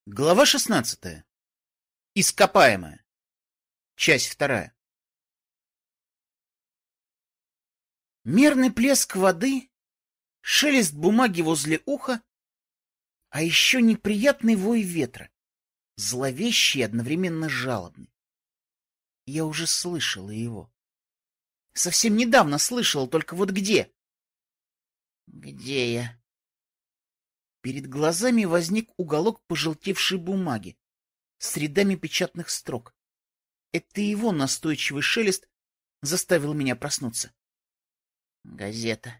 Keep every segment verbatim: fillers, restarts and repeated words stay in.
Глава шестнадцатая. Ископаемая. Часть вторая. Мерный плеск воды, шелест бумаги возле уха, а еще неприятный вой ветра, зловещий и одновременно жалобный. Я уже слышала его. Совсем недавно слышала, только вот где? Где я? Перед глазами возник уголок пожелтевшей бумаги с рядами печатных строк. Это его настойчивый шелест заставил меня проснуться. Газета.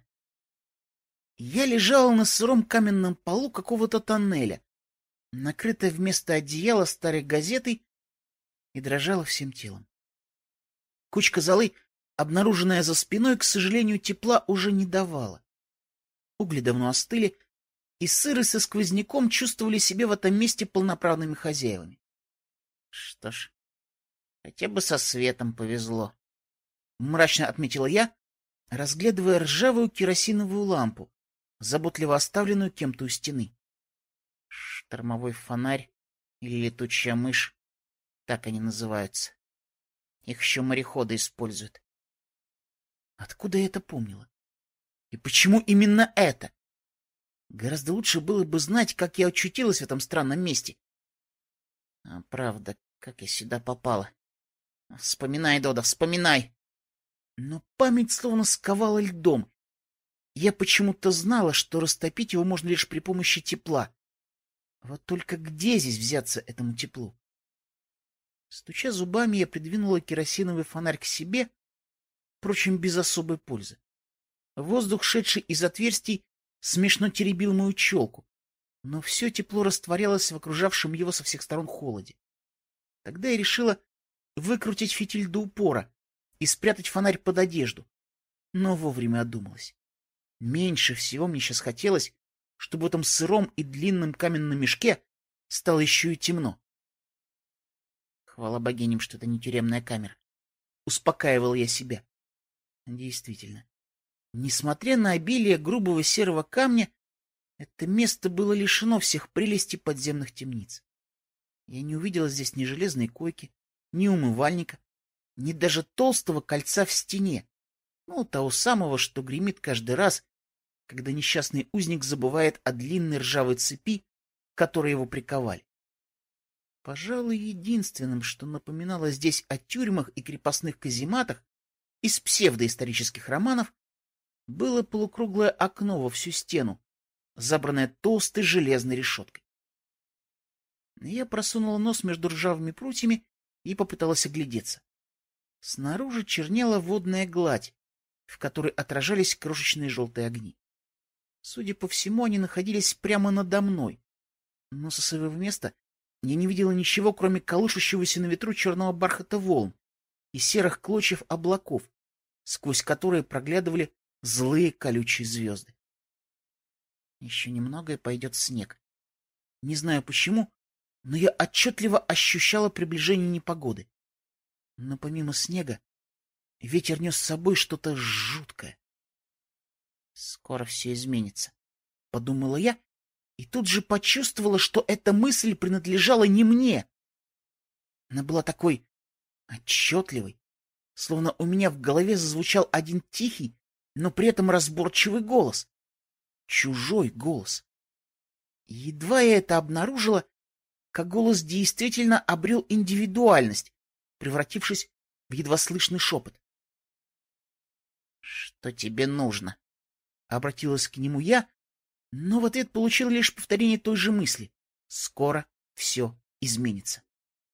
Я лежала на сыром каменном полу какого-то тоннеля, накрытая вместо одеяла старой газетой, и дрожала всем телом. Кучка золы, обнаруженная за спиной, к сожалению, тепла уже не давала. Угли давно остыли, и сыры со сквозняком чувствовали себя в этом месте полноправными хозяевами. Что ж, хотя бы со светом повезло. Мрачно отметила я, разглядывая ржавую керосиновую лампу, заботливо оставленную кем-то у стены. Штормовой фонарь или летучая мышь, так они называются. Их еще мореходы используют. Откуда я это помнила? И почему именно это? Гораздо лучше было бы знать, как я очутилась в этом странном месте. А правда, как я сюда попала? Вспоминай, Дода, вспоминай! Но память словно сковала льдом. Я почему-то знала, что растопить его можно лишь при помощи тепла. Вот только где здесь взяться этому теплу? Стуча зубами, я придвинула керосиновый фонарь к себе, впрочем, без особой пользы. Воздух, шедший из отверстий, смешно теребил мою челку, но все тепло растворялось в окружавшем его со всех сторон холоде. Тогда я решила выкрутить фитиль до упора и спрятать фонарь под одежду, но вовремя одумалась. Меньше всего мне сейчас хотелось, чтобы в этом сыром и длинном каменном мешке стало еще и темно. Хвала богиням, что это не тюремная камера. Успокаивал я себя. Действительно. Несмотря на обилие грубого серого камня, это место было лишено всех прелестей подземных темниц. Я не увидела здесь ни железной койки, ни умывальника, ни даже толстого кольца в стене, ну, того самого, что гремит каждый раз, когда несчастный узник забывает о длинной ржавой цепи, к которой его приковали. Пожалуй, единственным, что напоминало здесь о тюрьмах и крепостных казематах из псевдоисторических романов, было полукруглое окно во всю стену, забранное толстой железной решеткой. Я просунула нос между ржавыми прутьями и попыталась оглядеться. Снаружи чернела водная гладь, в которой отражались крошечные желтые огни. Судя по всему, они находились прямо надо мной, но со своего места я не видела ничего, кроме колышущегося на ветру черного бархата волн и серых клочьев облаков, сквозь которые проглядывали злые колючие звезды. Еще немного, и пойдет снег. Не знаю почему, но я отчетливо ощущала приближение непогоды. Но помимо снега, ветер нес с собой что-то жуткое. Скоро все изменится, — подумала я, и тут же почувствовала, что эта мысль принадлежала не мне. Она была такой отчетливой, словно у меня в голове зазвучал один тихий, но при этом разборчивый голос. Чужой голос. И едва я это обнаружила, как голос действительно обрел индивидуальность, превратившись в едва слышный шепот. — Что тебе нужно? — обратилась к нему я, но в ответ получила лишь повторение той же мысли. Скоро все изменится.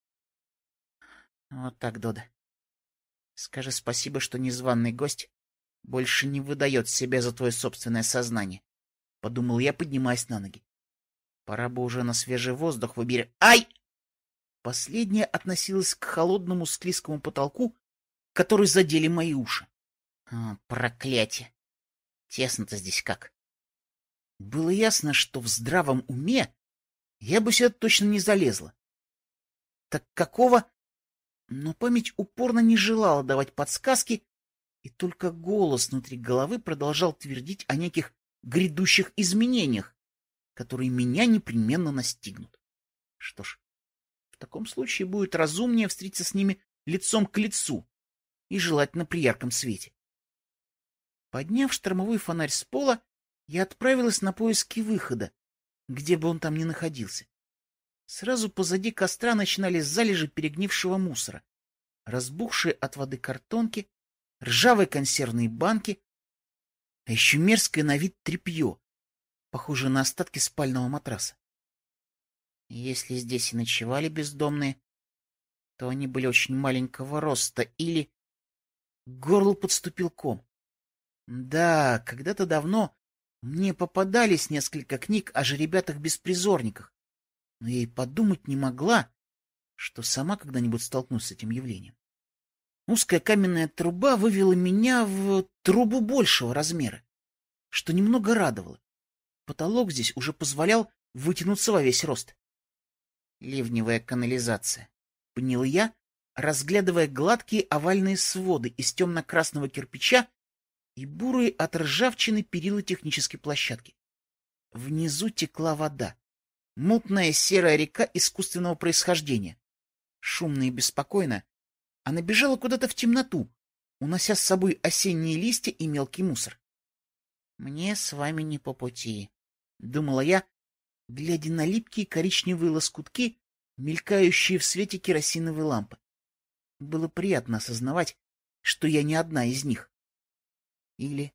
Вот так, Дода. Скажи спасибо, что незваный гость больше не выдает себя за твое собственное сознание, — подумал я, поднимаясь на ноги. Пора бы уже на свежий воздух выбирать. Ай! Последняя относилась к холодному склизкому потолку, который задели мои уши. А, проклятие! Тесно-то здесь как. Было ясно, что в здравом уме я бы сюда точно не залезла. Так какого? Но память упорно не желала давать подсказки, и только голос внутри головы продолжал твердить о неких грядущих изменениях, которые меня непременно настигнут. Что ж, в таком случае будет разумнее встретиться с ними лицом к лицу и желательно при ярком свете. Подняв штормовой фонарь с пола, я отправилась на поиски выхода, где бы он там ни находился. Сразу позади костра начинались залежи перегнившего мусора, разбухшие от воды картонки, ржавые консервные банки, а еще мерзкое на вид тряпье, похожее на остатки спального матраса. Если здесь и ночевали бездомные, то они были очень маленького роста или... К горлу подступил ком. Да, когда-то давно мне попадались несколько книг о жеребятах-беспризорниках, но я и подумать не могла, что сама когда-нибудь столкнусь с этим явлением. Узкая каменная труба вывела меня в трубу большего размера, что немного радовало. Потолок здесь уже позволял вытянуться во весь рост. Ливневая канализация, понял я, разглядывая гладкие овальные своды из темно-красного кирпича и бурые от ржавчины перила технической площадки. Внизу текла вода. Мутная серая река искусственного происхождения. Шумно и беспокойно она бежала куда-то в темноту, унося с собой осенние листья и мелкий мусор. «Мне с вами не по пути», — думала я, глядя на липкие коричневые лоскутки, мелькающие в свете керосиновой лампы. Было приятно осознавать, что я не одна из них. Или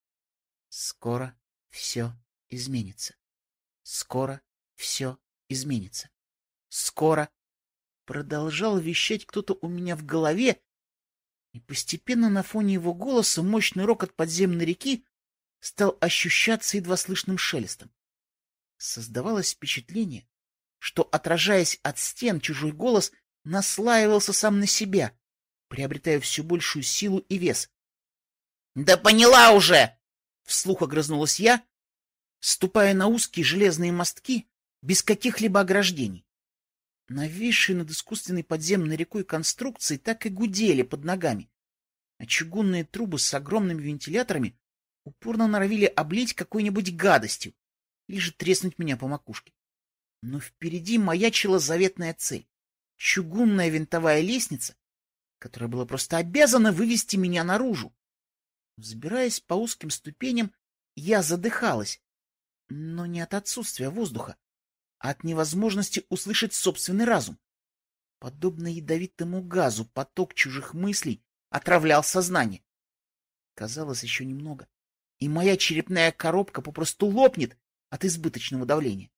скоро все изменится. Скоро все изменится. Скоро продолжал вещать кто-то у меня в голове, и постепенно на фоне его голоса мощный рокот подземной реки стал ощущаться едва слышным шелестом. Создавалось впечатление, что, отражаясь от стен, чужой голос наслаивался сам на себя, приобретая все большую силу и вес. — Да поняла уже! — вслух огрызнулась я, ступая на узкие железные мостки без каких-либо ограждений. Нависшие над искусственной подземной рекой конструкции так и гудели под ногами, а чугунные трубы с огромными вентиляторами упорно норовили облить какой-нибудь гадостью или же треснуть меня по макушке. Но впереди маячила заветная цель — чугунная винтовая лестница, которая была просто обязана вывести меня наружу. Взбираясь по узким ступеням, я задыхалась, но не от отсутствия воздуха, а от невозможности услышать собственный разум. Подобно ядовитому газу поток чужих мыслей отравлял сознание. Казалось, еще немного, и моя черепная коробка попросту лопнет от избыточного давления.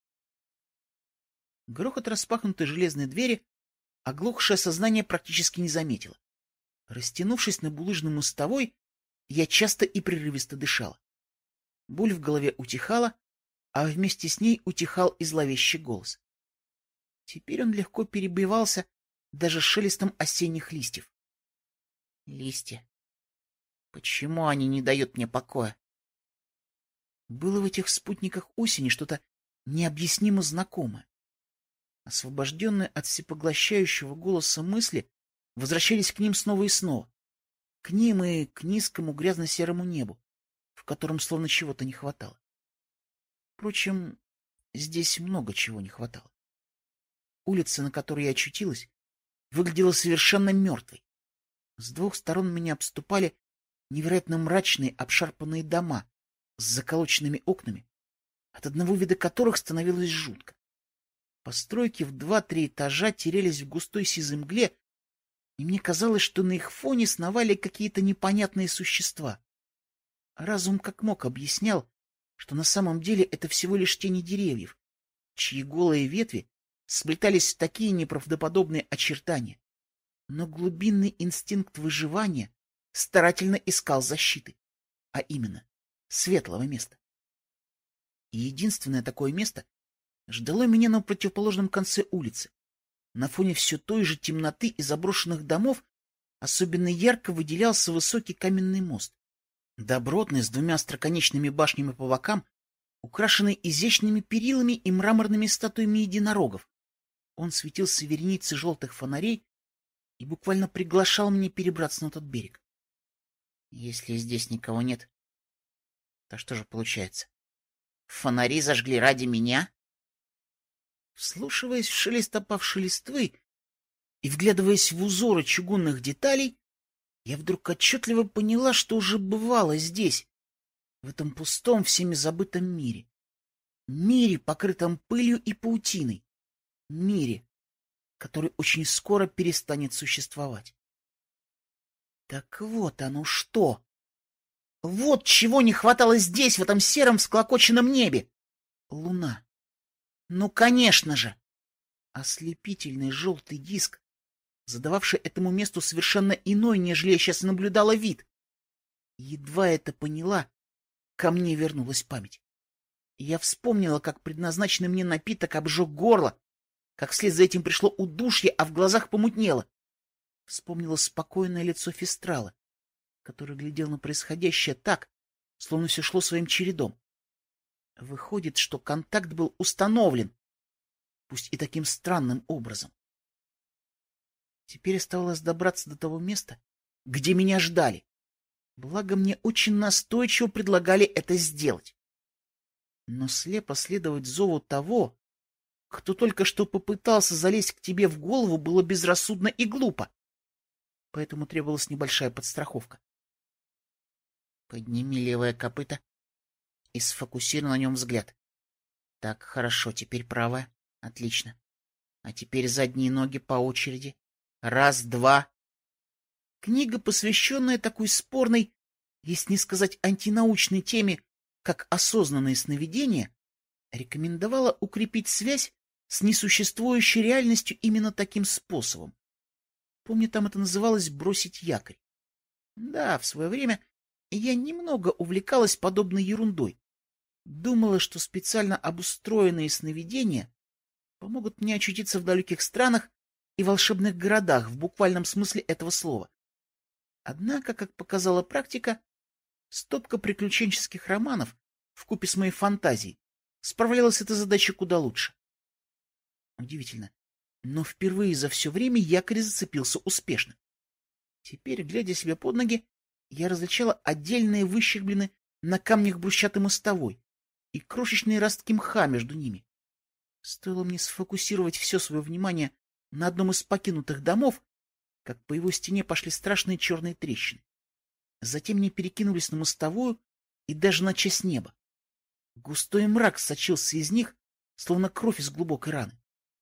Грохот распахнутой железной двери оглохшее сознание практически не заметило. Растянувшись на булыжной мостовой, я часто и прерывисто дышала. Боль в голове утихала, а вместе с ней утихал и зловещий голос. Теперь он легко перебивался даже шелестом осенних листьев. Листья. Почему они не дают мне покоя? Было в этих спутниках осени что-то необъяснимо знакомое. Освобожденные от всепоглощающего голоса мысли возвращались к ним снова и снова. К ним и к низкому грязно-серому небу, в котором словно чего-то не хватало. Впрочем, здесь много чего не хватало. Улица, на которой я очутилась, выглядела совершенно мертвой. С двух сторон меня обступали невероятно мрачные обшарпанные дома с заколоченными окнами, от одного вида которых становилось жутко. Постройки в два-три этажа терялись в густой сизой мгле, и мне казалось, что на их фоне сновали какие-то непонятные существа. Разум как мог объяснял, что на самом деле это всего лишь тени деревьев, чьи голые ветви сплетались в такие неправдоподобные очертания. Но глубинный инстинкт выживания старательно искал защиты, а именно светлого места. И единственное такое место ждало меня на противоположном конце улицы. На фоне все той же темноты и заброшенных домов особенно ярко выделялся высокий каменный мост, добротный, с двумя остроконечными башнями по бокам, украшенный изящными перилами и мраморными статуями единорогов. Он светился вереницей желтых фонарей и буквально приглашал меня перебраться на тот берег. Если здесь никого нет, то что же получается? Фонари зажгли ради меня? В Вслушиваясь в шелест опавшей листвы и вглядываясь в узоры чугунных деталей, я вдруг отчетливо поняла, что уже бывала здесь, в этом пустом, всеми забытом мире. Мире, покрытом пылью и паутиной. Мире, который очень скоро перестанет существовать. Так вот оно что! Вот чего не хватало здесь, в этом сером всклокоченном небе! Луна. Ну, конечно же! Ослепительный желтый диск, задававший этому месту совершенно иной, нежели я сейчас наблюдала вид. Едва это поняла, ко мне вернулась память. Я вспомнила, как предназначенный мне напиток обжег горло, как вслед за этим пришло удушье, а в глазах помутнело. Вспомнила спокойное лицо Фестрала, который глядел на происходящее так, словно все шло своим чередом. Выходит, что контакт был установлен, пусть и таким странным образом. Теперь оставалось добраться до того места, где меня ждали. Благо, мне очень настойчиво предлагали это сделать. Но слепо следовать зову того, кто только что попытался залезть к тебе в голову, было безрассудно и глупо. Поэтому требовалась небольшая подстраховка. Подними левое копыто и сфокусируй на нем взгляд. Так, хорошо, теперь правое. Отлично. А теперь задние ноги по очереди. Раз, два. Книга, посвященная такой спорной, если не сказать антинаучной теме, как осознанные сновидения, рекомендовала укрепить связь с несуществующей реальностью именно таким способом. Помню, там это называлось «бросить якорь». Да, в свое время я немного увлекалась подобной ерундой. Думала, что специально обустроенные сновидения помогут мне очутиться в далеких странах и волшебных городах в буквальном смысле этого слова. Однако, как показала практика, стопка приключенческих романов вкупе с моей фантазией справлялась с этой задачей куда лучше. Удивительно, но впервые за все время якорь зацепился успешно. Теперь, глядя себе под ноги, я различала отдельные выщерблены на камнях брусчатой мостовой и крошечные ростки мха между ними. Стоило мне сфокусировать все свое внимание на одном из покинутых домов, как по его стене пошли страшные черные трещины. Затем мне перекинулись на мостовую и даже на часть неба. Густой мрак сочился из них, словно кровь из глубокой раны.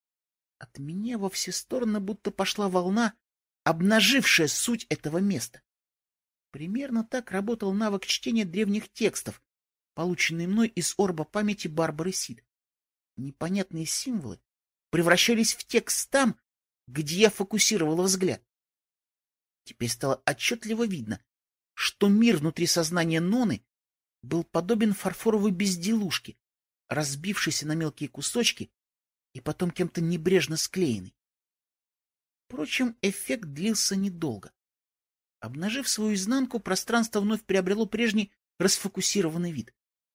От меня во все стороны будто пошла волна, обнажившая суть этого места. Примерно так работал навык чтения древних текстов, полученный мной из орба памяти Барбары Сид. Непонятные символы превращались в текст там, где я фокусировала взгляд. Теперь стало отчетливо видно, что мир внутри сознания Ноны был подобен фарфоровой безделушке, разбившейся на мелкие кусочки и потом кем-то небрежно склеенной. Впрочем, эффект длился недолго. Обнажив свою изнанку, пространство вновь приобрело прежний расфокусированный вид.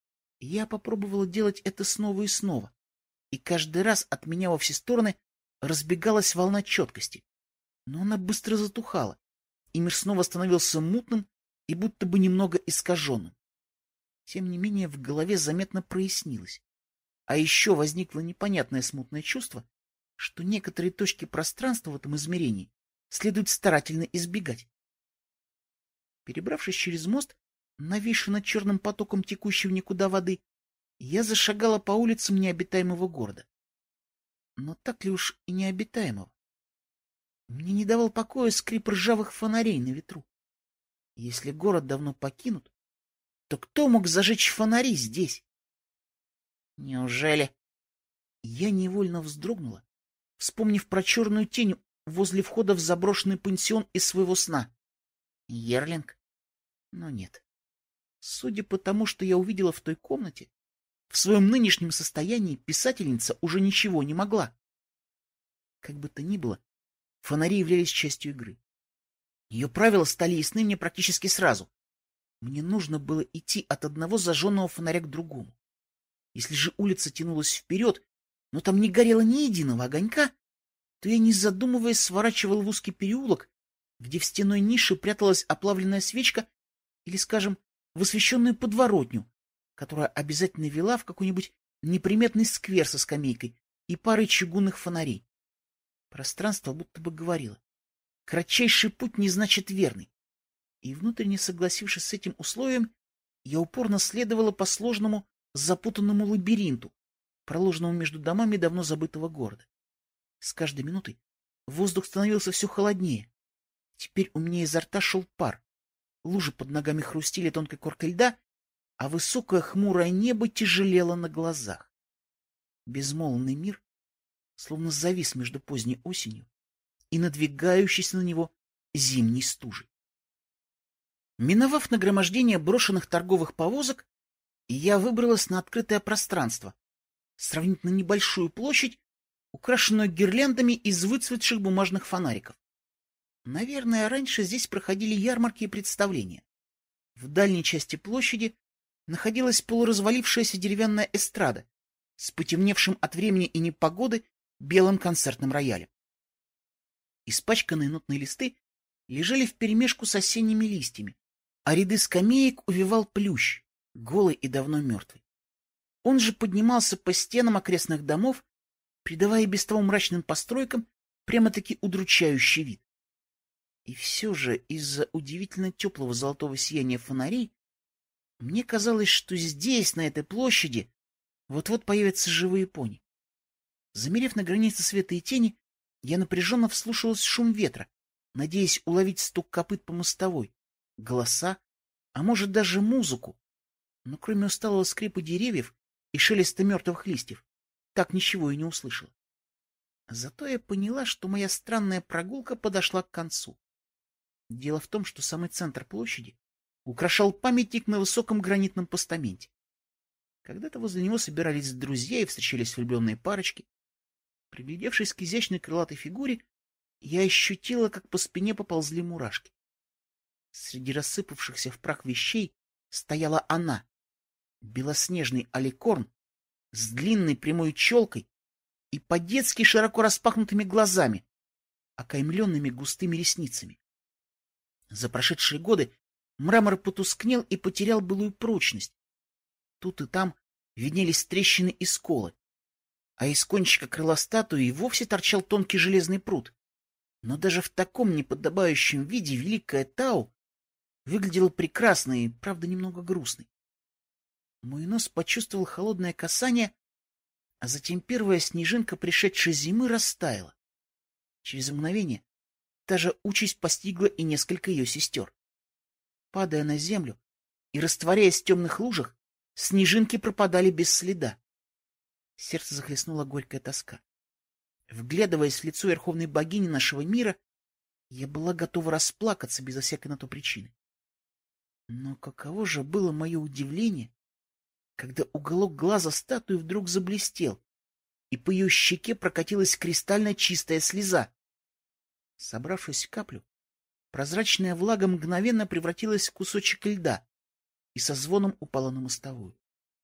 Я попробовала делать это снова и снова, и каждый раз от меня во все стороны разбегалась волна четкости, но она быстро затухала, и мир снова становился мутным и будто бы немного искаженным. Тем не менее, в голове заметно прояснилось. А еще возникло непонятное смутное чувство, что некоторые точки пространства в этом измерении следует старательно избегать. Перебравшись через мост, нависший над черным потоком текущей в никуда воды, я зашагала по улицам необитаемого города. Но так ли уж и необитаемого? Мне не давал покоя скрип ржавых фонарей на ветру. Если город давно покинут, то кто мог зажечь фонари здесь? Неужели? Я невольно вздрогнула, вспомнив про черную тень возле входа в заброшенный пансион из своего сна. Ерлинг? Но нет. Судя по тому, что я увидела в той комнате, в своем нынешнем состоянии писательница уже ничего не могла. Как бы то ни было, фонари являлись частью игры. Ее правила стали ясны мне практически сразу. Мне нужно было идти от одного зажженного фонаря к другому. Если же улица тянулась вперед, но там не горело ни единого огонька, то я, не задумываясь, сворачивал в узкий переулок, где в стенной нише пряталась оплавленная свечка или, скажем, в освещенную подворотню, которая обязательно вела в какой-нибудь неприметный сквер со скамейкой, и парой чугунных фонарей. Пространство будто бы говорило: кратчайший путь не значит верный. И внутренне согласившись с этим условием, я упорно следовала по сложному, запутанному лабиринту, проложенному между домами давно забытого города. С каждой минутой воздух становился все холоднее. Теперь у меня изо рта шел пар. Лужи под ногами хрустели тонкой коркой льда, а высокое хмурое небо тяжелело на глазах. Безмолвный мир словно завис между поздней осенью и надвигающейся на него зимней стужей. Миновав нагромождение брошенных торговых повозок, я выбралась на открытое пространство, сравнительно небольшую площадь, украшенную гирляндами из выцветших бумажных фонариков. Наверное, раньше здесь проходили ярмарки и представления. В дальней части площади находилась полуразвалившаяся деревянная эстрада с потемневшим от времени и непогоды белым концертным роялем. Испачканные нотные листы лежали вперемешку с осенними листьями, а ряды скамеек увивал плющ, голый и давно мертвый. Он же поднимался по стенам окрестных домов, придавая без того мрачным постройкам прямо-таки удручающий вид. И все же из-за удивительно теплого золотого сияния фонарей мне казалось, что здесь, на этой площади, вот-вот появятся живые пони. Замерев на границе света и тени, я напряженно вслушивалась в шум ветра, надеясь уловить стук копыт по мостовой, голоса, а может даже музыку. Но кроме усталого скрипа деревьев и шелеста мертвых листьев, так ничего и не услышала. Зато я поняла, что моя странная прогулка подошла к концу. Дело в том, что самый центр площади украшал памятник на высоком гранитном постаменте. Когда-то возле него собирались друзья и встречались влюбленные парочки. Приглядевшись к изящной крылатой фигуре, я ощутила, как по спине поползли мурашки. Среди рассыпавшихся в прах вещей стояла она, белоснежный аликорн с длинной прямой челкой и по-детски широко распахнутыми глазами, окаймленными густыми ресницами. За прошедшие годы мрамор потускнел и потерял былую прочность. Тут и там виднелись трещины и сколы, а из кончика крыла статуи вовсе торчал тонкий железный прут. Но даже в таком неподобающем виде великая Тау выглядела прекрасно и, правда, немного грустной. Мой нос почувствовал холодное касание, а затем первая снежинка пришедшей зимы растаяла. Через мгновение та же участь постигла и несколько ее сестер. Падая на землю и растворяясь в темных лужах, снежинки пропадали без следа. Сердце захлестнула горькая тоска. Вглядываясь в лицо верховной богини нашего мира, я была готова расплакаться безо всякой на то причины. Но каково же было мое удивление, когда уголок глаза статуи вдруг заблестел, и по ее щеке прокатилась кристально чистая слеза. Собравшись в каплю, прозрачная влага мгновенно превратилась в кусочек льда и со звоном упала на мостовую.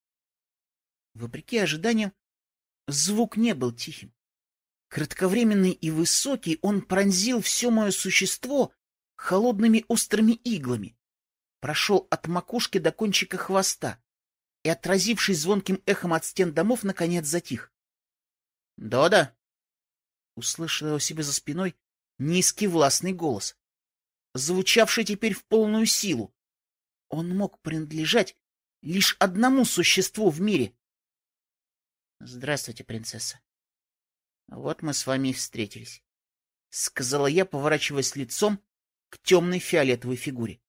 Вопреки ожиданиям, звук не был тихим. Кратковременный и высокий, он пронзил все мое существо холодными острыми иглами, прошел от макушки до кончика хвоста и, отразившись звонким эхом от стен домов, наконец затих. — Дода! — услышала я у себя за спиной низкий властный голос, звучавший теперь в полную силу. Он мог принадлежать лишь одному существу в мире. — Здравствуйте, принцесса. Вот мы с вами и встретились, — сказала я, поворачиваясь лицом к темной фиолетовой фигуре.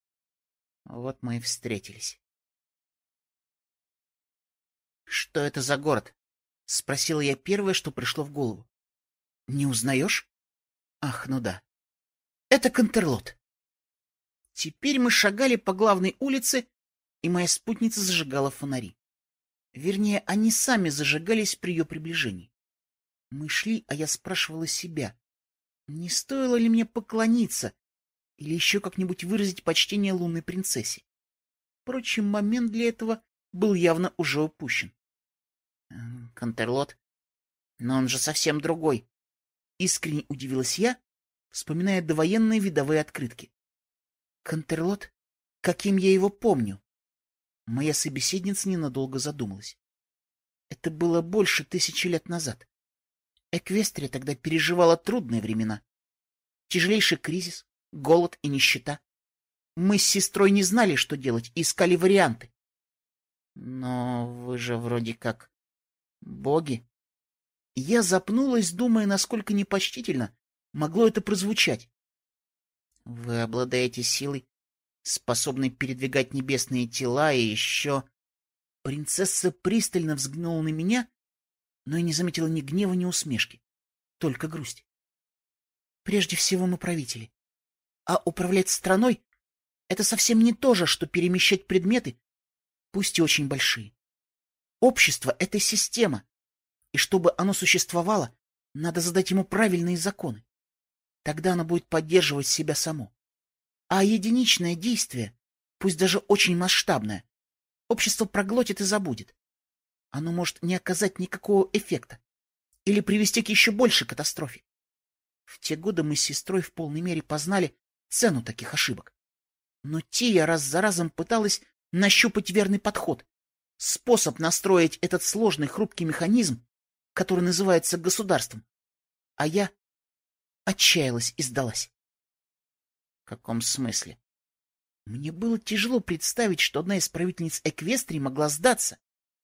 Вот мы и встретились. — Что это за город? — спросила я первое, что пришло в голову. — Не узнаешь? Ах, ну да. Это Кантерлот. Теперь мы шагали по главной улице, и моя спутница зажигала фонари. Вернее, они сами зажигались при ее приближении. Мы шли, а я спрашивала себя, не стоило ли мне поклониться или еще как-нибудь выразить почтение лунной принцессе. Впрочем, момент для этого был явно уже упущен. Кантерлот? Но он же совсем другой. Искренне удивилась я, вспоминая довоенные видовые открытки. Кантерлот, каким я его помню. Моя собеседница ненадолго задумалась. Это было больше тысячи лет назад. Эквестрия тогда переживала трудные времена. Тяжелейший кризис, голод и нищета. Мы с сестрой не знали, что делать, и искали варианты. Но вы же вроде как боги. Я запнулась, думая, насколько непочтительно могло это прозвучать. Вы обладаете силой, способной передвигать небесные тела, и еще... Принцесса пристально взглянула на меня, но и не заметила ни гнева, ни усмешки, только грусть. Прежде всего мы правители, а управлять страной — это совсем не то же, что перемещать предметы, пусть и очень большие. Общество — это система, и чтобы оно существовало, надо задать ему правильные законы. Тогда оно будет поддерживать себя само. А единичное действие, пусть даже очень масштабное, общество проглотит и забудет. Оно может не оказать никакого эффекта или привести к еще большей катастрофе. В те годы мы с сестрой в полной мере познали цену таких ошибок. Но Тия раз за разом пыталась нащупать верный подход, способ настроить этот сложный хрупкий механизм, который называется государством. А я отчаялась и сдалась. В каком смысле? Мне было тяжело представить, что одна из правительниц Эквестрии могла сдаться.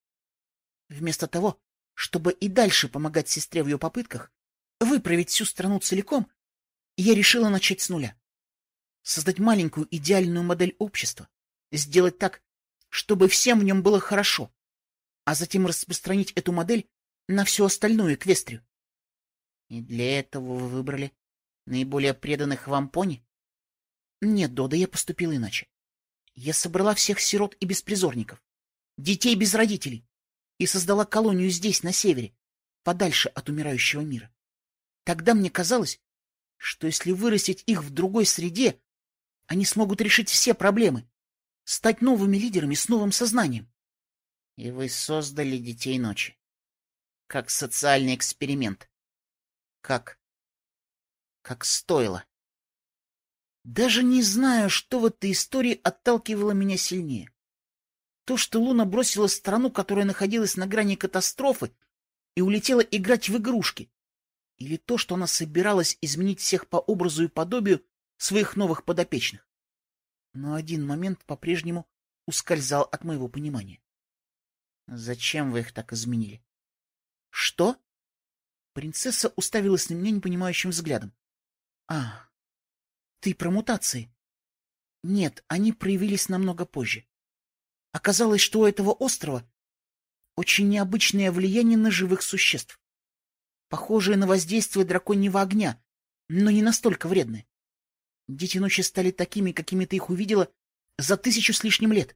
Вместо того, чтобы и дальше помогать сестре в ее попытках выправить всю страну целиком, я решила начать с нуля. Создать маленькую идеальную модель общества, сделать так, чтобы всем в нем было хорошо, а затем распространить эту модель на всю остальную Эквестрию. И для этого вы выбрали наиболее преданных вам пони? Нет, Дода, я поступил иначе. Я собрала всех сирот и беспризорников, детей без родителей, и создала колонию здесь, на севере, подальше от умирающего мира. Тогда мне казалось, что если вырастить их в другой среде, они смогут решить все проблемы, стать новыми лидерами с новым сознанием. И вы создали Детей Ночи. Как социальный эксперимент. Как... как стоило. Даже не знаю, что в этой истории отталкивало меня сильнее. То, что Луна бросила страну, которая находилась на грани катастрофы, и улетела играть в игрушки, или то, что она собиралась изменить всех по образу и подобию своих новых подопечных. Но один момент по-прежнему ускользал от моего понимания. Зачем вы их так изменили? Что? Принцесса уставилась на меня непонимающим взглядом. А, ты про мутации? Нет, они проявились намного позже. Оказалось, что у этого острова очень необычное влияние на живых существ, похожее на воздействие драконьего огня, но не настолько вредное. Дети Ночи стали такими, какими ты их увидела за тысячу с лишним лет.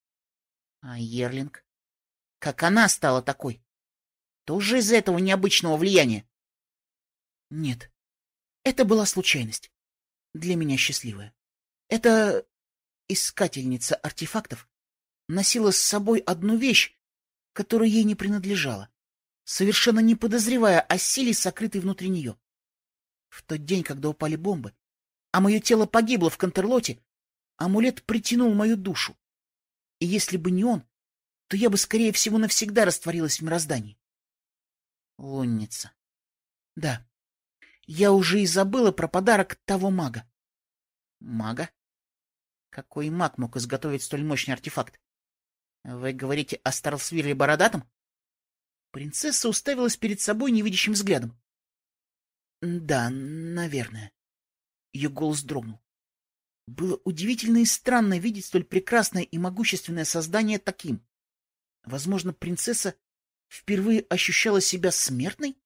А Ерлинг? Как она стала такой? Тоже из-за этого необычного влияния? Нет, это была случайность. Для меня счастливая. Эта искательница артефактов носила с собой одну вещь, которая ей не принадлежала, совершенно не подозревая о силе, сокрытой внутри нее. В тот день, когда упали бомбы, а мое тело погибло в Контерлоте, амулет притянул мою душу. И если бы не он, то я бы, скорее всего, навсегда растворилась в мироздании. Лунница. Да, я уже и забыла про подарок того мага. Мага? Какой маг мог изготовить столь мощный артефакт? Вы говорите о Старлсвирле Бородатом? Принцесса уставилась перед собой невидящим взглядом. Да, наверное. Ее голос дрогнул. Было удивительно и странно видеть столь прекрасное и могущественное создание таким. Возможно, принцесса впервые ощущала себя смертной?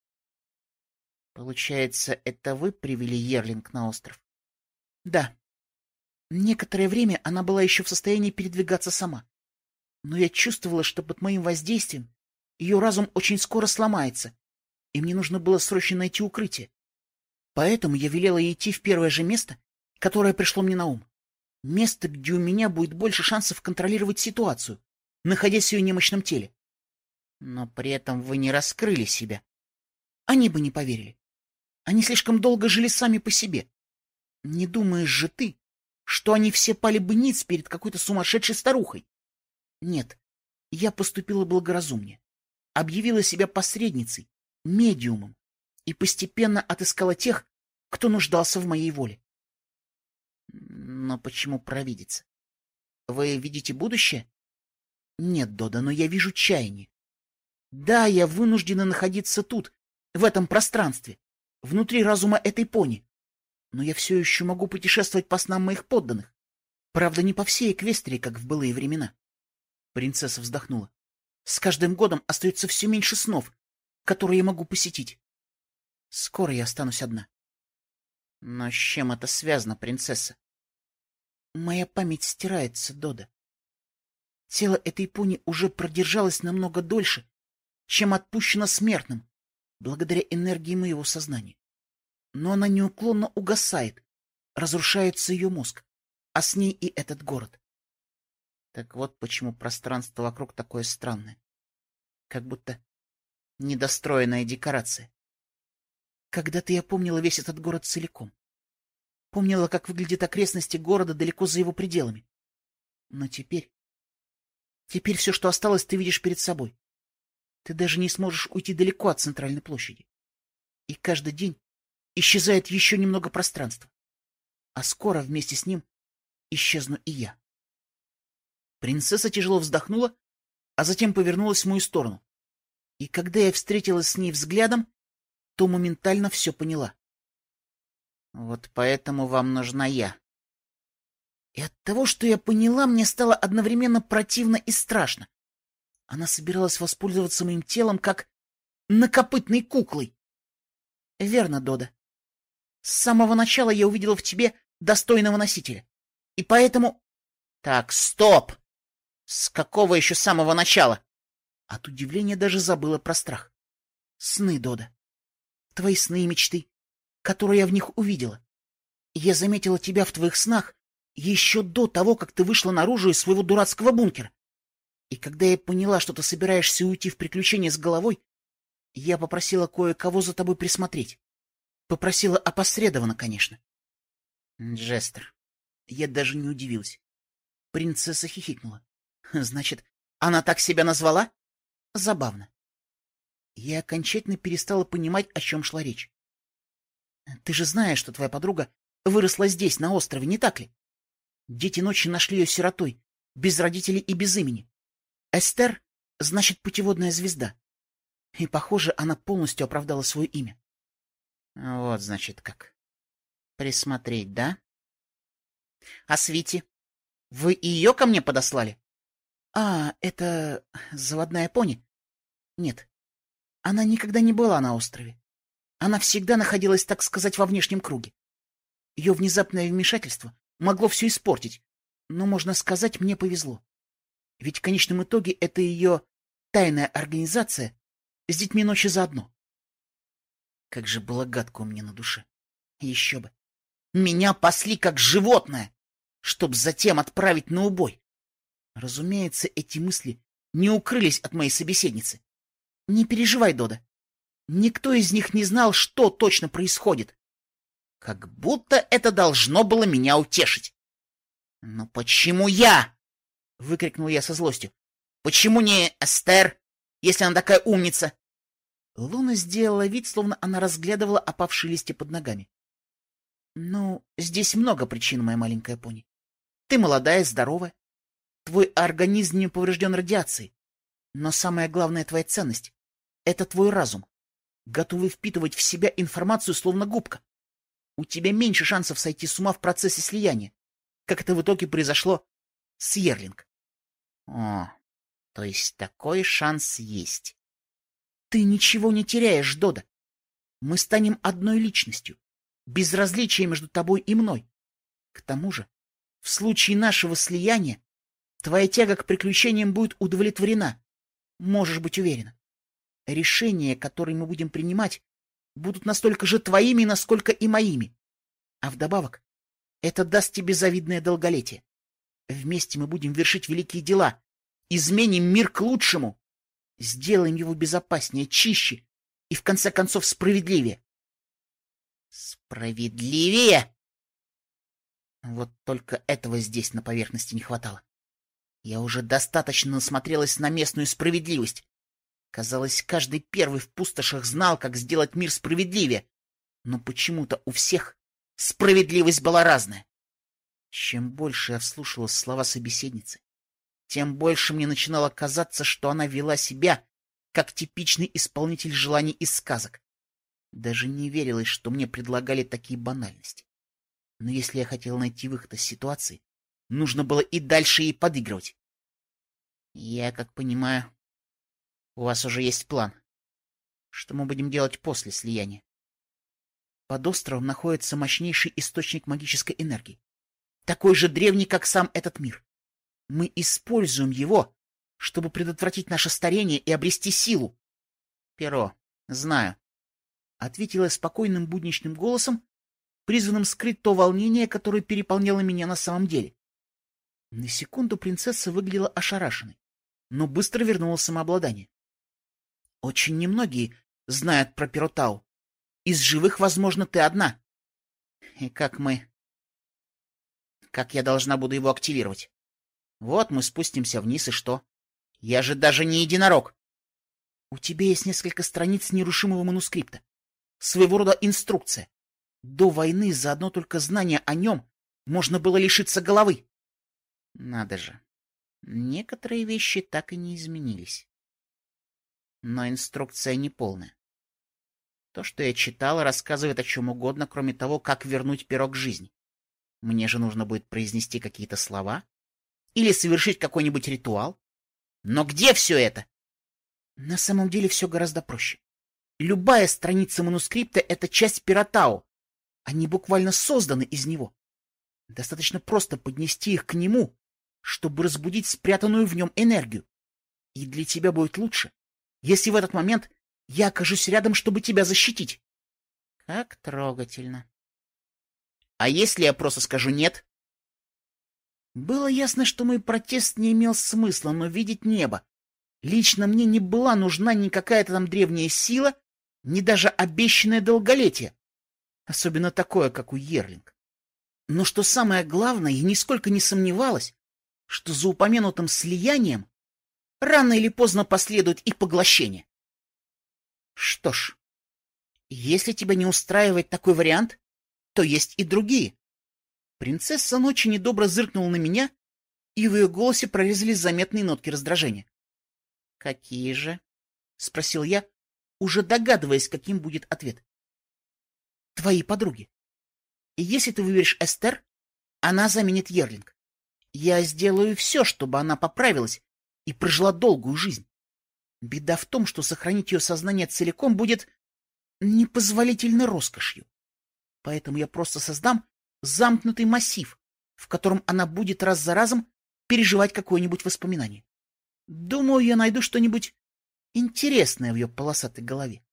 Получается, это вы привели Ерлинг на остров? Да. Некоторое время она была еще в состоянии передвигаться сама. Но я чувствовала, что под моим воздействием ее разум очень скоро сломается, и мне нужно было срочно найти укрытие. Поэтому я велела ей идти в первое же место, которое пришло мне на ум. Место, где у меня будет больше шансов контролировать ситуацию, находясь в ее немощном теле. Но при этом вы не раскрыли себя. Они бы не поверили. Они слишком долго жили сами по себе. Не думаешь же ты, что они все пали бы ниц перед какой-то сумасшедшей старухой? Нет, я поступила благоразумнее. объявила себя посредницей, медиумом и постепенно отыскала тех, кто нуждался в моей воле. Но почему провидица? Вы видите будущее? Нет, Дода, но я вижу чаяние. Да, я вынуждена находиться тут, в этом пространстве, внутри разума этой пони. Но я все еще могу путешествовать по снам моих подданных. Правда, не по всей Эквестрии, как в былые времена. Принцесса вздохнула. С каждым годом остается все меньше снов, которые я могу посетить. Скоро я останусь одна. Но с чем это связано, принцесса? Моя память стирается, Дода. Тело этой пони уже продержалось намного дольше, чем отпущено смертным, благодаря энергии моего сознания. Но она неуклонно угасает, разрушается ее мозг, а с ней и этот город. Так вот почему пространство вокруг такое странное. Как будто недостроенная декорация. Когда-то я помнила весь этот город целиком. Помнила, как выглядят окрестности города далеко за его пределами. Но теперь... Теперь все, что осталось, ты видишь перед собой. Ты даже не сможешь уйти далеко от центральной площади. И каждый день исчезает еще немного пространства. А скоро вместе с ним исчезну и я. Принцесса тяжело вздохнула, а затем повернулась в мою сторону. И когда я встретилась с ней взглядом, то моментально все поняла. Вот поэтому вам нужна я. И от того, что я поняла, мне стало одновременно противно и страшно. Она собиралась воспользоваться моим телом как накопытной куклой. Верно, Дода. С самого начала я увидела в тебе достойного носителя. И поэтому... Так, стоп! С какого еще самого начала? От удивления даже забыла про страх. Сны, Дода. Твои сны и мечты, которые я в них увидела. Я заметила тебя в твоих снах еще до того, как ты вышла наружу из своего дурацкого бункера. И когда я поняла, что ты собираешься уйти в приключения с головой, я попросила кое-кого за тобой присмотреть. Попросила опосредованно, конечно. Джестер. Я даже не удивилась. Принцесса хихикнула. Значит, она так себя назвала? Забавно. Я окончательно перестала понимать, о чем шла речь. Ты же знаешь, что твоя подруга выросла здесь, на острове, не так ли? Дети ночи нашли ее сиротой, без родителей и без имени. Эстер значит путеводная звезда. И, похоже, она полностью оправдала свое имя. Вот, значит, как. Присмотреть, да? А Свити? Вы и ее ко мне подослали? А, это заводная пони? Нет, она никогда не была на острове. Она всегда находилась, так сказать, во внешнем круге. Ее внезапное вмешательство могло все испортить, но, можно сказать, мне повезло. Ведь в конечном итоге это ее тайная организация с детьми ночи заодно. Как же было гадко у меня на душе. Еще бы. Меня пасли как животное, чтоб затем отправить на убой. Разумеется, эти мысли не укрылись от моей собеседницы. Не переживай, Дода. Никто из них не знал, что точно происходит. Как будто это должно было меня утешить. «Но почему я?» — выкрикнул я со злостью. «Почему не Эстер, если она такая умница?» Луна сделала вид, словно она разглядывала опавшие листья под ногами. «Ну, здесь много причин, моя маленькая пони. Ты молодая, здоровая. Твой организм не поврежден радиацией. Но самая главная твоя ценность — это твой разум, готовый впитывать в себя информацию словно губка. У тебя меньше шансов сойти с ума в процессе слияния, как это в итоге произошло с Ерлинг. О, то есть такой шанс есть. Ты ничего не теряешь, Дода. Мы станем одной личностью, без различия между тобой и мной. К тому же, в случае нашего слияния, твоя тяга к приключениям будет удовлетворена. Можешь быть уверена. Решения, которые мы будем принимать, будут настолько же твоими, насколько и моими. А вдобавок, это даст тебе завидное долголетие. Вместе мы будем вершить великие дела, изменим мир к лучшему, сделаем его безопаснее, чище и, в конце концов, справедливее. Справедливее? Вот только этого здесь на поверхности не хватало. Я уже достаточно насмотрелась на местную справедливость. Казалось, каждый первый в пустошах знал, как сделать мир справедливее, но почему-то у всех справедливость была разная. Чем больше я вслушивалась в слова собеседницы, тем больше мне начинало казаться, что она вела себя как типичный исполнитель желаний из сказок. Даже не верилось, что мне предлагали такие банальности. Но если я хотел найти выход из ситуации, нужно было и дальше ей подыгрывать. Я, как понимаю, у вас уже есть план. Что мы будем делать после слияния? Под островом находится мощнейший источник магической энергии, такой же древний, как сам этот мир. Мы используем его, чтобы предотвратить наше старение и обрести силу. — Перо, знаю, — ответила я спокойным будничным голосом, призванным скрыть то волнение, которое переполняло меня на самом деле. На секунду принцесса выглядела ошарашенной, но быстро вернула самообладание. Очень немногие знают про Перотау. Из живых, возможно, ты одна. И как мы... Как я должна буду его активировать? Вот мы спустимся вниз, и что? Я же даже не единорог. У тебя есть несколько страниц нерушимого манускрипта. Своего рода инструкция. До войны за одно только знание о нем можно было лишиться головы. Надо же. Некоторые вещи так и не изменились. Но инструкция неполная. То, что я читала, рассказывает о чем угодно, кроме того, как вернуть перо к жизни. Мне же нужно будет произнести какие-то слова или совершить какой-нибудь ритуал. Но где все это? На самом деле все гораздо проще. Любая страница манускрипта — это часть Перотау. Они буквально созданы из него. Достаточно просто поднести их к нему, чтобы разбудить спрятанную в нем энергию. И для тебя будет лучше, если в этот момент я окажусь рядом, чтобы тебя защитить. Как трогательно. А если я просто скажу «нет»? Было ясно, что мой протест не имел смысла, но видеть небо. Лично мне не была нужна ни какая-то там древняя сила, ни даже обещанное долголетие. Особенно такое, как у Йерлинг. Но что самое главное, я нисколько не сомневалась, что за упомянутым слиянием рано или поздно последует и поглощение. Что ж, если тебя не устраивает такой вариант, то есть и другие. Принцесса ночи недобро зыркнула на меня, и в ее голосе прорезались заметные нотки раздражения. — Какие же? — спросил я, уже догадываясь, каким будет ответ. — Твои подруги. И если ты выберешь Эстер, она заменит Йерлинг. Я сделаю все, чтобы она поправилась и прожила долгую жизнь. Беда в том, что сохранить ее сознание целиком будет непозволительной роскошью. Поэтому я просто создам замкнутый массив, в котором она будет раз за разом переживать какое-нибудь воспоминание. Думаю, я найду что-нибудь интересное в ее полосатой голове.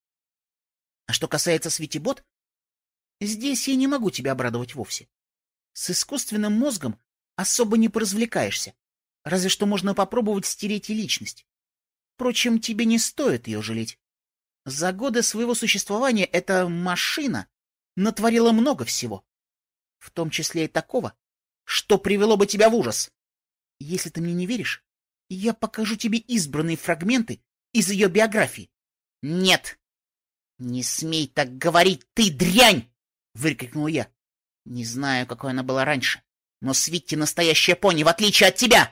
А что касается Светибот, здесь я не могу тебя обрадовать вовсе. С искусственным мозгом особо не поразвлекаешься, разве что можно попробовать стереть и личность. Впрочем, тебе не стоит ее жалеть. За годы своего существования эта машина натворила много всего, в том числе и такого, что привело бы тебя в ужас. Если ты мне не веришь, я покажу тебе избранные фрагменты из ее биографии. — Нет! Не смей так говорить, ты дрянь! — выкрикнул я. Не знаю, какой она была раньше, но Свитти настоящая пони, в отличие от тебя!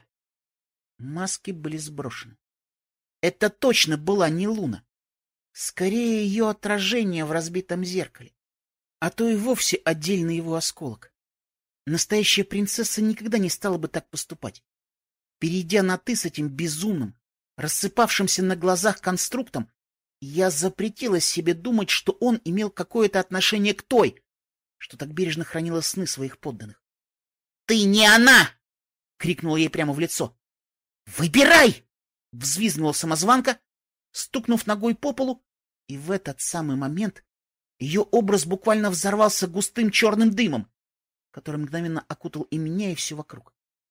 Маски были сброшены. Это точно была не Луна. Скорее, ее отражение в разбитом зеркале, а то и вовсе отдельный его осколок. Настоящая принцесса никогда не стала бы так поступать. Перейдя на «ты» с этим безумным, рассыпавшимся на глазах конструктом, я запретила себе думать, что он имел какое-то отношение к той, что так бережно хранила сны своих подданных. — Ты не она! — крикнула ей прямо в лицо. — Выбирай! — взвизгнула самозванка, стукнув ногой по полу, и в этот самый момент ее образ буквально взорвался густым черным дымом, который мгновенно окутал и меня, и все вокруг.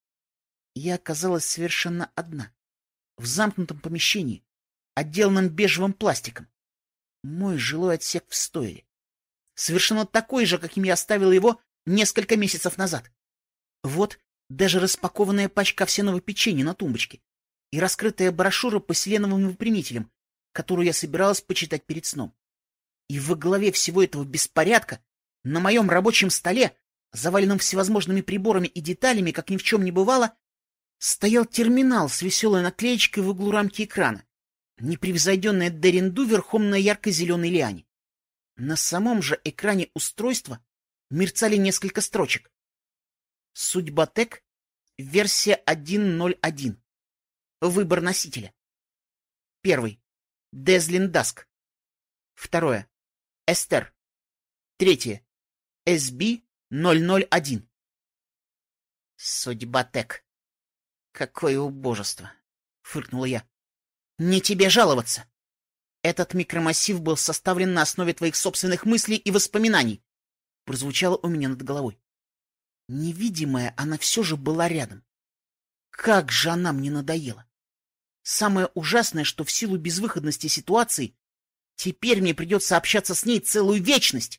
Я оказалась совершенно одна, в замкнутом помещении, отделанном бежевым пластиком. Мой жилой отсек в стойле. Совершенно такой же, каким я оставил его несколько месяцев назад. Вот даже распакованная пачка овсяного печенья на тумбочке и раскрытая брошюра по селеновым выпрямителям, которую я собиралась почитать перед сном. И во главе всего этого беспорядка на моем рабочем столе, заваленном всевозможными приборами и деталями, как ни в чем не бывало, стоял терминал с веселой наклеечкой в углу рамки экрана, непревзойденная Деринду верхом на ярко-зеленой лиане. На самом же экране устройства мерцали несколько строчек. Судьбатек, версия один ноль один. Выбор носителя. Первый. Дезлин Даск. Второе. Эстер. Третье. эс би ноль ноль один. Судьбатек. Какое убожество! — фыркнула я. — Не тебе жаловаться. Этот микромассив был составлен на основе твоих собственных мыслей и воспоминаний. Прозвучало у меня над головой. Невидимая она все же была рядом. Как же она мне надоела! Самое ужасное, что в силу безвыходности ситуации теперь мне придется общаться с ней целую вечность.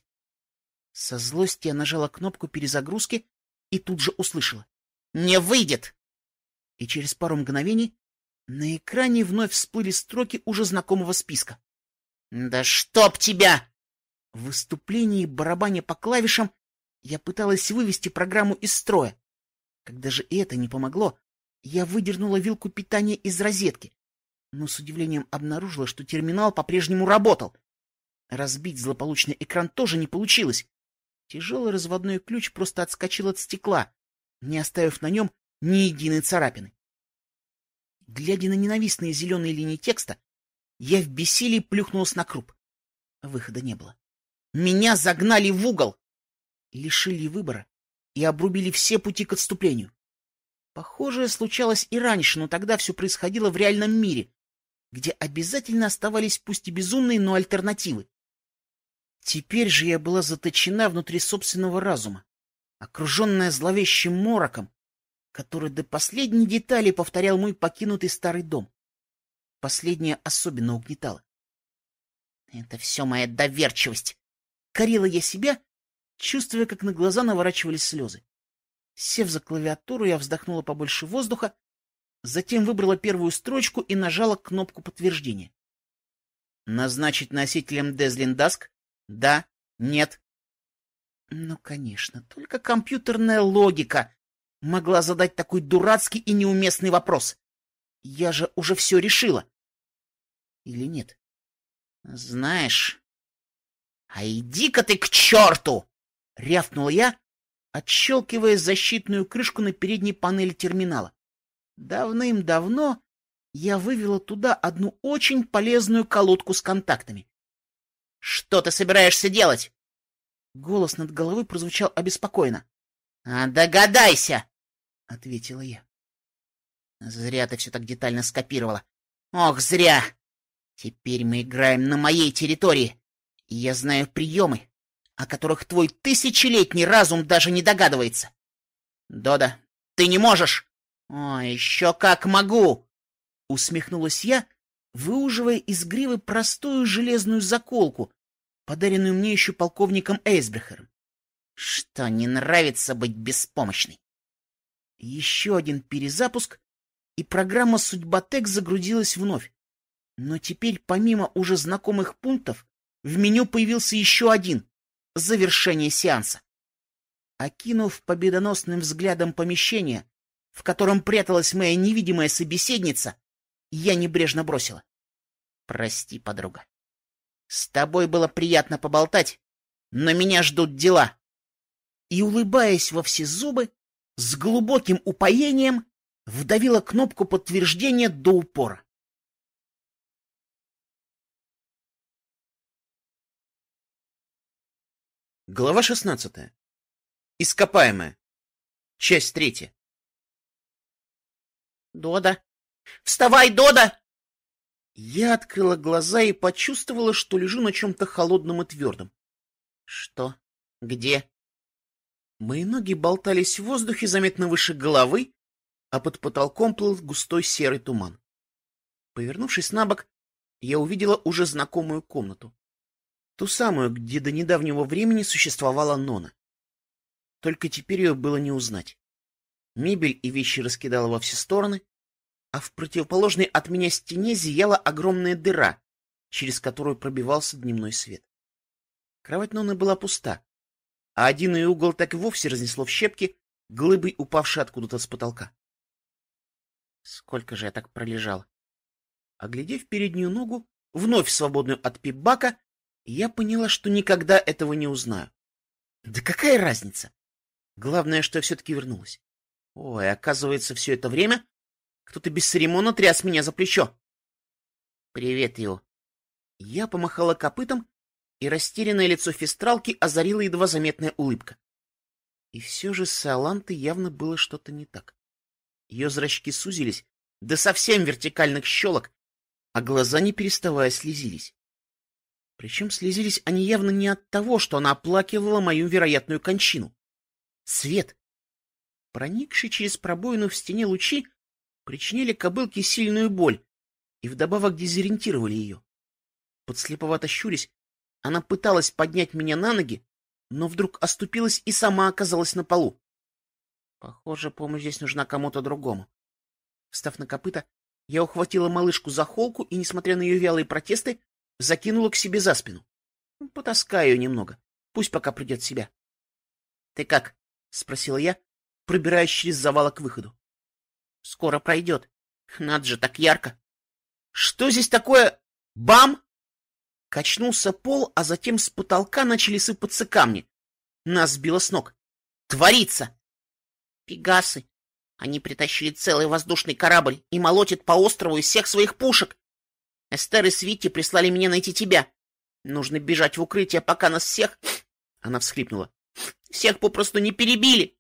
Со злости я нажала кнопку перезагрузки и тут же услышала: «Не выйдет!» И через пару мгновений на экране вновь всплыли строки уже знакомого списка. «Да чтоб тебя!» В выступлении, барабаня по клавишам, я пыталась вывести программу из строя. Когда же и это не помогло, я выдернула вилку питания из розетки, но с удивлением обнаружила, что терминал по-прежнему работал. Разбить злополучный экран тоже не получилось. Тяжелый разводной ключ просто отскочил от стекла, не оставив на нем ни единой царапины. Глядя на ненавистные зеленые линии текста, я в бессилии плюхнулась на круп. Выхода не было. Меня загнали в угол, лишили выбора и обрубили все пути к отступлению. Похожее случалось и раньше, но тогда все происходило в реальном мире, где обязательно оставались пусть и безумные, но альтернативы. Теперь же я была заточена внутри собственного разума, окруженная зловещим мороком, который до последней детали повторял мой покинутый старый дом. Последнее особенно угнетало. «Это все моя доверчивость!» — корила я себя, чувствуя, как на глаза наворачивались слезы. Сев за клавиатуру, я вздохнула побольше воздуха, затем выбрала первую строчку и нажала кнопку подтверждения. «Назначить носителем Дезлин Даск? Да? Нет?» Ну, конечно, только компьютерная логика могла задать такой дурацкий и неуместный вопрос. Я же уже все решила. Или нет? Знаешь... А иди-ка ты к черту! — рявкнула я, отщелкивая защитную крышку на передней панели терминала. Давным-давно я вывела туда одну очень полезную колодку с контактами. — Что ты собираешься делать? Голос над головой прозвучал обеспокоенно. — А догадайся! — ответила я. — Зря ты все так детально скопировала. Ох, зря! Теперь мы играем на моей территории, и я знаю приемы, о которых твой тысячелетний разум даже не догадывается. Дода, ты не можешь! О, еще как могу! Усмехнулась я, выуживая из гривы простую железную заколку, подаренную мне еще полковником Эйсбрехером. Что, не нравится быть беспомощной? Еще один перезапуск, и программа Судьбатек загрузилась вновь. Но теперь, помимо уже знакомых пунктов, в меню появился еще один — завершение сеанса. Окинув победоносным взглядом помещение, в котором пряталась моя невидимая собеседница, я небрежно бросила: «Прости, подруга. С тобой было приятно поболтать, но меня ждут дела». И, улыбаясь во все зубы, с глубоким упоением вдавила кнопку подтверждения до упора. Глава шестнадцатая. Ископаемая. Часть третья. «Дода! Вставай, Дода!» Я открыла глаза и почувствовала, что лежу на чем-то холодном и твердом. «Что? Где?» Мои ноги болтались в воздухе заметно выше головы, а под потолком плыл густой серый туман. Повернувшись на бок, я увидела уже знакомую комнату. Ту самую, где до недавнего времени существовала Нона. Только теперь ее было не узнать. Мебель и вещи раскидала во все стороны, а в противоположной от меня стене зияла огромная дыра, через которую пробивался дневной свет. Кровать Нонны была пуста, а один ее угол так и вовсе разнесло в щепки, глыбой упавшей откуда-то с потолка. Сколько же я так пролежал? Оглядев переднюю ногу, вновь свободную от пип-бака, я поняла, что никогда этого не узнаю. Да какая разница? Главное, что я все-таки вернулась. Ой, оказывается, все это время кто-то бесцеремонно тряс меня за плечо. «Привет, Ио». Я помахала копытом, и растерянное лицо фестралки озарила едва заметная улыбка. И все же с Иолантой явно было что-то не так. Ее зрачки сузились до совсем вертикальных щелок, а глаза, не переставая, слезились. Причем слезились они явно не от того, что она оплакивала мою вероятную кончину. Свет, проникший через пробоину в стене лучи, причиняли кобылке сильную боль и вдобавок дезориентировали ее. Подслеповато щурясь, она пыталась поднять меня на ноги, но вдруг оступилась и сама оказалась на полу. Похоже, помощь здесь нужна кому-то другому. Встав на копыта, я ухватила малышку за холку и, несмотря на ее вялые протесты, закинула к себе за спину. Потаскаю ее немного, пусть пока придет в себя. — Ты как? — спросила я, пробираясь через завал к выходу. — Скоро пройдет. Надо же, так ярко. — Что здесь такое? Бам! Качнулся пол, а затем с потолка начали сыпаться камни. Нас сбило с ног. Творится! Пегасы. Они притащили целый воздушный корабль и молотят по острову из всех своих пушек. Эстер и Свити прислали меня найти тебя. Нужно бежать в укрытие, пока нас всех... Она всхлипнула. Всех попросту не перебили.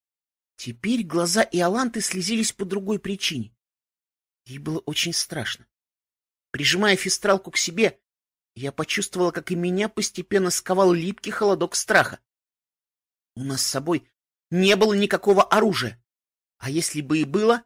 Теперь глаза Иоланты слезились по другой причине. Ей было очень страшно. Прижимая фестралку к себе, я почувствовала, как и меня постепенно сковал липкий холодок страха. У нас с собой не было никакого оружия. А если бы и было...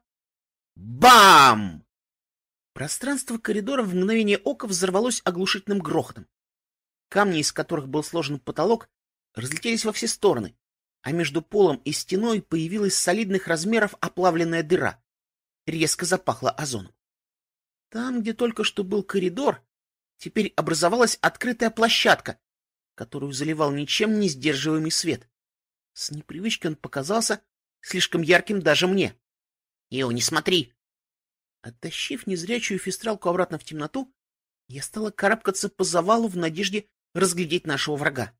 Бам! Пространство коридора в мгновение ока взорвалось оглушительным грохотом. Камни, из которых был сложен потолок, разлетелись во все стороны, а между полом и стеной появилась солидных размеров оплавленная дыра. Резко запахло озоном. Там, где только что был коридор, теперь образовалась открытая площадка, которую заливал ничем не сдерживаемый свет. С непривычки он показался слишком ярким даже мне. — Ио, не смотри! Оттащив незрячую фестралку обратно в темноту, я стала карабкаться по завалу в надежде разглядеть нашего врага.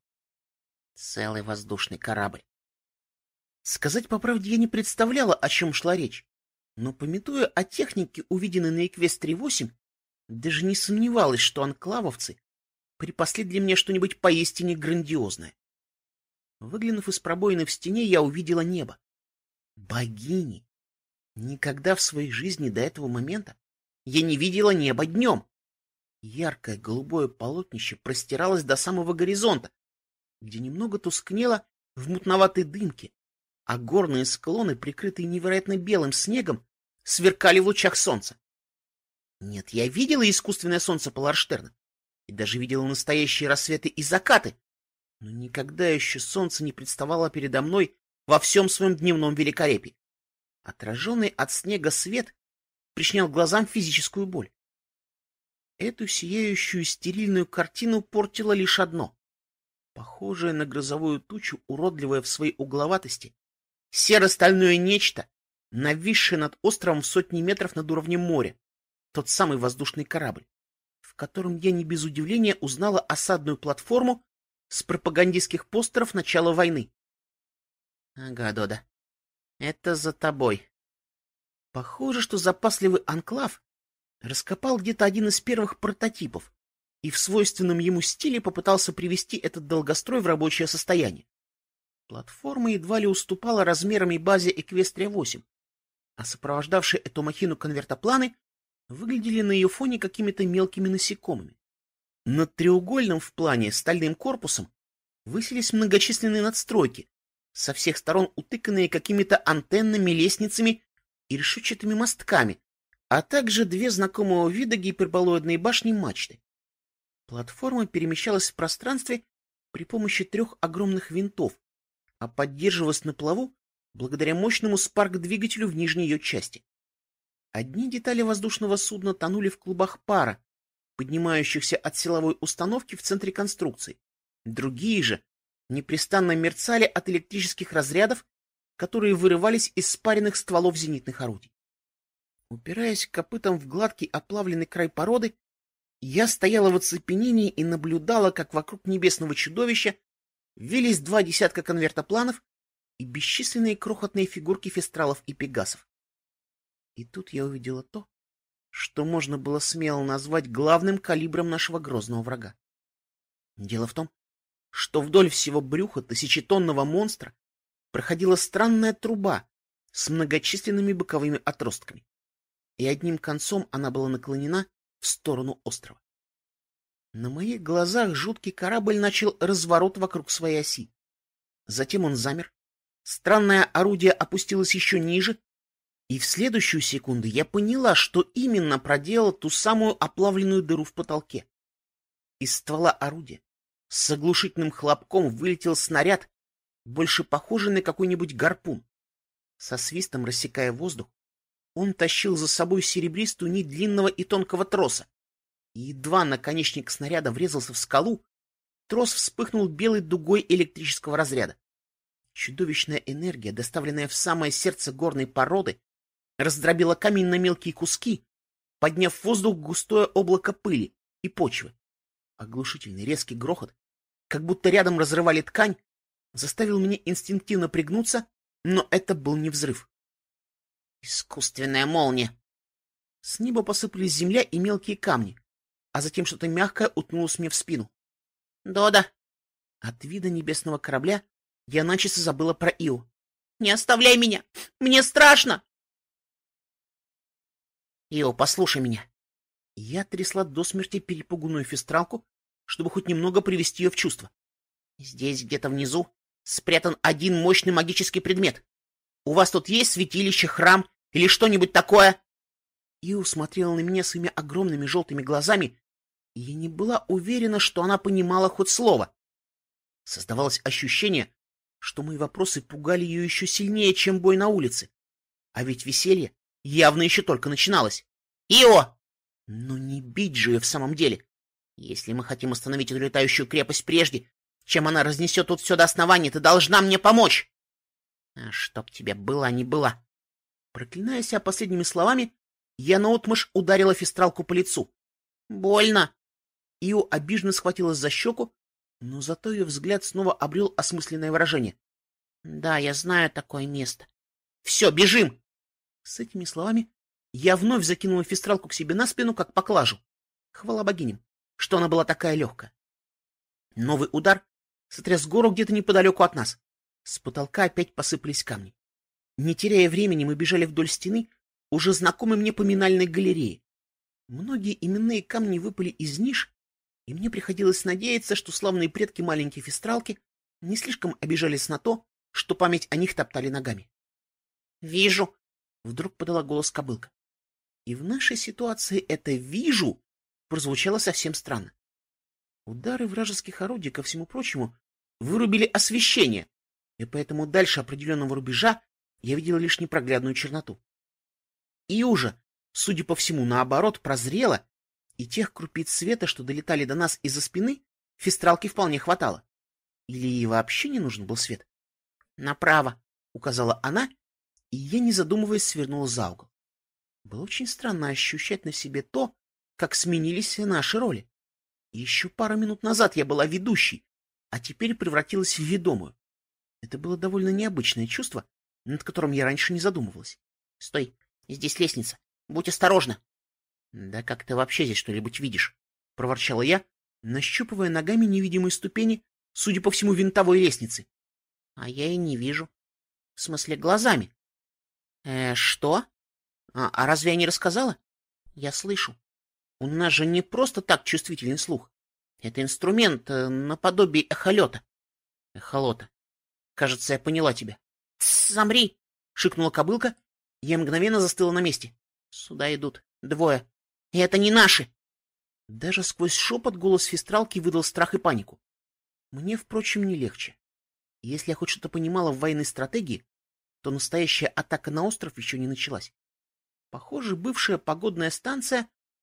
Целый воздушный корабль. Сказать по правде, я не представляла, о чем шла речь, но, памятуя о технике, увиденной на Эквестре восемь, даже не сомневалась, что анклавовцы припасли для меня что-нибудь поистине грандиозное. Выглянув из пробоины в стене, я увидела небо. Богини! Никогда в своей жизни до этого момента я не видела неба днем. Яркое голубое полотнище простиралось до самого горизонта, где немного тускнело в мутноватой дымке, а горные склоны, прикрытые невероятно белым снегом, сверкали в лучах солнца. Нет, я видела искусственное солнце Поларштерна и даже видела настоящие рассветы и закаты, но никогда еще солнце не представало передо мной во всем своем дневном великолепии. Отраженный от снега свет причинял глазам физическую боль. Эту сияющую стерильную картину портило лишь одно. Похожее на грозовую тучу, уродливое в своей угловатости, серо-стальное нечто, нависшее над островом в сотни метров над уровнем моря, тот самый воздушный корабль, в котором я не без удивления узнала осадную платформу с пропагандистских постеров начала войны. — Ага, Дода, это за тобой. Похоже, что запасливый анклав раскопал где-то один из первых прототипов и в свойственном ему стиле попытался привести этот долгострой в рабочее состояние. Платформа едва ли уступала размерами базе Эквестрия восемь, а сопровождавшие эту махину конвертопланы выглядели на ее фоне какими-то мелкими насекомыми. Над треугольным в плане стальным корпусом высились многочисленные надстройки, со всех сторон утыканные какими-то антеннами, лестницами и решетчатыми мостками, а также две знакомого вида гиперболоидные башни-мачты. Платформа перемещалась в пространстве при помощи трех огромных винтов, а поддерживалась на плаву благодаря мощному спарк-двигателю в нижней ее части. Одни детали воздушного судна тонули в клубах пара, поднимающихся от силовой установки в центре конструкции. Другие же непрестанно мерцали от электрических разрядов, которые вырывались из спаренных стволов зенитных орудий. Упираясь копытом в гладкий оплавленный край породы, я стояла в оцепенении и наблюдала, как вокруг небесного чудовища вились два десятка конвертопланов и бесчисленные крохотные фигурки фестралов и пегасов. И тут я увидела то, что можно было смело назвать главным калибром нашего грозного врага. Дело в том, что вдоль всего брюха тысячетонного монстра проходила странная труба с многочисленными боковыми отростками, и одним концом она была наклонена в сторону острова. На моих глазах жуткий корабль начал разворот вокруг своей оси. Затем он замер, странное орудие опустилось еще ниже, и в следующую секунду я поняла, что именно проделал ту самую оплавленную дыру в потолке. Из ствола орудия с оглушительным хлопком вылетел снаряд, больше похожий на какой-нибудь гарпун. Со свистом рассекая воздух, он тащил за собой серебристую нить длинного и тонкого троса. И едва наконечник снаряда врезался в скалу, трос вспыхнул белой дугой электрического разряда. Чудовищная энергия, доставленная в самое сердце горной породы, раздробила камень на мелкие куски, подняв в воздух густое облако пыли и почвы. Оглушительный резкий грохот, как будто рядом разрывали ткань, заставил меня инстинктивно пригнуться, но это был не взрыв. Искусственная молния. С неба посыпались земля и мелкие камни, а затем что-то мягкое уткнулось мне в спину. «Дода!» От вида небесного корабля я начисто забыла про Ио. «Не оставляй меня! Мне страшно!» «Ио, послушай меня!» Я трясла до смерти перепуганную фестралку, чтобы хоть немного привести ее в чувство. «Здесь где-то внизу спрятан один мощный магический предмет. У вас тут есть святилище, храм или что-нибудь такое?» Ио смотрела на меня своими огромными желтыми глазами, и я не была уверена, что она понимала хоть слово. Создавалось ощущение, что мои вопросы пугали ее еще сильнее, чем бой на улице. А ведь веселье явно еще только начиналось. «Ио!» Но не бить же ее в самом деле. Если мы хотим остановить эту летающую крепость прежде, чем она разнесет тут все до основания, ты должна мне помочь. А чтоб тебе была не была. Проклиная себя последними словами, я наотмашь ударила фестралку по лицу. Больно. Ио обиженно схватилась за щеку, но зато ее взгляд снова обрел осмысленное выражение. Да, я знаю такое место. Все, бежим! С этими словами я вновь закинула фестралку к себе на спину, как поклажу. Хвала богиням, что она была такая легкая. Новый удар сотряс гору где-то неподалеку от нас. С потолка опять посыпались камни. Не теряя времени, мы бежали вдоль стены, уже знакомой мне поминальной галереи. Многие именные камни выпали из ниш, и мне приходилось надеяться, что славные предки маленькой фестралки не слишком обижались на то, что память о них топтали ногами. «Вижу!» — вдруг подала голос кобылка. И в нашей ситуации это «вижу» прозвучало совсем странно. Удары вражеских орудий, ко всему прочему, вырубили освещение, и поэтому дальше определенного рубежа я видела лишь непроглядную черноту. И уже, судя по всему, наоборот, прозрела, и тех крупиц света, что долетали до нас из-за спины, фестралки вполне хватало. Или ей вообще не нужен был свет? «Направо», — указала она, и я, не задумываясь, свернула за угол. Было очень странно ощущать на себе то, как сменились наши роли. Еще пару минут назад я была ведущей, а теперь превратилась в ведомую. Это было довольно необычное чувство, над которым я раньше не задумывалась. — Стой, здесь лестница. Будь осторожна. — Да как ты вообще здесь что-нибудь видишь? — проворчала я, нащупывая ногами невидимые ступени, судя по всему, винтовой лестницы. — А я и не вижу. — В смысле, глазами. — Э, что? А, а разве я не рассказала? — Я слышу. У нас же не просто так чувствителен слух. Это инструмент э, наподобие эхолета. Эхолота. Кажется, я поняла тебя. — Замри! — шикнула кобылка. Я мгновенно застыла на месте. Сюда идут двое. И это не наши! Даже сквозь шепот голос фестралки выдал страх и панику. Мне, впрочем, не легче. Если я хоть что-то понимала в военной стратегии, то настоящая атака на остров еще не началась. Похоже, бывшая погодная станция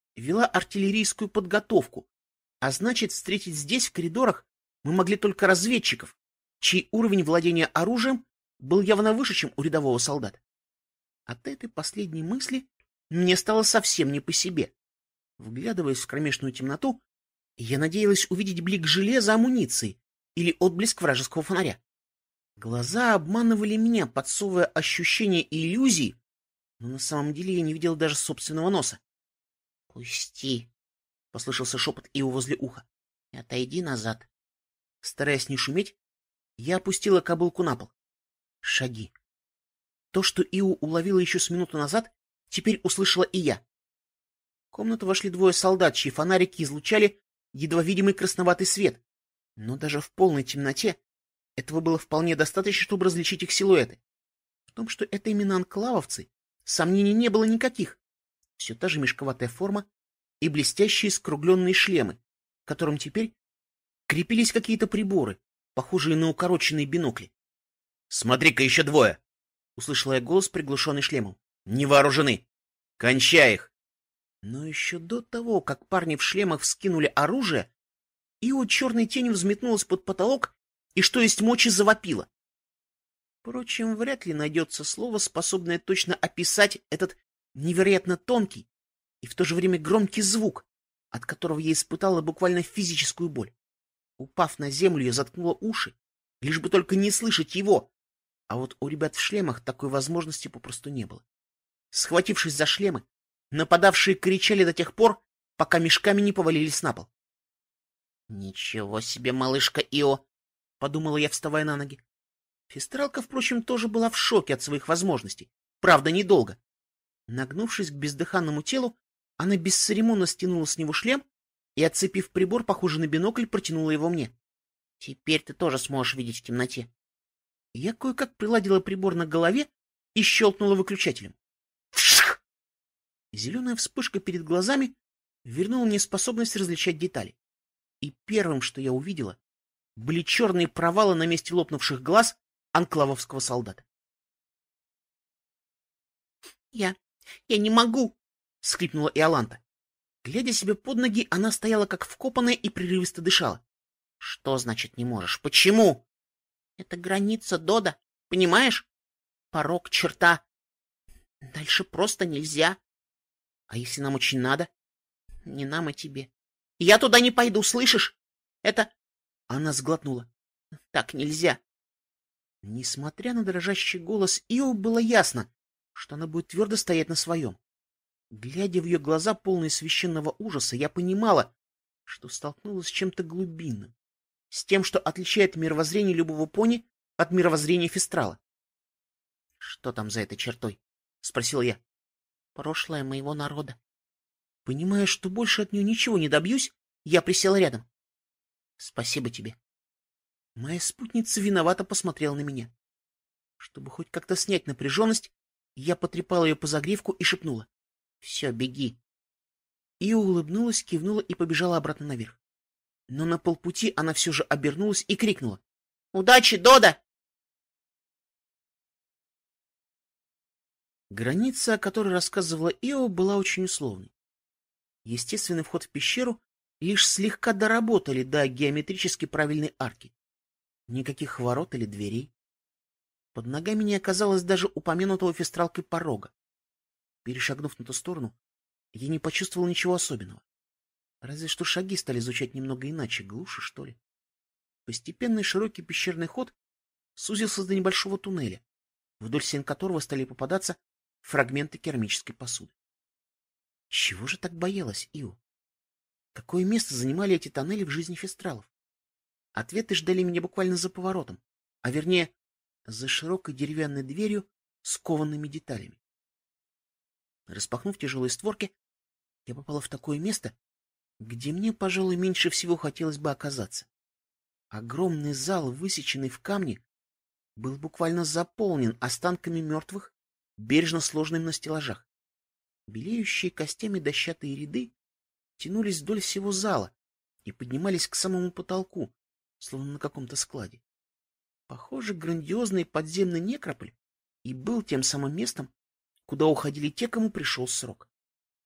вела артиллерийскую подготовку, а значит, встретить здесь, в коридорах, мы могли только разведчиков, чей уровень владения оружием был явно выше, чем у рядового солдата. От этой последней мысли мне стало совсем не по себе. Вглядываясь в кромешную темноту, я надеялась увидеть блик железа амуниции или отблеск вражеского фонаря. Глаза обманывали меня, подсовывая ощущения и иллюзии, но на самом деле я не видел даже собственного носа. — Пусти! — послышался шепот Ио возле уха. — Отойди назад. Стараясь не шуметь, я опустила кобылку на пол. Шаги. То, что Ио уловила еще с минуту назад, теперь услышала и я. В комнату вошли двое солдат, чьи фонарики излучали едва видимый красноватый свет, но даже в полной темноте этого было вполне достаточно, чтобы различить их силуэты. В том, что это именно анклавовцы, сомнений не было никаких. Все та же мешковатая форма и блестящие скругленные шлемы, к которым теперь крепились какие-то приборы, похожие на укороченные бинокли. — Смотри-ка, еще двое! — услышала я голос, приглушенный шлемом. — Не вооружены! Кончай их! Но еще до того, как парни в шлемах вскинули оружие, Ио черной тенью взметнулась под потолок и, что есть мочи, завопила. Впрочем, вряд ли найдется слово, способное точно описать этот невероятно тонкий и в то же время громкий звук, от которого я испытала буквально физическую боль. Упав на землю, я заткнула уши, лишь бы только не слышать его, а вот у ребят в шлемах такой возможности попросту не было. Схватившись за шлемы, нападавшие кричали до тех пор, пока мешками не повалились на пол. — Ничего себе, малышка Ио! — подумала я, вставая на ноги. Фестралка, впрочем, тоже была в шоке от своих возможностей. Правда, недолго. Нагнувшись к бездыханному телу, она бесцеремонно стянула с него шлем и, отцепив прибор, похожий на бинокль, протянула его мне. — Теперь ты тоже сможешь видеть в темноте. Я кое-как приладила прибор на голове и щелкнула выключателем. Вших! Зеленая вспышка перед глазами вернула мне способность различать детали. И первым, что я увидела, были черные провалы на месте лопнувших глаз анклавовского солдата. — Я... я не могу! — скрипнула Иоланта. Глядя себе под ноги, она стояла как вкопанная и прерывисто дышала. — Что значит не можешь? Почему? — Это граница Дода, понимаешь? Порог, черта. Дальше просто нельзя. А если нам очень надо? Не нам, а тебе. Я туда не пойду, слышишь? Это... Она сглотнула. Так нельзя. Несмотря на дрожащий голос Ио, было ясно, что она будет твердо стоять на своем. Глядя в ее глаза, полные священного ужаса, я понимала, что столкнулась с чем-то глубинным, с тем, что отличает мировоззрение любого пони от мировоззрения Фестрала. — Что там за этой чертой? — спросил я. — Прошлое моего народа. Понимая, что больше от нее ничего не добьюсь, я присела рядом. — Спасибо тебе. Моя спутница виновато посмотрела на меня. Чтобы хоть как-то снять напряженность, я потрепала ее по загривку и шепнула. — Все, беги. И улыбнулась, кивнула и побежала обратно наверх. Но на полпути она все же обернулась и крикнула. — Удачи, Дода! Граница, о которой рассказывала Ио, была очень условной. Естественный вход в пещеру лишь слегка доработали до геометрически правильной арки. Никаких ворот или дверей. Под ногами не оказалось даже упомянутого фестралкой порога. Перешагнув на ту сторону, я не почувствовал ничего особенного. Разве что шаги стали звучать немного иначе, глуше, что ли. Постепенно широкий пещерный ход сузился до небольшого туннеля, вдоль стен которого стали попадаться фрагменты керамической посуды. Чего же так боялась Ио? Какое место занимали эти тоннели в жизни фестралов? Ответы ждали меня буквально за поворотом, а вернее, за широкой деревянной дверью с коваными деталями. Распахнув тяжелые створки, я попала в такое место, где мне, пожалуй, меньше всего хотелось бы оказаться. Огромный зал, высеченный в камне, был буквально заполнен останками мертвых, бережно сложенными на стеллажах. Белеющие костями дощатые ряды тянулись вдоль всего зала и поднимались к самому потолку, словно на каком-то складе. Похоже, грандиозный подземный некрополь и был тем самым местом, куда уходили те, кому пришел срок.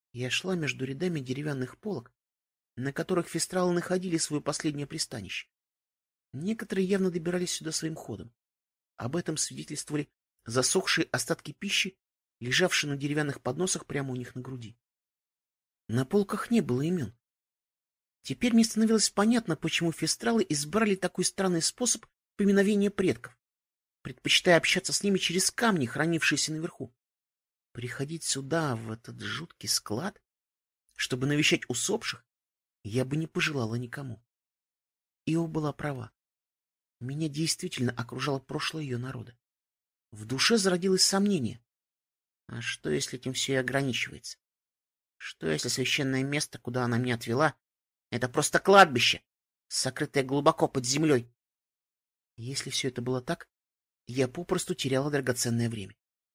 Я шла между рядами деревянных полок, на которых фестралы находили свое последнее пристанище. Некоторые явно добирались сюда своим ходом. Об этом свидетельствовали засохшие остатки пищи, лежавшие на деревянных подносах прямо у них на груди. На полках не было имен. Теперь мне становилось понятно, почему фестралы избрали такой странный способ поминовения предков, предпочитая общаться с ними через камни, хранившиеся наверху. Приходить сюда, в этот жуткий склад, чтобы навещать усопших, я бы не пожелала никому. Ио была права. Меня действительно окружало прошлое ее народа. В душе зародилось сомнение. А что, если этим все и ограничивается? Что, если священное место, куда она меня отвела, это просто кладбище, сокрытое глубоко под землей? Если все это было так, я попросту теряла драгоценное время.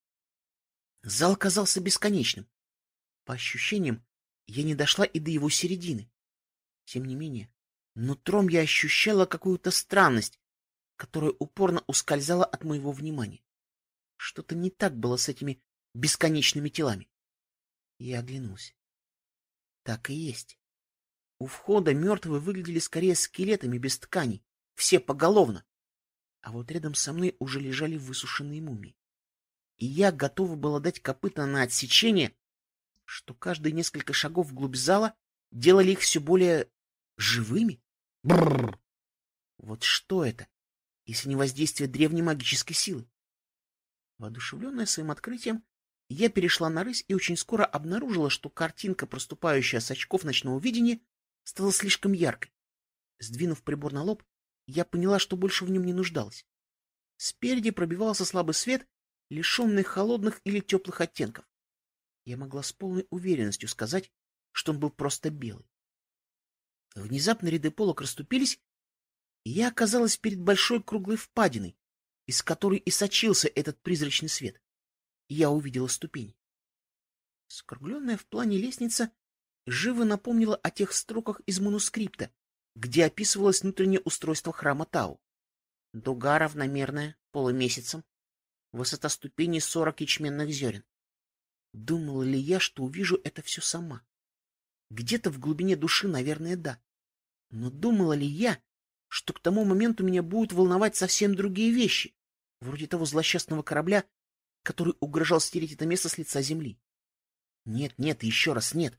Зал казался бесконечным. По ощущениям, я не дошла и до его середины. Тем не менее, нутром я ощущала какую-то странность, которая упорно ускользала от моего внимания. Что-то не так было с этими бесконечными телами. Я оглянулся. Так и есть. У входа мертвые выглядели скорее скелетами без тканей, все поголовно. А вот рядом со мной уже лежали высушенные мумии. И я готова была дать копыта на отсечение, что каждые несколько шагов вглубь зала делали их все более живыми. Бррр! Вот что это, если не воздействие древней магической силы? Воодушевленная своим открытием, я перешла на рысь и очень скоро обнаружила, что картинка, проступающая с очков ночного видения, стала слишком яркой. Сдвинув прибор на лоб, я поняла, что больше в нем не нуждалась. Спереди пробивался слабый свет, лишенный холодных или теплых оттенков. Я могла с полной уверенностью сказать, что он был просто белый. Внезапно ряды полок расступились, и я оказалась перед большой круглой впадиной, из которой и сочился этот призрачный свет. Я увидела ступени. Скругленная в плане лестница живо напомнила о тех строках из манускрипта, где описывалось внутреннее устройство храма Тау. Дуга равномерная, полумесяцем, высота ступеней сорок ячменных зерен. Думала ли я, что увижу это все сама? Где-то в глубине души, наверное, да. Но думала ли я, что к тому моменту меня будут волновать совсем другие вещи, вроде того злосчастного корабля, который угрожал стереть это место с лица земли? Нет, нет и еще раз нет.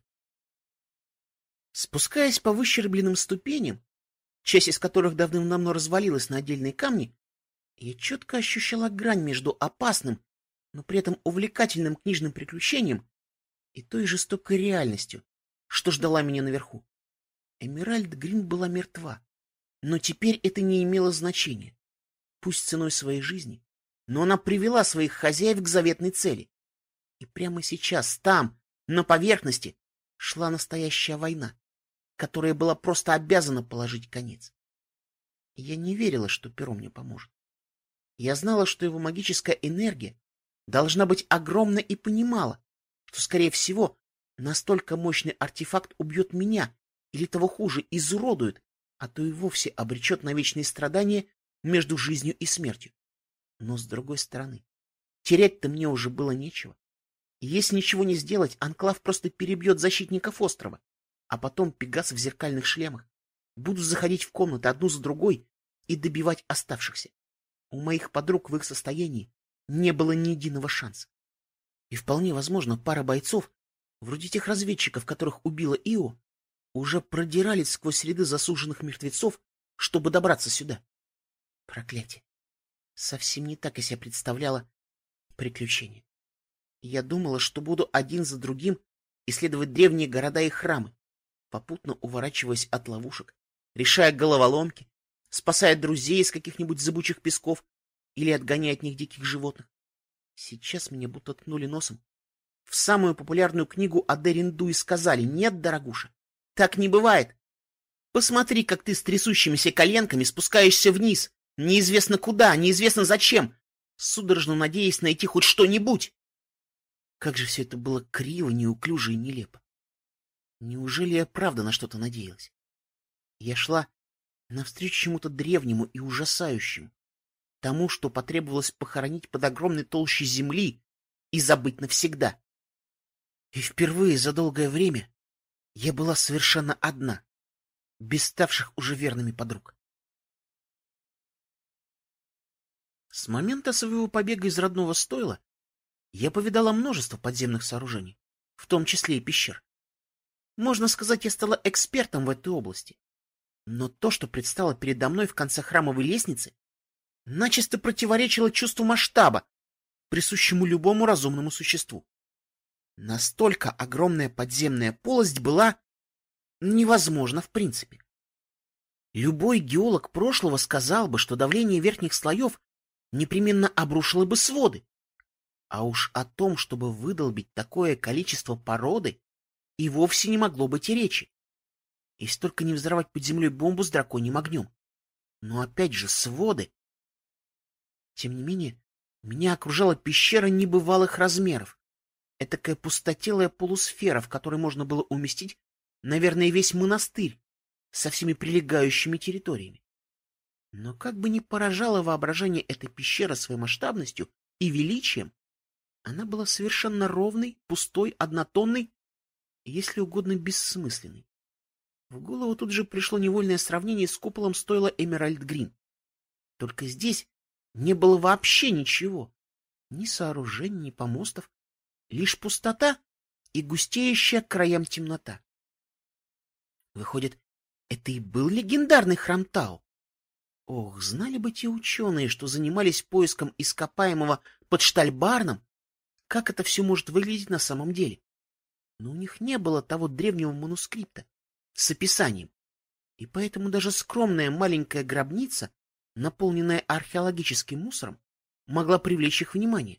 Спускаясь по выщербленным ступеням, часть из которых давным-давно развалилась на отдельные камни, я четко ощущала грань между опасным, но при этом увлекательным книжным приключением и той жестокой реальностью, что ждала меня наверху. Эмеральд Грин была мертва, но теперь это не имело значения. Пусть ценой своей жизни, но она привела своих хозяев к заветной цели. И прямо сейчас, там, на поверхности, шла настоящая война, которая была просто обязана положить конец. И я не верила, что перо мне поможет. Я знала, что его магическая энергия должна быть огромна, и понимала, что, скорее всего, настолько мощный артефакт убьет меня, или того хуже, изуродует, а то и вовсе обречет на вечные страдания между жизнью и смертью. Но, с другой стороны, терять-то мне уже было нечего. И если ничего не сделать, Анклав просто перебьет защитников острова, а потом Пегас в зеркальных шлемах будут заходить в комнаты одну за другой и добивать оставшихся. У моих подруг в их состоянии не было ни единого шанса. И вполне возможно, пара бойцов, вроде тех разведчиков, которых убила Ио, уже продирались сквозь ряды засушенных мертвецов, чтобы добраться сюда. Проклятие. Совсем не так я себе представляла приключения. Я думала, что буду один за другим исследовать древние города и храмы, попутно уворачиваясь от ловушек, решая головоломки, спасая друзей из каких-нибудь зыбучих песков или отгоняя от них диких животных. Сейчас меня будто ткнули носом в самую популярную книгу о Деринду и сказали: «Нет, дорогуша, так не бывает. Посмотри, как ты с трясущимися коленками спускаешься вниз, неизвестно куда, неизвестно зачем, судорожно надеясь найти хоть что-нибудь». Как же все это было криво, неуклюже и нелепо. Неужели я правда на что-то надеялась? Я шла навстречу чему-то древнему и ужасающему, тому, что потребовалось похоронить под огромной толщей земли и забыть навсегда. И впервые за долгое время я была совершенно одна, без ставших уже верными подруг. С момента своего побега из родного стойла я повидала множество подземных сооружений, в том числе и пещер. Можно сказать, я стала экспертом в этой области. Но то, что предстало передо мной в конце храмовой лестницы, начисто противоречило чувству масштаба, присущему любому разумному существу. Настолько огромная подземная полость была невозможна в принципе. Любой геолог прошлого сказал бы, что давление верхних слоев непременно обрушило бы своды. А уж о том, чтобы выдолбить такое количество породы, и вовсе не могло быть и речи. Если только не взорвать под землей бомбу с драконьим огнем. Но опять же своды. Тем не менее, меня окружала пещера небывалых размеров. Этакая пустотелая полусфера, в которой можно было уместить, наверное, весь монастырь со всеми прилегающими территориями. Но как бы ни поражало воображение этой пещеры своей масштабностью и величием, она была совершенно ровной, пустой, однотонной, если угодно бессмысленной. В голову тут же пришло невольное сравнение с куполом стойла Эмеральд Грин. Только здесь не было вообще ничего. Ни сооружений, ни помостов. Лишь пустота и густеющая к краям темнота. Выходит, это и был легендарный храм Тау. Ох, знали бы те ученые, что занимались поиском ископаемого под Штальбарном, как это все может выглядеть на самом деле. Но у них не было того древнего манускрипта с описанием, и поэтому даже скромная маленькая гробница, наполненная археологическим мусором, могла привлечь их внимание.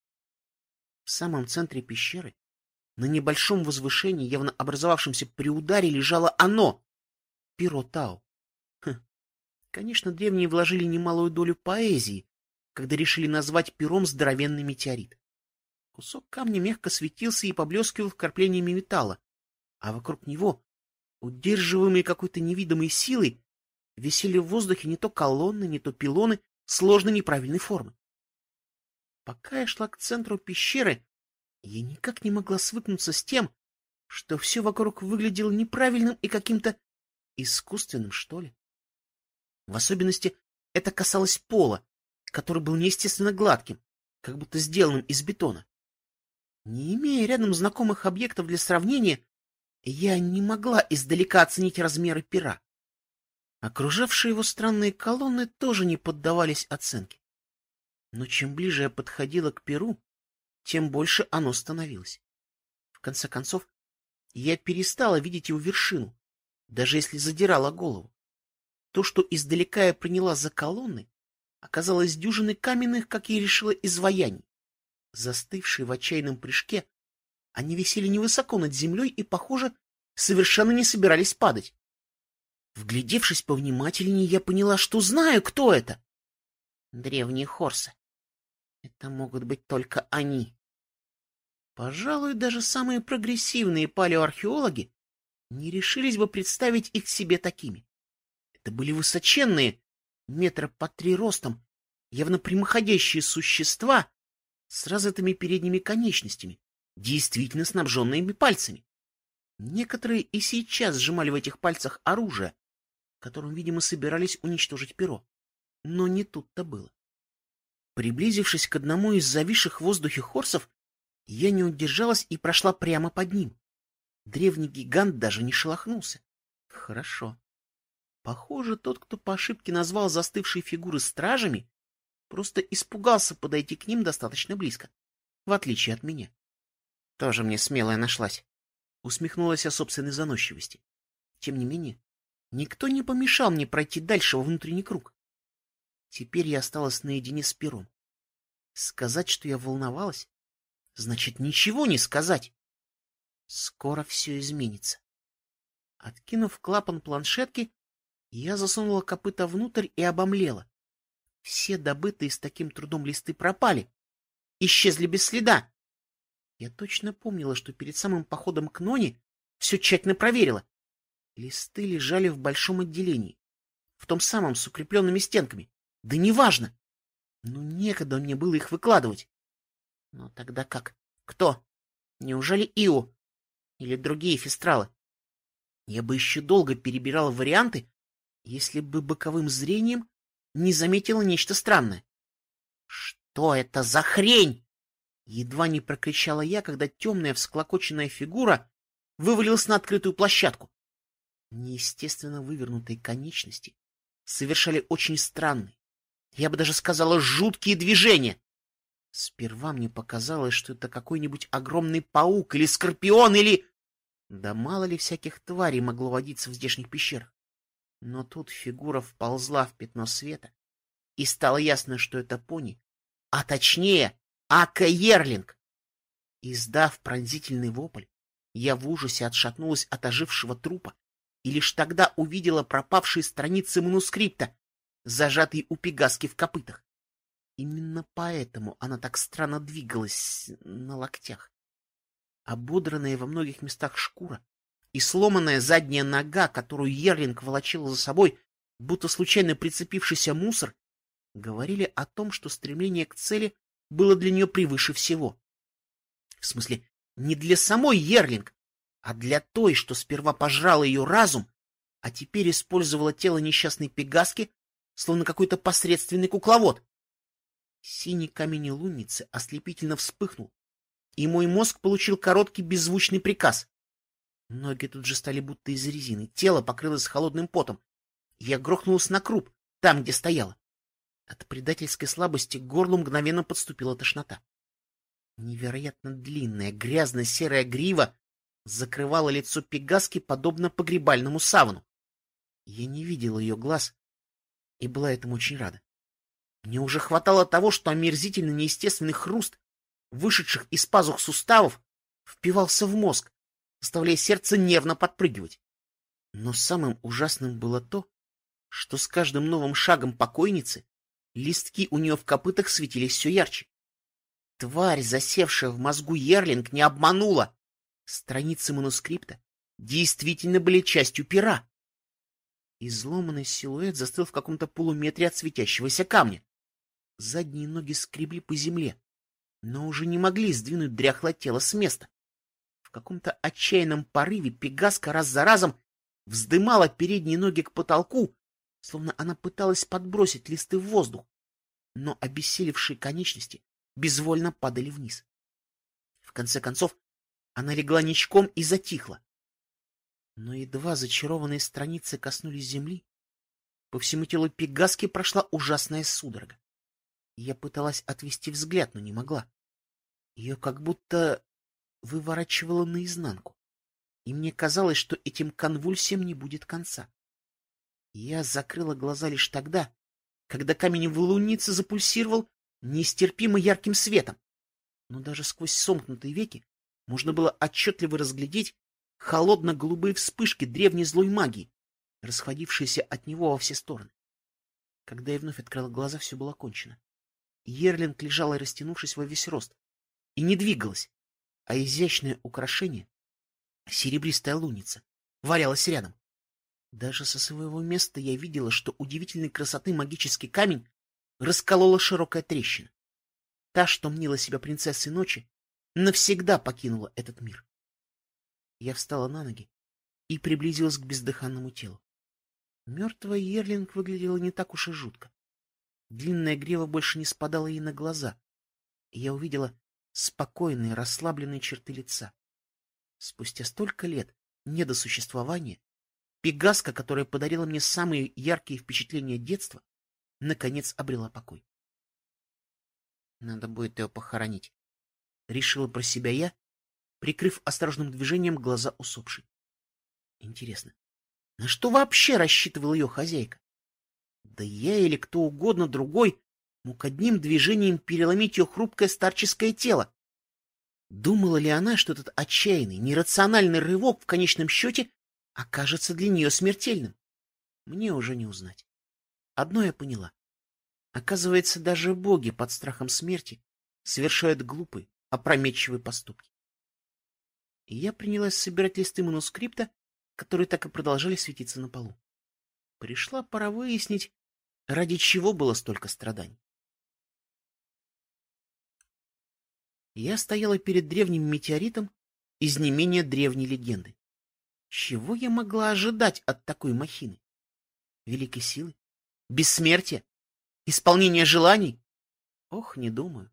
В самом центре пещеры, на небольшом возвышении, явно образовавшемся при ударе, лежало оно — перо Тау. Хм. Конечно, древние вложили немалую долю поэзии, когда решили назвать пером здоровенный метеорит. Кусок камня мягко светился и поблескивал вкраплениями металла, а вокруг него, удерживаемые какой-то невидимой силой, висели в воздухе не то колонны, не то пилоны сложной неправильной формы. Пока я шла к центру пещеры, я никак не могла свыкнуться с тем, что все вокруг выглядело неправильным и каким-то искусственным, что ли. В особенности это касалось пола, который был неестественно гладким, как будто сделанным из бетона. Не имея рядом знакомых объектов для сравнения, я не могла издалека оценить размеры пера. Окружавшие его странные колонны тоже не поддавались оценке. Но чем ближе я подходила к перу, тем больше оно становилось. В конце концов, я перестала видеть его вершину, даже если задирала голову. То, что издалека я приняла за колонны, оказалось дюжиной каменных, как я решила, изваяний. Застывшие в отчаянном прыжке, они висели невысоко над землей и, похоже, совершенно не собирались падать. Вглядевшись повнимательнее, я поняла, что знаю, кто это. Древние хорсы. Это могут быть только они. Пожалуй, даже самые прогрессивные палеоархеологи не решились бы представить их себе такими. Это были высоченные, метра по три ростом, явно прямоходящие существа с развитыми передними конечностями, действительно снабженными пальцами. Некоторые и сейчас сжимали в этих пальцах оружие, которым, видимо, собирались уничтожить перо. Но не тут-то было. Приблизившись к одному из зависших в воздухе хорсов, я не удержалась и прошла прямо под ним. Древний гигант даже не шелохнулся. Хорошо. Похоже, тот, кто по ошибке назвал застывшие фигуры стражами, просто испугался подойти к ним достаточно близко, в отличие от меня. Тоже мне смелая нашлась. Усмехнулась я собственной заносчивости. Тем не менее, никто не помешал мне пройти дальше во внутренний круг. Теперь я осталась наедине с пером. Сказать, что я волновалась, значит ничего не сказать. Скоро все изменится. Откинув клапан планшетки, я засунула копыта внутрь и обомлела. Все добытые с таким трудом листы пропали. Исчезли без следа. Я точно помнила, что перед самым походом к Ноне все тщательно проверила. Листы лежали в большом отделении, в том самом с укрепленными стенками. Да неважно. Но некогда мне было их выкладывать. Но тогда как? Кто? Неужели Ио? Или другие фестралы? Я бы еще долго перебирала варианты, если бы боковым зрением не заметила нечто странное. «Что это за хрень?» Едва не прокричала я, когда темная всклокоченная фигура вывалилась на открытую площадку. Неестественно вывернутые конечности совершали очень странные, я бы даже сказала, жуткие движения. Сперва мне показалось, что это какой-нибудь огромный паук или скорпион, или... Да мало ли всяких тварей могло водиться в здешних пещерах. Но тут фигура вползла в пятно света, и стало ясно, что это пони, а точнее Ака Ерлинг. Издав пронзительный вопль, я в ужасе отшатнулась от ожившего трупа и лишь тогда увидела пропавшие страницы манускрипта, зажатые у Пегаски в копытах. Именно поэтому она так странно двигалась на локтях. Ободранная во многих местах шкура и сломанная задняя нога, которую Ерлинг волочила за собой, будто случайно прицепившийся мусор, говорили о том, что стремление к цели было для нее превыше всего. В смысле, не для самой Ерлинг, а для той, что сперва пожрала ее разум, а теперь использовала тело несчастной Пегаски, словно какой-то посредственный кукловод. Синий камень лунницы ослепительно вспыхнул, и мой мозг получил короткий беззвучный приказ. Ноги тут же стали будто из резины, тело покрылось холодным потом. Я грохнулась на круп, там, где стояла. От предательской слабости к горлу мгновенно подступила тошнота. Невероятно длинная, грязно-серая грива закрывала лицо Пегаски, подобно погребальному савану. Я не видела ее глаз и была этому очень рада. Мне уже хватало того, что омерзительно неестественный хруст, вышедших из пазух суставов, впивался в мозг, заставляя сердце нервно подпрыгивать. Но самым ужасным было то, что с каждым новым шагом покойницы листки у нее в копытах светились все ярче. Тварь, засевшая в мозгу Ерлинг, не обманула. Страницы манускрипта действительно были частью пера. Изломанный силуэт застыл в каком-то полуметре от светящегося камня. Задние ноги скребли по земле, но уже не могли сдвинуть дряхлое тело с места. В каком-то отчаянном порыве Пегаска раз за разом вздымала передние ноги к потолку, словно она пыталась подбросить листы в воздух, но обессилевшие конечности безвольно падали вниз. В конце концов, она легла ничком и затихла. Но едва зачарованные страницы коснулись земли, по всему телу Пегаски прошла ужасная судорога. Я пыталась отвести взгляд, но не могла. Ее как будто выворачивало наизнанку, и мне казалось, что этим конвульсиям не будет конца. Я закрыла глаза лишь тогда, когда камень в луннице запульсировал нестерпимо ярким светом, но даже сквозь сомкнутые веки можно было отчетливо разглядеть холодно-голубые вспышки древней злой магии, расходившиеся от него во все стороны. Когда я вновь открыла глаза, все было кончено. Ерлинг лежала, растянувшись во весь рост, и не двигалась, а изящное украшение, серебристая лунница, валялась рядом. Даже со своего места я видела, что удивительной красоты магический камень расколола широкая трещина. Та, что мнила себя принцессой ночи, навсегда покинула этот мир. Я встала на ноги и приблизилась к бездыханному телу. Мертвая Ерлинг выглядела не так уж и жутко. Длинная грива больше не спадала ей на глаза, и я увидела спокойные, расслабленные черты лица. Спустя столько лет недосуществования Пегаска, которая подарила мне самые яркие впечатления детства, наконец обрела покой. Надо будет ее похоронить, решила про себя я, прикрыв осторожным движением глаза усопшей. Интересно, на что вообще рассчитывала ее хозяйка? Да я или кто угодно другой мог одним движением переломить ее хрупкое старческое тело. Думала ли она, что этот отчаянный, нерациональный рывок в конечном счете окажется для нее смертельным? Мне уже не узнать. Одно я поняла. Оказывается, даже боги под страхом смерти совершают глупые, опрометчивые поступки. И я принялась собирать листы манускрипта, которые так и продолжали светиться на полу. Пришла пора выяснить, ради чего было столько страданий. Я стояла перед древним метеоритом из не менее древней легенды. Чего я могла ожидать от такой махины? Великой силы? Бессмертия? Исполнения желаний? Ох, не думаю.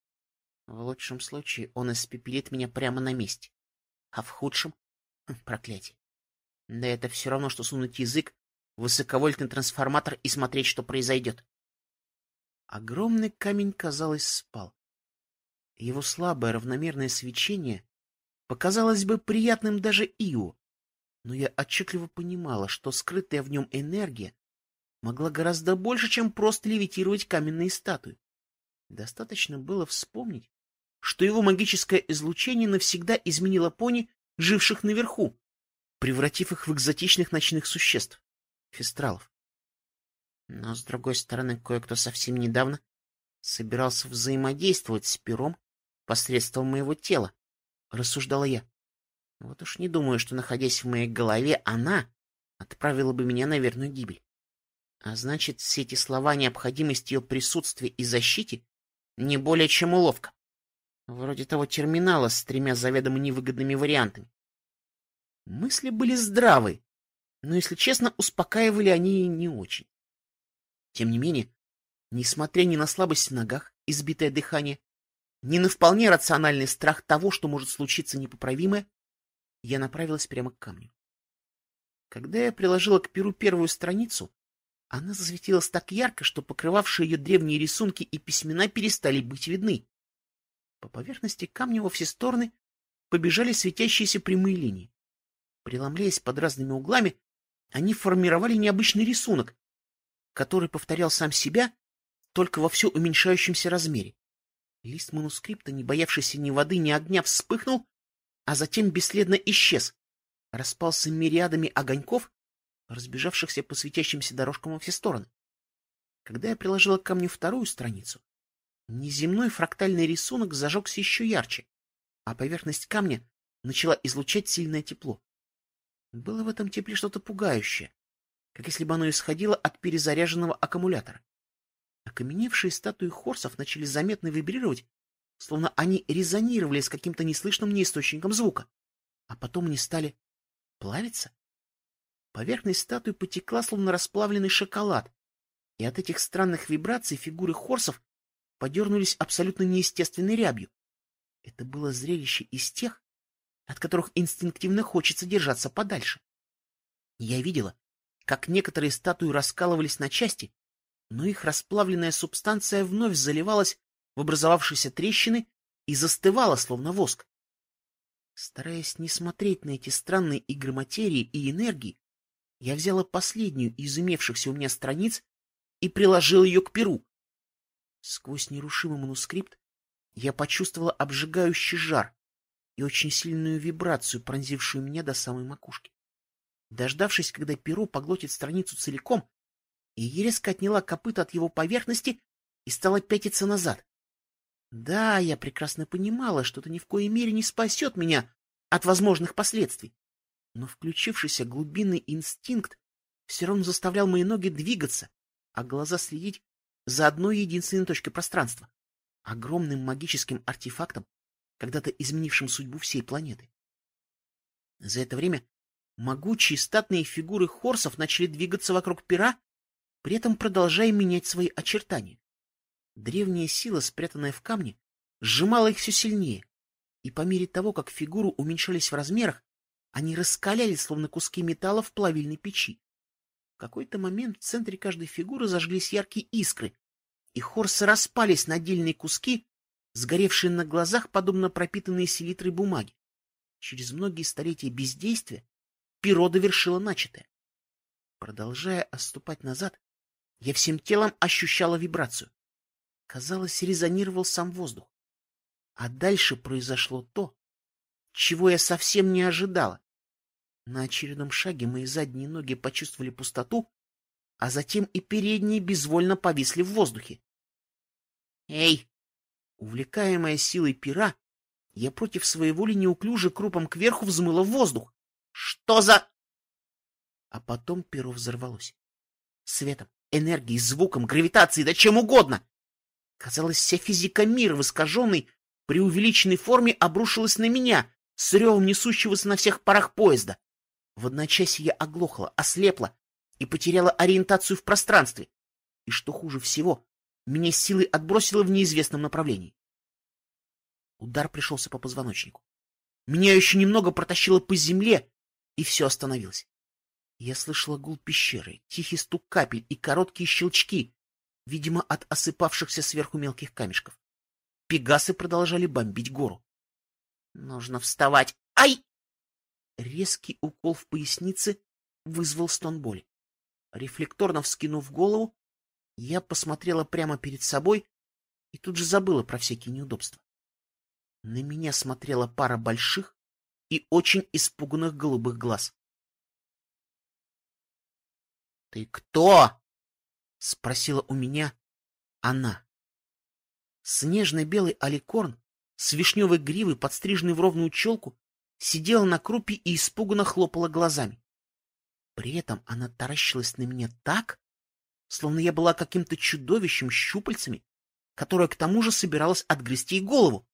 В лучшем случае он испепелит меня прямо на месте. А в худшем — проклятие. Да это все равно, что сунуть язык в высоковольтный трансформатор и смотреть, что произойдет. Огромный камень, казалось, спал. Его слабое равномерное свечение показалось бы приятным даже Ио, но я отчетливо понимала, что скрытая в нем энергия могла гораздо больше, чем просто левитировать каменные статуи. Достаточно было вспомнить, что его магическое излучение навсегда изменило пони, живших наверху, превратив их в экзотичных ночных существ — фестралов. Но, с другой стороны, кое-кто совсем недавно собирался взаимодействовать с пером посредством моего тела, — рассуждала я. Вот уж не думаю, что, находясь в моей голове, она отправила бы меня на верную гибель. А значит, все эти слова о необходимости ее присутствия и защите не более чем уловка. Вроде того терминала с тремя заведомо невыгодными вариантами. Мысли были здравые, но, если честно, успокаивали они не очень. Тем не менее, несмотря ни на слабость в ногах и сбитое дыхание, ни на вполне рациональный страх того, что может случиться непоправимое, я направилась прямо к камню. Когда я приложила к перу первую страницу, она засветилась так ярко, что покрывавшие ее древние рисунки и письмена перестали быть видны. По поверхности камня во все стороны побежали светящиеся прямые линии. Преломляясь под разными углами, они формировали необычный рисунок, который повторял сам себя, только во все уменьшающемся размере. Лист манускрипта, не боявшийся ни воды, ни огня, вспыхнул, а затем бесследно исчез, распался мириадами огоньков, разбежавшихся по светящимся дорожкам во все стороны. Когда я приложила к камню вторую страницу, неземной фрактальный рисунок зажегся еще ярче, а поверхность камня начала излучать сильное тепло. Было в этом тепле что-то пугающее, как если бы оно исходило от перезаряженного аккумулятора. Окаменевшие статуи хорсов начали заметно вибрировать, словно они резонировали с каким-то неслышным мне источником звука, а потом они стали плавиться. Поверхность статуи потекла, словно расплавленный шоколад, и от этих странных вибраций фигуры хорсов подернулись абсолютно неестественной рябью. Это было зрелище из тех, от которых инстинктивно хочется держаться подальше. Я видела, как некоторые статуи раскалывались на части, но их расплавленная субстанция вновь заливалась в образовавшиеся трещины и застывала, словно воск. Стараясь не смотреть на эти странные игры материи и энергии, я взяла последнюю из имевшихся у меня страниц и приложила ее к перу. Сквозь нерушимый манускрипт я почувствовала обжигающий жар и очень сильную вибрацию, пронзившую меня до самой макушки. Дождавшись, когда перо поглотит страницу целиком, я резко отняла копыто от его поверхности и стала пятиться назад. Да, я прекрасно понимала, что это ни в коей мере не спасет меня от возможных последствий, но включившийся глубинный инстинкт все равно заставлял мои ноги двигаться, а глаза следить за одной единственной точкой пространства — огромным магическим артефактом, когда-то изменившим судьбу всей планеты. За это время могучие статные фигуры хорсов начали двигаться вокруг пера, при этом продолжая менять свои очертания. Древняя сила, спрятанная в камне, сжимала их все сильнее, и по мере того, как фигуры уменьшались в размерах, они раскалялись, словно куски металла в плавильной печи. В какой-то момент в центре каждой фигуры зажглись яркие искры, и хорсы распались на отдельные куски, сгоревшие на глазах, подобно пропитанные селитрой бумаги. Через многие столетия бездействия перо довершило начатое. Продолжая отступать назад, я всем телом ощущала вибрацию. Казалось, резонировал сам воздух. А дальше произошло то, чего я совсем не ожидала. На очередном шаге мои задние ноги почувствовали пустоту, а затем и передние безвольно повисли в воздухе. «Эй!» Увлекаемая силой пера, я против своей воли неуклюже крупом кверху взмыла в воздух. «Что за...» А потом перо взорвалось. Светом, энергией, звуком, гравитацией, да чем угодно. Казалось, вся физика мира в искаженной, преувеличенной форме обрушилась на меня с ревом несущегося на всех парах поезда. В одночасье я оглохла, ослепла и потеряла ориентацию в пространстве. И что хуже всего, меня силой отбросило в неизвестном направлении. Удар пришелся по позвоночнику. Меня еще немного протащило по земле, и все остановилось. Я слышала гул пещеры, тихий стук капель и короткие щелчки, видимо, от осыпавшихся сверху мелких камешков. Пегасы продолжали бомбить гору. Нужно вставать. Ай! Резкий укол в пояснице вызвал стон боли. Рефлекторно вскинув голову, я посмотрела прямо перед собой и тут же забыла про всякие неудобства. На меня смотрела пара больших и очень испуганных голубых глаз. — Ты кто? — спросила у меня она. Снежно-белый аликорн с вишневой гривой, подстриженной в ровную челку, сидела на крупе и испуганно хлопала глазами. При этом она таращилась на меня так, словно я была каким-то чудовищем с щупальцами, которое к тому же собиралась отгрызть ей голову.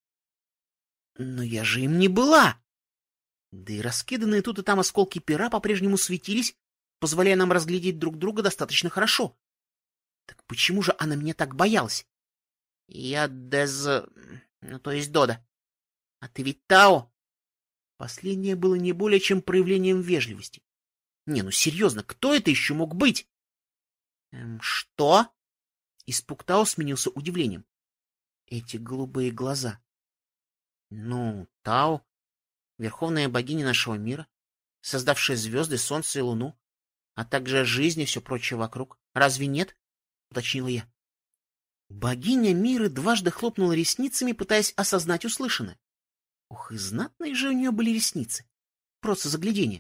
Но я же им не была. Да и раскиданные тут и там осколки пера по-прежнему светились, позволяя нам разглядеть друг друга достаточно хорошо. Так почему же она меня так боялась? Я Дез... ну, то есть Дода. А ты ведь Тао? Последнее было не более чем проявлением вежливости. Не, ну серьезно, кто это еще мог быть? Эм, что? Испуг Тао сменился удивлением. Эти голубые глаза. Ну, Тао, верховная богиня нашего мира, создавшая звезды, солнце и луну, а также жизнь и все прочее вокруг. Разве нет? Уточнила я. Богиня мира дважды хлопнула ресницами, пытаясь осознать услышанное. Ох, и знатные же у нее были ресницы. Просто загляденье.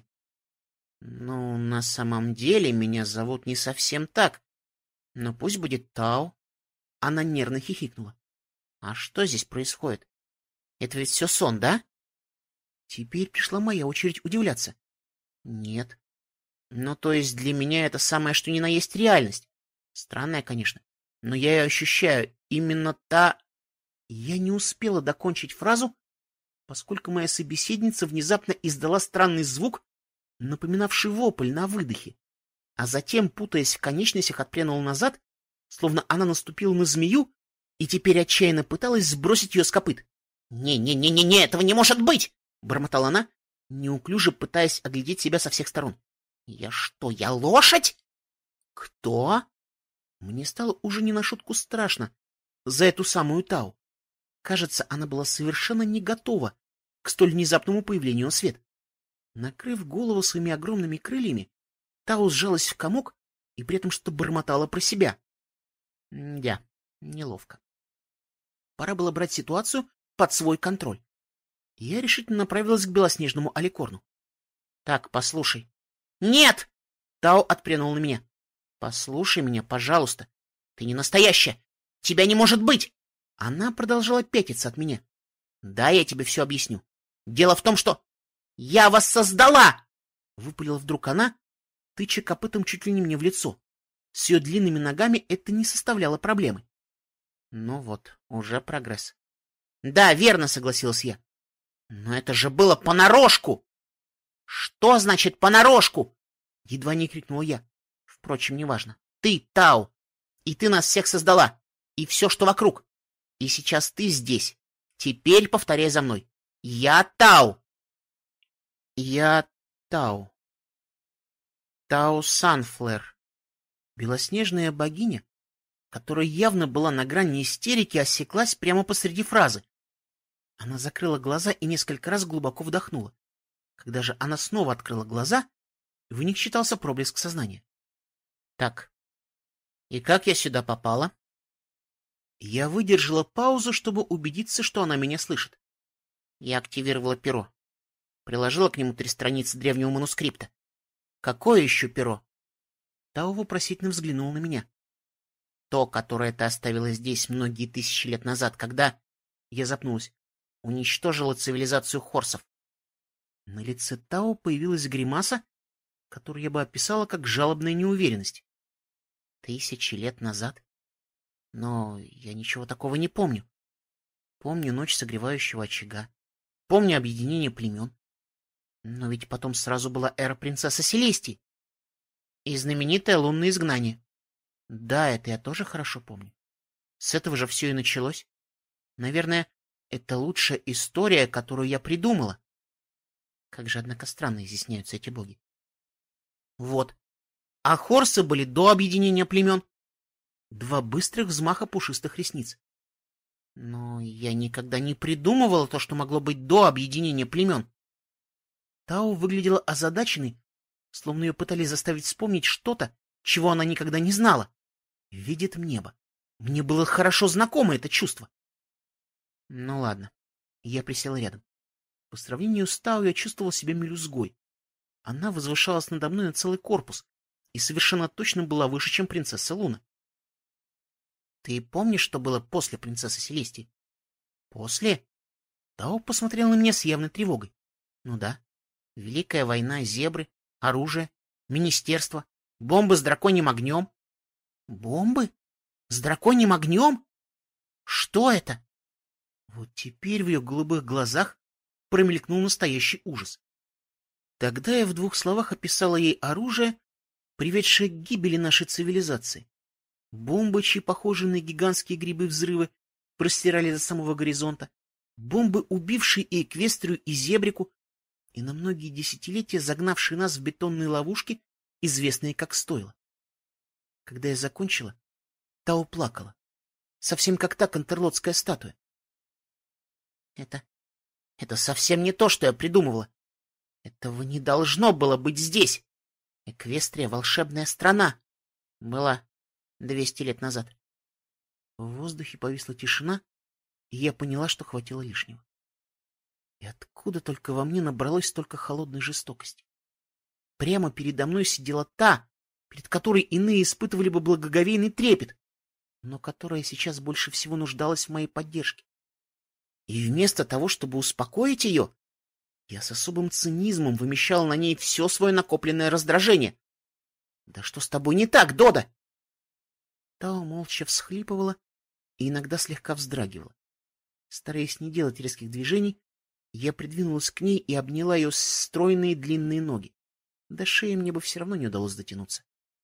Ну, на самом деле меня зовут не совсем так. Но пусть будет Тао. Она нервно хихикнула. А что здесь происходит? Это ведь все сон, да? Теперь пришла моя очередь удивляться. Нет. Ну, то есть для меня это самое что ни на есть реальность. Странная, конечно. Но я ее ощущаю. Именно та... Я не успела докончить фразу, поскольку моя собеседница внезапно издала странный звук, напоминавший вопль на выдохе, а затем, путаясь в конечностях, отпрянула назад, словно она наступила на змею и теперь отчаянно пыталась сбросить ее с копыт. «Не-не-не-не-не, этого не может быть!» — бормотала она, неуклюже пытаясь оглядеть себя со всех сторон. «Я что, я лошадь?» «Кто?» Мне стало уже не на шутку страшно за эту самую Тау. Кажется, она была совершенно не готова к столь внезапному появлению света. Накрыв голову своими огромными крыльями, Тау сжалась в комок и при этом что-то бормотала про себя. Да, неловко. Пора было брать ситуацию под свой контроль. Я решительно направилась к белоснежному аликорну. — Так, послушай. — Нет! Тао отпрянул на меня. — Послушай меня, пожалуйста. Ты не настоящая. Тебя не может быть! Она продолжала пятиться от меня. — Да, я тебе все объясню. Дело в том, что... Я вас создала! Выпалила вдруг она, тыча копытом чуть ли не мне в лицо. С ее длинными ногами это не составляло проблемы. Ну вот, уже прогресс. Да, верно, согласилась я. Но это же было понарошку! Что значит понарошку? Едва не крикнула я. Впрочем, неважно. Ты, Тау, и ты нас всех создала, и все, что вокруг. И сейчас ты здесь. Теперь повторяй за мной. Я Тау. Я Тау. Тау Санфлер. Белоснежная богиня, которая явно была на грани истерики, осеклась прямо посреди фразы. Она закрыла глаза и несколько раз глубоко вдохнула. Когда же она снова открыла глаза, в них читался проблеск сознания. Так, и как я сюда попала? Я выдержала паузу, чтобы убедиться, что она меня слышит. Я активировала перо. Приложила к нему три страницы древнего манускрипта. Какое еще перо? Тао вопросительно взглянул на меня. То, которое ты оставила здесь многие тысячи лет назад, когда... Я запнулась. Уничтожила цивилизацию хорсов. На лице Тао появилась гримаса, которую я бы описала как жалобная неуверенность. Тысячи лет назад? Но я ничего такого не помню. Помню ночь согревающего очага. Помню объединение племен. Но ведь потом сразу была эра принцессы Селестии. И знаменитое лунное изгнание. Да, это я тоже хорошо помню. С этого же все и началось. Наверное, это лучшая история, которую я придумала. Как же, однако, странно изъясняются эти боги. Вот. А хорсы были до объединения племен. Два быстрых взмаха пушистых ресниц. Но я никогда не придумывала то, что могло быть до объединения племен. Тау выглядела озадаченной, словно ее пытались заставить вспомнить что-то, чего она никогда не знала. Видит небо. Мне было хорошо знакомо это чувство. Ну ладно. Я присела рядом. По сравнению с Тау я чувствовал себя мелюзгой. Она возвышалась надо мной на целый корпус и совершенно точно была выше, чем принцесса Луна. Ты помнишь, что было после принцессы Селестии? После? Тау посмотрел на меня с явной тревогой. Ну да. Великая война, зебры, оружие, министерство, бомбы с драконьим огнем. Бомбы? С драконьим огнем? Что это? Вот теперь в ее голубых глазах промелькнул настоящий ужас. Тогда я в двух словах описала ей оружие, приведшее к гибели нашей цивилизации. Бомбы, чьи похожие на гигантские грибы взрывы, простирали до самого горизонта, бомбы, убившие и Эквестрию, и Зебрику, и на многие десятилетия загнавшие нас в бетонные ловушки, известные как стойла. Когда я закончила, Тау плакала, совсем как та контерлотская статуя. Это... это совсем не то, что я придумывала. Этого не должно было быть здесь. Эквестрия — волшебная страна. Была двести лет назад. В воздухе повисла тишина, и я поняла, что хватило лишнего. И откуда только во мне набралось столько холодной жестокости? Прямо передо мной сидела та, перед которой иные испытывали бы благоговейный трепет, но которая сейчас больше всего нуждалась в моей поддержке. И вместо того, чтобы успокоить ее, я с особым цинизмом вымещал на ней все свое накопленное раздражение. «Да что с тобой не так, Дода?» Тао молча всхлипывала и иногда слегка вздрагивала. Стараясь не делать резких движений, я придвинулась к ней и обняла ее стройные длинные ноги. До шеи мне бы все равно не удалось дотянуться.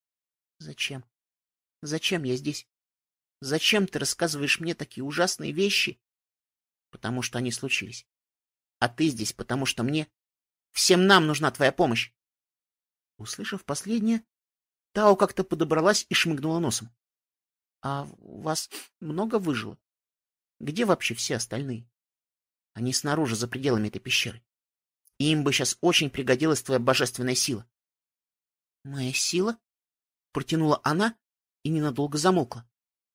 Зачем? Зачем я здесь? Зачем ты рассказываешь мне такие ужасные вещи? Потому что они случились. А ты здесь, потому что мне... Всем нам нужна твоя помощь. Услышав последнее, Тао как-то подобралась и шмыгнула носом. А у вас много выжило? Где вообще все остальные? Они снаружи, за пределами этой пещеры. И им бы сейчас очень пригодилась твоя божественная сила. Моя сила? Протянула она и ненадолго замолкла.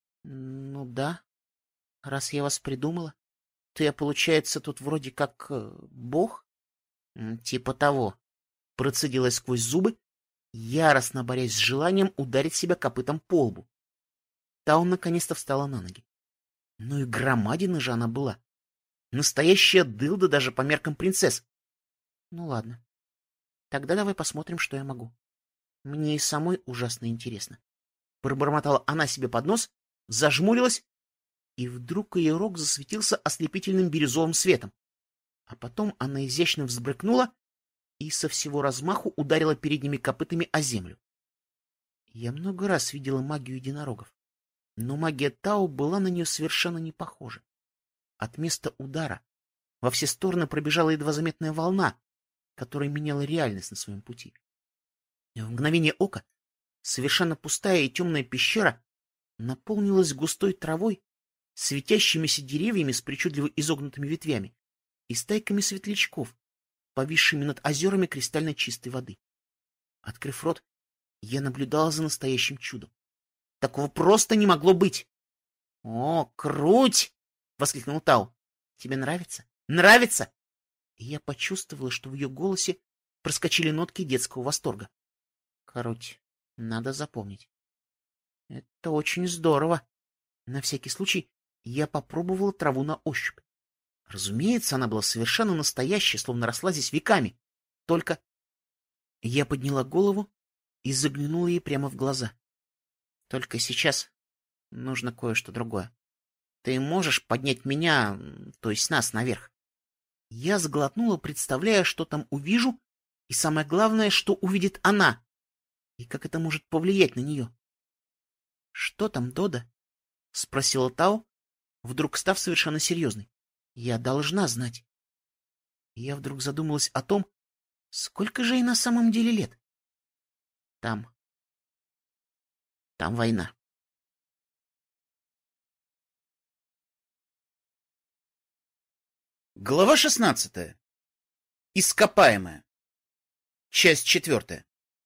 Ну да, раз я вас придумала, то я, получается, тут вроде как э, бог? Типа того. Процедила сквозь зубы, яростно борясь с желанием ударить себя копытом по лбу. Тау наконец-то встала на ноги. Ну и громадина же она была. Настоящая дылда даже по меркам принцесс. Ну ладно. Тогда давай посмотрим, что я могу. Мне и самой ужасно интересно. Пробормотала она себе под нос, зажмурилась, и вдруг ее рог засветился ослепительным бирюзовым светом. А потом она изящно взбрыкнула и со всего размаху ударила передними копытами о землю. Я много раз видела магию единорогов, но магия Тау была на нее совершенно не похожа. От места удара во все стороны пробежала едва заметная волна, которая меняла реальность на своем пути. И в мгновение ока совершенно пустая и темная пещера наполнилась густой травой, светящимися деревьями с причудливо изогнутыми ветвями и стайками светлячков, повисшими над озерами кристально чистой воды. Открыв рот, я наблюдала за настоящим чудом. Такого просто не могло быть. — О, круть! — воскликнул Тау. — Тебе нравится? Нравится? И я почувствовала, что в ее голосе проскочили нотки детского восторга. — Круть, надо запомнить. — Это очень здорово. На всякий случай я попробовала траву на ощупь. Разумеется, она была совершенно настоящая, словно росла здесь веками. Только... Я подняла голову и заглянула ей прямо в глаза. Только сейчас нужно кое-что другое. Ты можешь поднять меня, то есть нас, наверх? Я сглотнула, представляя, что там увижу, и самое главное, что увидит она, и как это может повлиять на нее. — Что там, Дода? — спросила Тао, вдруг став совершенно серьезной. — Я должна знать. Я вдруг задумалась о том, сколько же ей на самом деле лет. Там. Там война. Глава шестнадцатая. Ископаемая. Часть четвертая.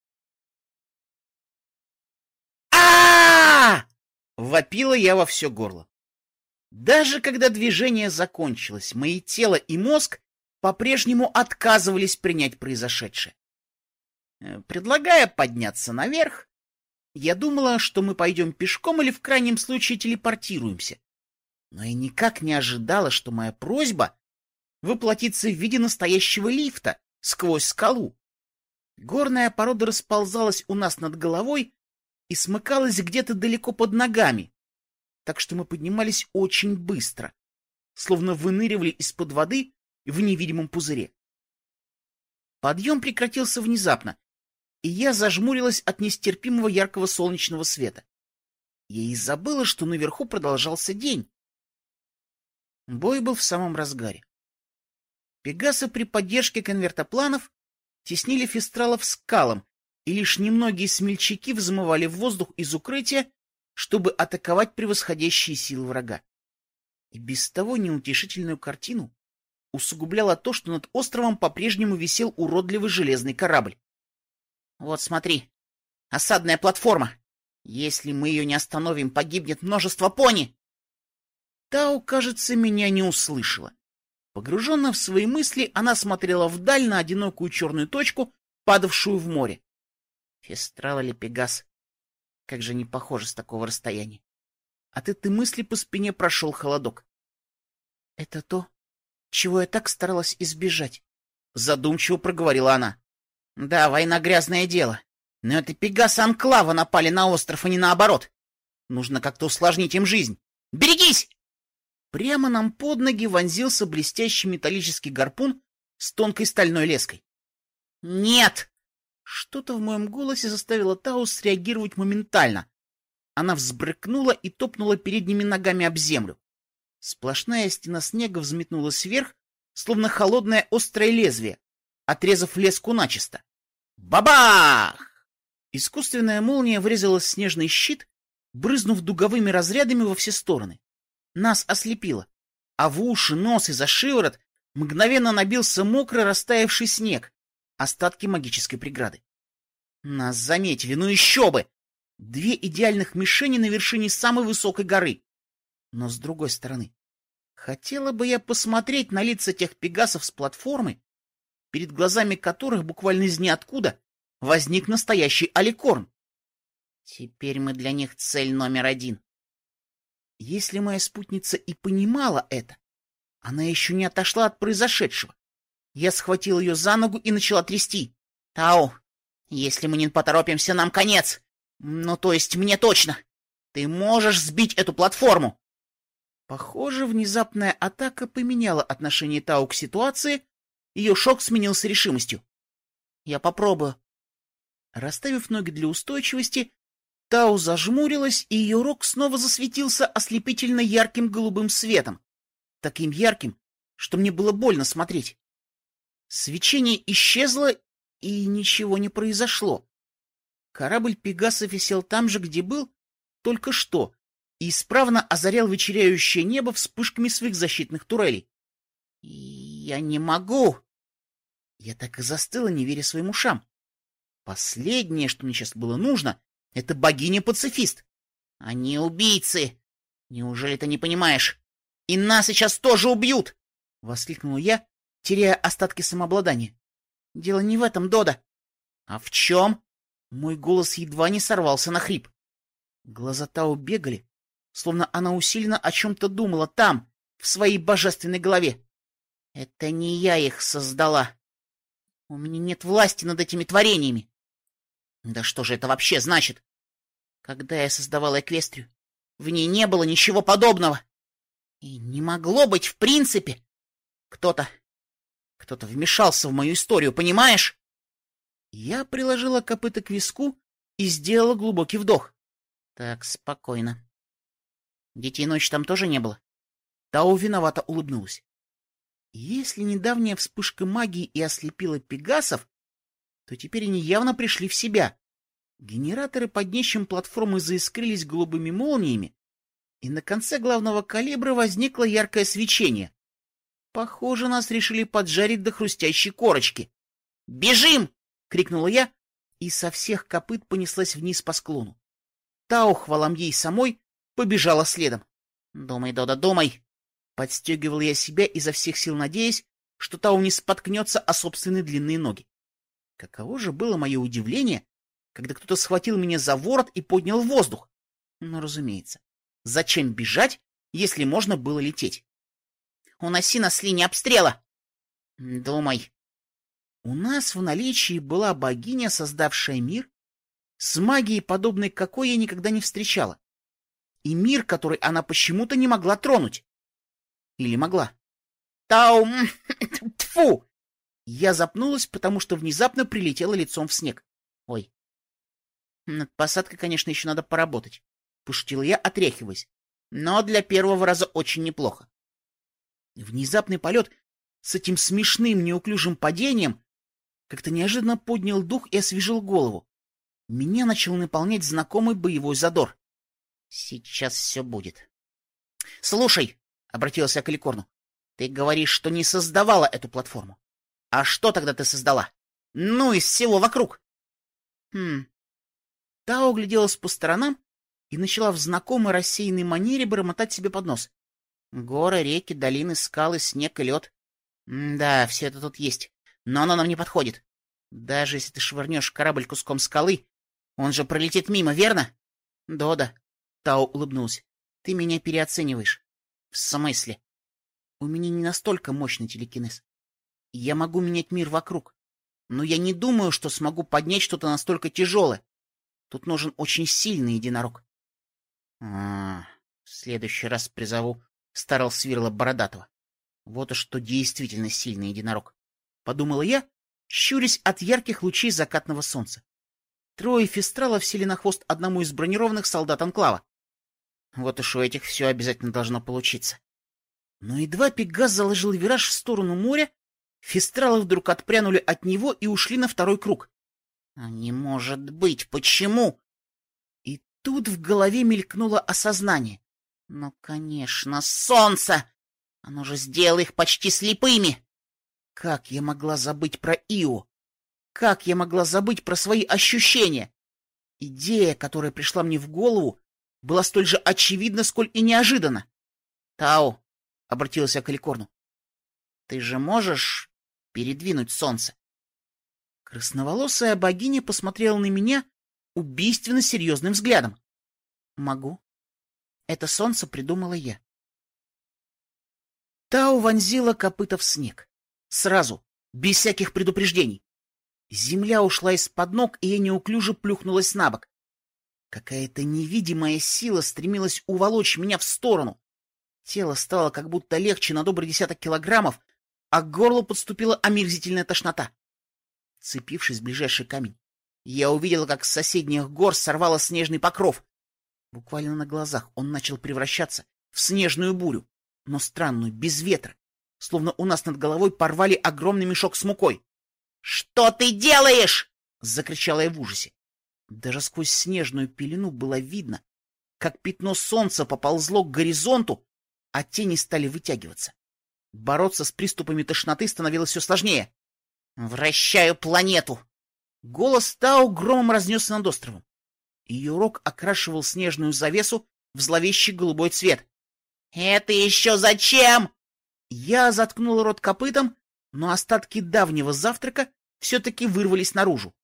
а Вопила я во все горло. Даже когда движение закончилось, мои тело и мозг по-прежнему отказывались принять произошедшее. Предлагая подняться наверх, я думала, что мы пойдем пешком или в крайнем случае телепортируемся. Но я никак не ожидала, что моя просьба воплотится в виде настоящего лифта сквозь скалу. Горная порода расползалась у нас над головой и смыкалась где-то далеко под ногами, так что мы поднимались очень быстро, словно выныривали из-под воды в невидимом пузыре. Подъем прекратился внезапно, и я зажмурилась от нестерпимого яркого солнечного света. Я и забыла, что наверху продолжался день. Бой был в самом разгаре. Пегасы при поддержке конвертопланов теснили фестралов скалам, и лишь немногие смельчаки взмывали в воздух из укрытия, чтобы атаковать превосходящие силы врага. И без того неутешительную картину усугубляло то, что над островом по-прежнему висел уродливый железный корабль. Вот смотри, осадная платформа. Если мы ее не остановим, погибнет множество пони. Тао, кажется, меня не услышала. Погруженная в свои мысли, она смотрела вдаль на одинокую черную точку, падавшую в море. Фестрал или Пегас? Как же не похоже с такого расстояния. От этой мысли по спине прошел холодок. — Это то, чего я так старалась избежать, — задумчиво проговорила она. — Да, война — грязное дело. Но это Пегасы Анклава напали на остров, а не наоборот. Нужно как-то усложнить им жизнь. Берегись! Прямо нам под ноги вонзился блестящий металлический гарпун с тонкой стальной леской. «Нет!» Что-то в моем голосе заставило Тао среагировать моментально. Она взбрыкнула и топнула передними ногами об землю. Сплошная стена снега взметнулась вверх, словно холодное острое лезвие, отрезав леску начисто. Бабах! Искусственная молния врезалась в снежный щит, брызнув дуговыми разрядами во все стороны. Нас ослепило, а в уши, нос и за шиворот мгновенно набился мокрый растаявший снег, остатки магической преграды. Нас заметили, ну еще бы! Две идеальных мишени на вершине самой высокой горы. Но с другой стороны, хотела бы я посмотреть на лица тех пегасов с платформы, перед глазами которых буквально из ниоткуда возник настоящий аликорн. Теперь мы для них цель номер один. Если моя спутница и понимала это, она еще не отошла от произошедшего. Я схватил ее за ногу и начала трясти. — Тау, если мы не поторопимся, нам конец. Ну, то есть мне точно. Ты можешь сбить эту платформу. Похоже, внезапная атака поменяла отношение Тау к ситуации. Ее шок сменился решимостью. Я попробую. Расставив ноги для устойчивости, Тау зажмурилась, и ее рог снова засветился ослепительно ярким голубым светом. Таким ярким, что мне было больно смотреть. Свечение исчезло, и ничего не произошло. Корабль Пегасов висел там же, где был только что, и исправно озарял вечеряющее небо вспышками своих защитных турелей. Я не могу. Я так и застыла, не веря своим ушам. Последнее, что мне сейчас было нужно, — это богиня-пацифист. Они убийцы. Неужели ты не понимаешь? И нас сейчас тоже убьют! — воскликнул я, теряя остатки самообладания. — Дело не в этом, Дода. — А в чем? Мой голос едва не сорвался на хрип. Глаза Тао бегали, словно она усиленно о чем-то думала там, в своей божественной голове. — Это не я их создала. У меня нет власти над этими творениями. Да что же это вообще значит? Когда я создавала Эквестрию, в ней не было ничего подобного. И не могло быть в принципе. Кто-то... Кто-то вмешался в мою историю, понимаешь? Я приложила копыто к виску и сделала глубокий вдох. Так, спокойно. Детей ночи там тоже не было? Тау виновато улыбнулась. Если недавняя вспышка магии и ослепила пегасов, то теперь они явно пришли в себя. Генераторы под днищем платформы заискрились голубыми молниями, и на конце главного калибра возникло яркое свечение. Похоже, нас решили поджарить до хрустящей корочки. «Бежим!» — крикнула я, и со всех копыт понеслась вниз по склону. Тау, хвалам ей самой, побежала следом. «Думай, Дода, думай!» Подстегивал я себя, изо всех сил надеясь, что Тау не споткнется о собственные длинные ноги. Каково же было мое удивление, когда кто-то схватил меня за ворот и поднял в воздух. Ну, разумеется. Зачем бежать, если можно было лететь? «Уноси нас с линии обстрела!» «Думай!» У нас в наличии была богиня, создавшая мир, с магией, подобной какой я никогда не встречала. И мир, который она почему-то не могла тронуть. Или могла? Тау... Тьфу! Я запнулась, потому что внезапно прилетела лицом в снег. Ой. Над посадкой, конечно, еще надо поработать. Пошутила я, отряхиваясь. Но для первого раза очень неплохо. Внезапный полет с этим смешным неуклюжим падением как-то неожиданно поднял дух и освежил голову. Меня начал наполнять знакомый боевой задор. Сейчас все будет. — Слушай, — обратилась я к Аликорну, — ты говоришь, что не создавала эту платформу. А что тогда ты создала? Ну, из всего вокруг. Хм. Та огляделась по сторонам и начала в знакомой рассеянной манере бормотать себе под нос. Горы, реки, долины, скалы, снег и лед. Да, все это тут есть, но оно нам не подходит. Даже если ты швырнешь корабль куском скалы, он же пролетит мимо, верно? Дода. Тао улыбнулся. Ты меня переоцениваешь. В смысле? У меня не настолько мощный телекинез. Я могу менять мир вокруг, но я не думаю, что смогу поднять что-то настолько тяжелое. Тут нужен очень сильный единорог. А, в следующий раз призову старого свирла Бородатого. Вот уж что действительно сильный единорог. Подумала я, щурясь от ярких лучей закатного солнца. Трое фестралов сели на хвост одному из бронированных солдат Анклава. Вот уж у этих все обязательно должно получиться. Но едва Пегас заложил вираж в сторону моря, фестралы вдруг отпрянули от него и ушли на второй круг. А не может быть, почему? И тут в голове мелькнуло осознание. Ну, конечно, солнце! Оно же сделало их почти слепыми. Как я могла забыть про Ио? Как я могла забыть про свои ощущения? Идея, которая пришла мне в голову, была столь же очевидна, сколь и неожиданна. — Тау, — обратилась я к Аликорну, — ты же можешь передвинуть солнце? Красноволосая богиня посмотрела на меня убийственно серьезным взглядом. — Могу. Это солнце придумала я. Тау вонзила копыта в снег. Сразу, без всяких предупреждений. Земля ушла из-под ног, и я неуклюже плюхнулась на бок. Какая-то невидимая сила стремилась уволочь меня в сторону. Тело стало как будто легче на добрый десяток килограммов, а к горлу подступила омерзительная тошнота. Цепившись в ближайший камень, я увидела, как с соседних гор сорвало снежный покров. Буквально на глазах он начал превращаться в снежную бурю, но странную, без ветра, словно у нас над головой порвали огромный мешок с мукой. — Что ты делаешь? — закричала я в ужасе. Даже сквозь снежную пелену было видно, как пятно солнца поползло к горизонту, а тени стали вытягиваться. Бороться с приступами тошноты становилось все сложнее. «Вращаю планету!» Голос Тау громом разнесся над островом. Ее рог окрашивал снежную завесу в зловещий голубой цвет. «Это еще зачем?» Я заткнул рот копытом, но остатки давнего завтрака все-таки вырвались наружу.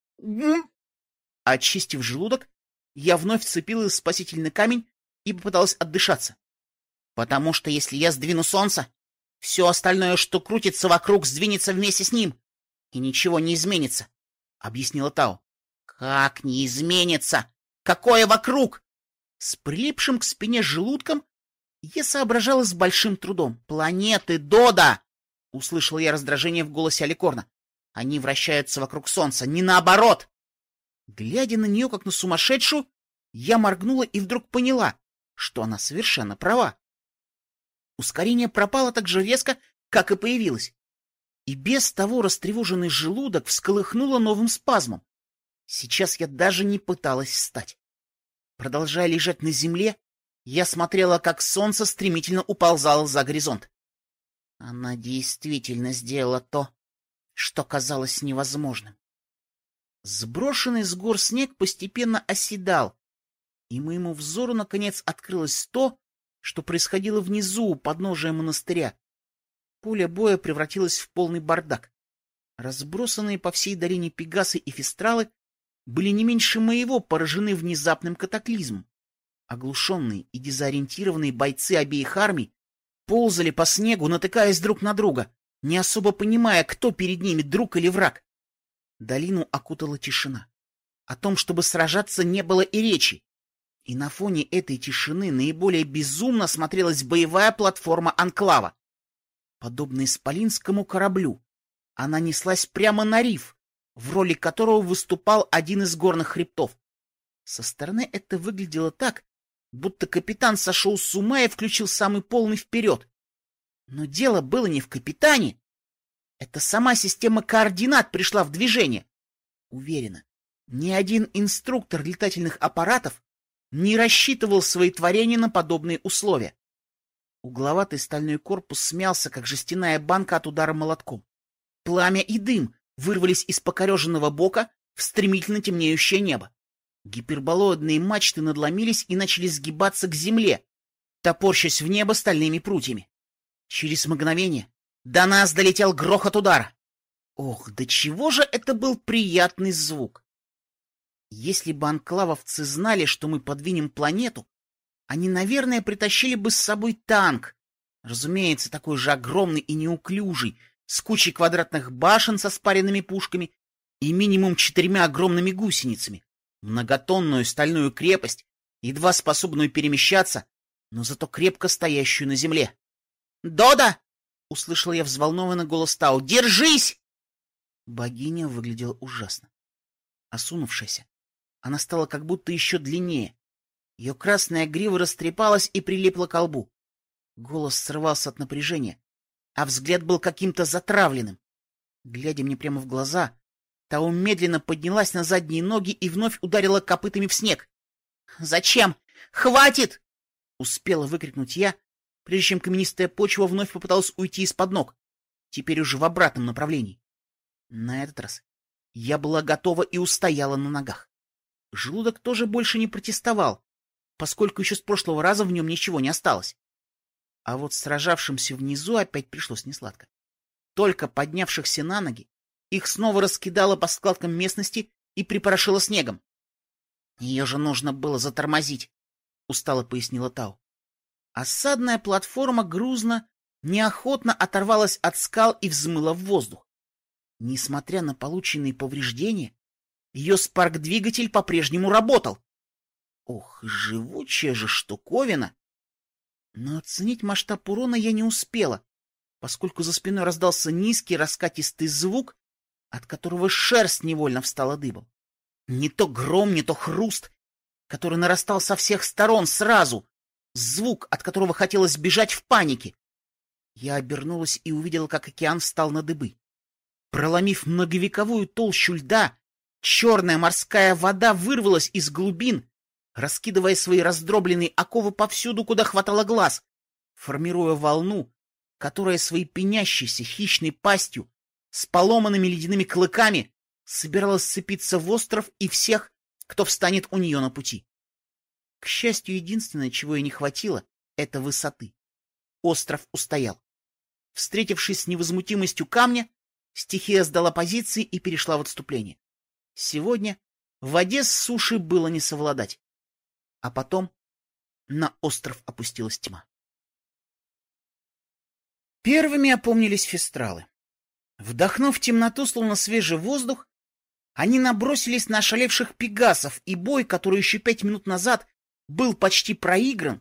Очистив желудок, я вновь вцепилась в спасительный камень и попыталась отдышаться. Потому что если я сдвину солнце, все остальное, что крутится вокруг, сдвинется вместе с ним, и ничего не изменится, — объяснила Тау. — Как не изменится? Какое вокруг? С прилипшим к спине желудком Я соображала с большим трудом. «Планеты Дода!» — услышал я раздражение в голосе Аликорна. «Они вращаются вокруг Солнца, не наоборот!» Глядя на нее, как на сумасшедшую, я моргнула и вдруг поняла, что она совершенно права. Ускорение пропало так же резко, как и появилось. И без того растревоженный желудок всколыхнуло новым спазмом. Сейчас я даже не пыталась встать. Продолжая лежать на земле, я смотрела, как солнце стремительно уползало за горизонт. Она действительно сделала то, что казалось невозможным. Сброшенный с гор снег постепенно оседал, и моему взору, наконец, открылось то, что происходило внизу, у подножия монастыря. Поле боя превратилось в полный бардак. Разбросанные по всей долине пегасы и фестралы были не меньше моего поражены внезапным катаклизмом. Оглушенные и дезориентированные бойцы обеих армий ползали по снегу, натыкаясь друг на друга, не особо понимая, кто перед ними, друг или враг. Долину окутала тишина. О том, чтобы сражаться, не было и речи. И на фоне этой тишины наиболее безумно смотрелась боевая платформа Анклава. Подобно исполинскому кораблю, она неслась прямо на риф, в роли которого выступал один из горных хребтов. Со стороны это выглядело так, будто капитан сошел с ума и включил самый полный вперед. Но дело было не в капитане. Это сама система координат пришла в движение. Уверена, ни один инструктор летательных аппаратов не рассчитывал свои творения на подобные условия. Угловатый стальной корпус смялся, как жестяная банка от удара молотком. Пламя и дым вырвались из покореженного бока в стремительно темнеющее небо. Гиперболоидные мачты надломились и начали сгибаться к земле, топорщась в небо стальными прутьями. Через мгновение до нас долетел грохот удара. Ох, до чего же это был приятный звук! Если бы анклавовцы знали, что мы подвинем планету, они, наверное, притащили бы с собой танк. Разумеется, такой же огромный и неуклюжий, с кучей квадратных башен со спаренными пушками и минимум четырьмя огромными гусеницами, многотонную стальную крепость, едва способную перемещаться, но зато крепко стоящую на земле. «Дода!» — услышал я взволнованный голос Тау. «Держись!» Богиня выглядела ужасно. Осунувшаяся, она стала как будто еще длиннее. Ее красная грива растрепалась и прилипла к лбу. Голос срывался от напряжения, а взгляд был каким-то затравленным. Глядя мне прямо в глаза, Тау медленно поднялась на задние ноги и вновь ударила копытами в снег. «Зачем? Хватит!» — успела выкрикнуть я, прежде чем каменистая почва вновь попыталась уйти из-под ног, теперь уже в обратном направлении. На этот раз я была готова и устояла на ногах. Желудок тоже больше не протестовал, поскольку еще с прошлого раза в нем ничего не осталось. А вот сражавшимся внизу опять пришлось несладко. Только поднявшихся на ноги, их снова раскидало по складкам местности и припорошило снегом. — Ее же нужно было затормозить, — устало пояснила Тау. Осадная платформа грузно, неохотно оторвалась от скал и взмыла в воздух. Несмотря на полученные повреждения, ее спарк-двигатель по-прежнему работал. Ох, живучая же штуковина! Но оценить масштаб урона я не успела, поскольку за спиной раздался низкий раскатистый звук, от которого шерсть невольно встала дыбом. Не то гром, не то хруст, который нарастал со всех сторон сразу, звук, от которого хотелось бежать в панике. Я обернулась и увидела, как океан встал на дыбы. Проломив многовековую толщу льда, черная морская вода вырвалась из глубин, раскидывая свои раздробленные оковы повсюду, куда хватало глаз, формируя волну, которая своей пенящейся хищной пастью с поломанными ледяными клыками собиралась сцепиться в остров и всех, кто встанет у нее на пути. К счастью, единственное, чего ей не хватило, — это высоты. Остров устоял. Встретившись с невозмутимостью камня, стихия сдала позиции и перешла в отступление. Сегодня в воде с суши было не совладать. А потом на остров опустилась тьма. Первыми опомнились фестралы. Вдохнув темноту, словно свежий воздух, они набросились на ошалевших пегасов, и бой, который еще пять минут назад был почти проигран,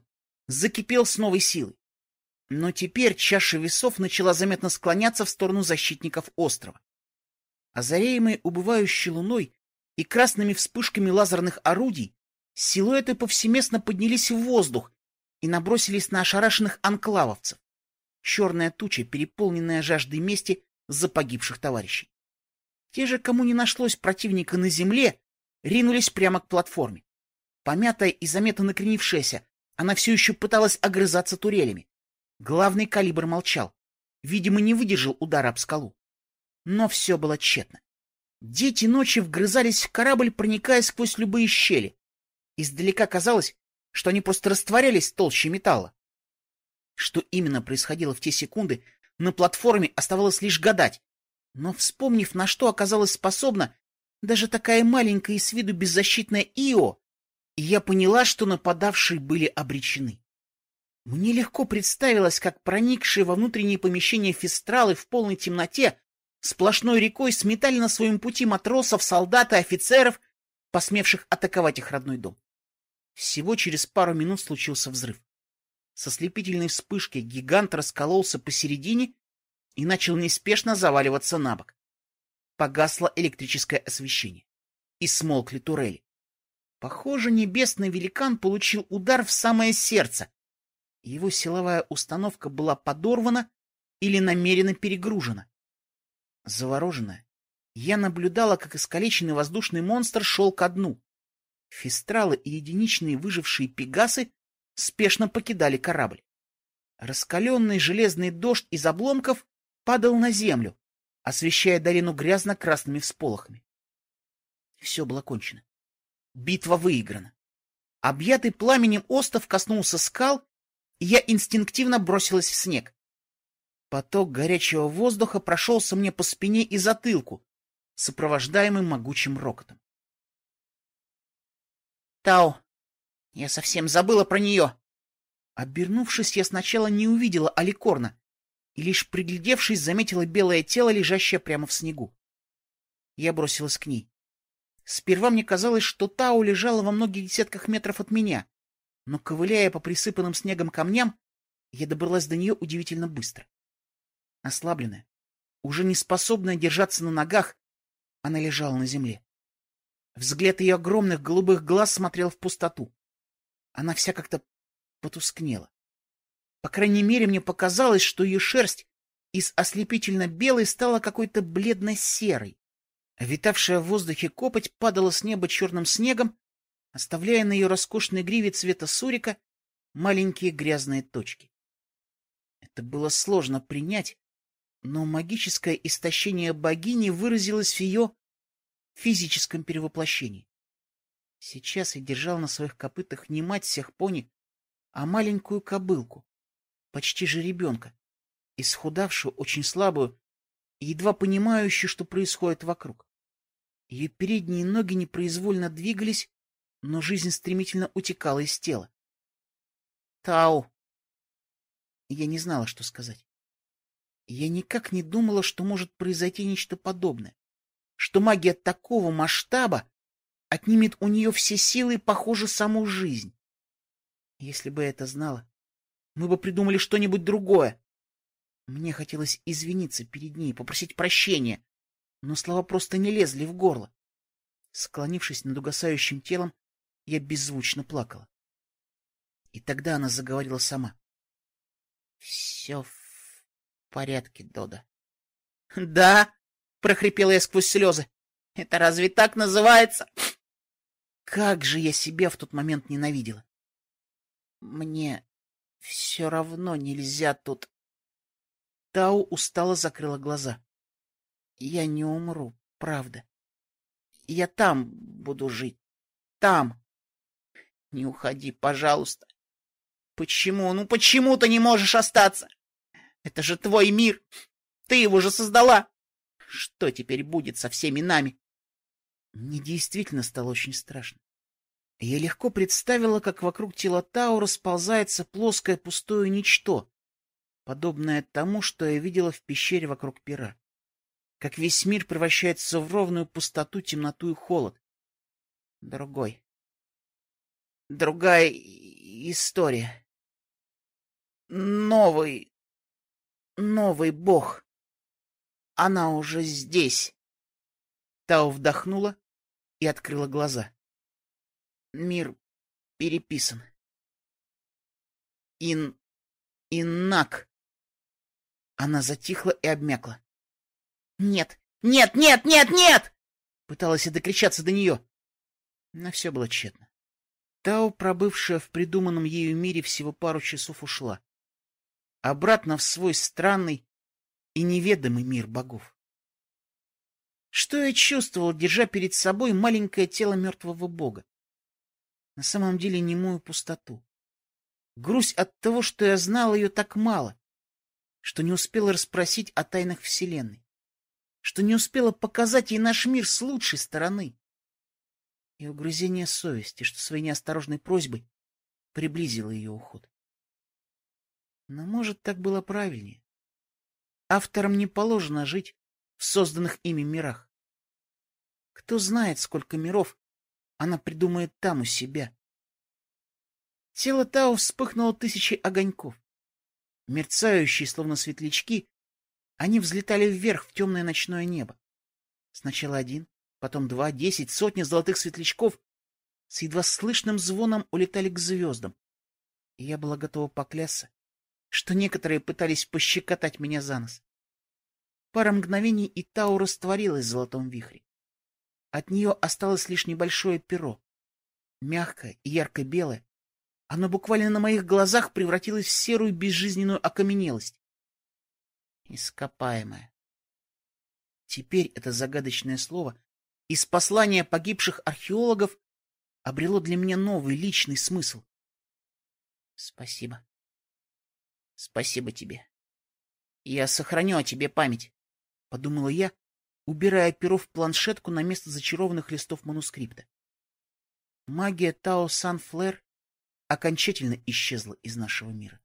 закипел с новой силой. Но теперь чаша весов начала заметно склоняться в сторону защитников острова. Озаряемые убывающей луной и красными вспышками лазерных орудий, силуэты повсеместно поднялись в воздух и набросились на ошарашенных анклавовцев. Черная туча, переполненная жаждой мести за погибших товарищей. Те же, кому не нашлось противника на земле, ринулись прямо к платформе. Помятая и заметно накренившаяся, она все еще пыталась огрызаться турелями. Главный калибр молчал. Видимо, не выдержал удара об скалу. Но все было тщетно. Дети ночи вгрызались в корабль, проникая сквозь любые щели. Издалека казалось, что они просто растворялись в толще металла. Что именно происходило в те секунды, на платформе оставалось лишь гадать. Но, вспомнив, на что оказалась способна даже такая маленькая и с виду беззащитная Ио, я поняла, что нападавшие были обречены. Мне легко представилось, как проникшие во внутренние помещения фестралы в полной темноте сплошной рекой сметали на своем пути матросов, солдат и офицеров, посмевших атаковать их родной дом. Всего через пару минут случился взрыв. Со слепительной вспышки гигант раскололся посередине и начал неспешно заваливаться на бок. Погасло электрическое освещение. И смолкли турели. Похоже, небесный великан получил удар в самое сердце. Его силовая установка была подорвана или намеренно перегружена. Завороженная, я наблюдала, как искалеченный воздушный монстр шел ко дну. Фестралы и единичные выжившие пегасы спешно покидали корабль. Раскаленный железный дождь из обломков падал на землю, освещая долину грязно-красными всполохами. Все было кончено. Битва выиграна. Объятый пламенем остов коснулся скал, и я инстинктивно бросилась в снег. Поток горячего воздуха прошелся мне по спине и затылку, сопровождаемый могучим рокотом. Тау, я совсем забыла про нее. Обернувшись, я сначала не увидела Аликорна и, лишь приглядевшись, заметила белое тело, лежащее прямо в снегу. Я бросилась к ней. Сперва мне казалось, что Тау лежала во многих десятках метров от меня, но, ковыляя по присыпанным снегом камням, я добралась до нее удивительно быстро. Ослабленная, уже не способная держаться на ногах, она лежала на земле. Взгляд ее огромных голубых глаз смотрел в пустоту. Она вся как-то потускнела. По крайней мере, мне показалось, что ее шерсть из ослепительно-белой стала какой-то бледно-серой. Витавшая в воздухе копоть падала с неба черным снегом, оставляя на ее роскошной гриве цвета сурика маленькие грязные точки. Это было сложно принять, но магическое истощение богини выразилось в ее физическом перевоплощении. Сейчас я держал на своих копытах не мать всех пони, а маленькую кобылку, почти жеребенка, исхудавшую, очень слабую и едва понимающую, что происходит вокруг. Ее передние ноги непроизвольно двигались, но жизнь стремительно утекала из тела. Тау! Я не знала, что сказать. Я никак не думала, что может произойти нечто подобное, что магия такого масштаба отнимет у нее все силы и, похоже, саму жизнь. Если бы я это знала, мы бы придумали что-нибудь другое. Мне хотелось извиниться перед ней, попросить прощения, но слова просто не лезли в горло. Склонившись над угасающим телом, я беззвучно плакала. И тогда она заговорила сама. — Все в порядке, Дода. — Да, — прохрипела я сквозь слезы. — Это разве так называется? Как же я себя в тот момент ненавидела. Мне все равно нельзя тут... Тау устало закрыла глаза. Я не умру, правда. Я там буду жить. Там. Не уходи, пожалуйста. Почему? Ну почему ты не можешь остаться? Это же твой мир. Ты его же создала. Что теперь будет со всеми нами? Мне действительно стало очень страшно. Я легко представила, как вокруг тела Тау расползается плоское пустое ничто, подобное тому, что я видела в пещере вокруг пера. Как весь мир превращается в ровную пустоту, темноту и холод. Другой. Другая история. новый, новый бог. Она уже здесь. Тао вдохнула и открыла глаза. Мир переписан. Ин... Иннак. Она затихла и обмякла. Нет, нет, нет, нет, нет! Пыталась я докричаться до нее. Но все было тщетно. Тао, пробывшая в придуманном ею мире всего пару часов, ушла. Обратно в свой странный и неведомый мир богов. Что я чувствовал, держа перед собой маленькое тело мертвого бога? На самом деле немую пустоту. Грусть от того, что я знал ее так мало, что не успела расспросить о тайнах Вселенной, что не успела показать ей наш мир с лучшей стороны. И угрызение совести, что своей неосторожной просьбой приблизило ее уход. Но, может, так было правильнее. Авторам не положено жить в созданных ими мирах. Кто знает, сколько миров она придумает там у себя. Тело Тао вспыхнуло тысячей огоньков. Мерцающие, словно светлячки, они взлетали вверх в темное ночное небо. Сначала один, потом два, десять, сотни золотых светлячков с едва слышным звоном улетали к звездам. И я была готова поклясться, что некоторые пытались пощекотать меня за нос. Пара мгновений, и Тао растворилась в золотом вихре. От нее осталось лишь небольшое перо. Мягкое и ярко-белое. Оно буквально на моих глазах превратилось в серую безжизненную окаменелость. Ископаемое. Теперь это загадочное слово из послания погибших археологов обрело для меня новый личный смысл. Спасибо. Спасибо тебе. Я сохраню о тебе память, — подумала я, убирая перо в планшетку на место зачарованных листов манускрипта. Магия Тао Сан Флэр окончательно исчезла из нашего мира.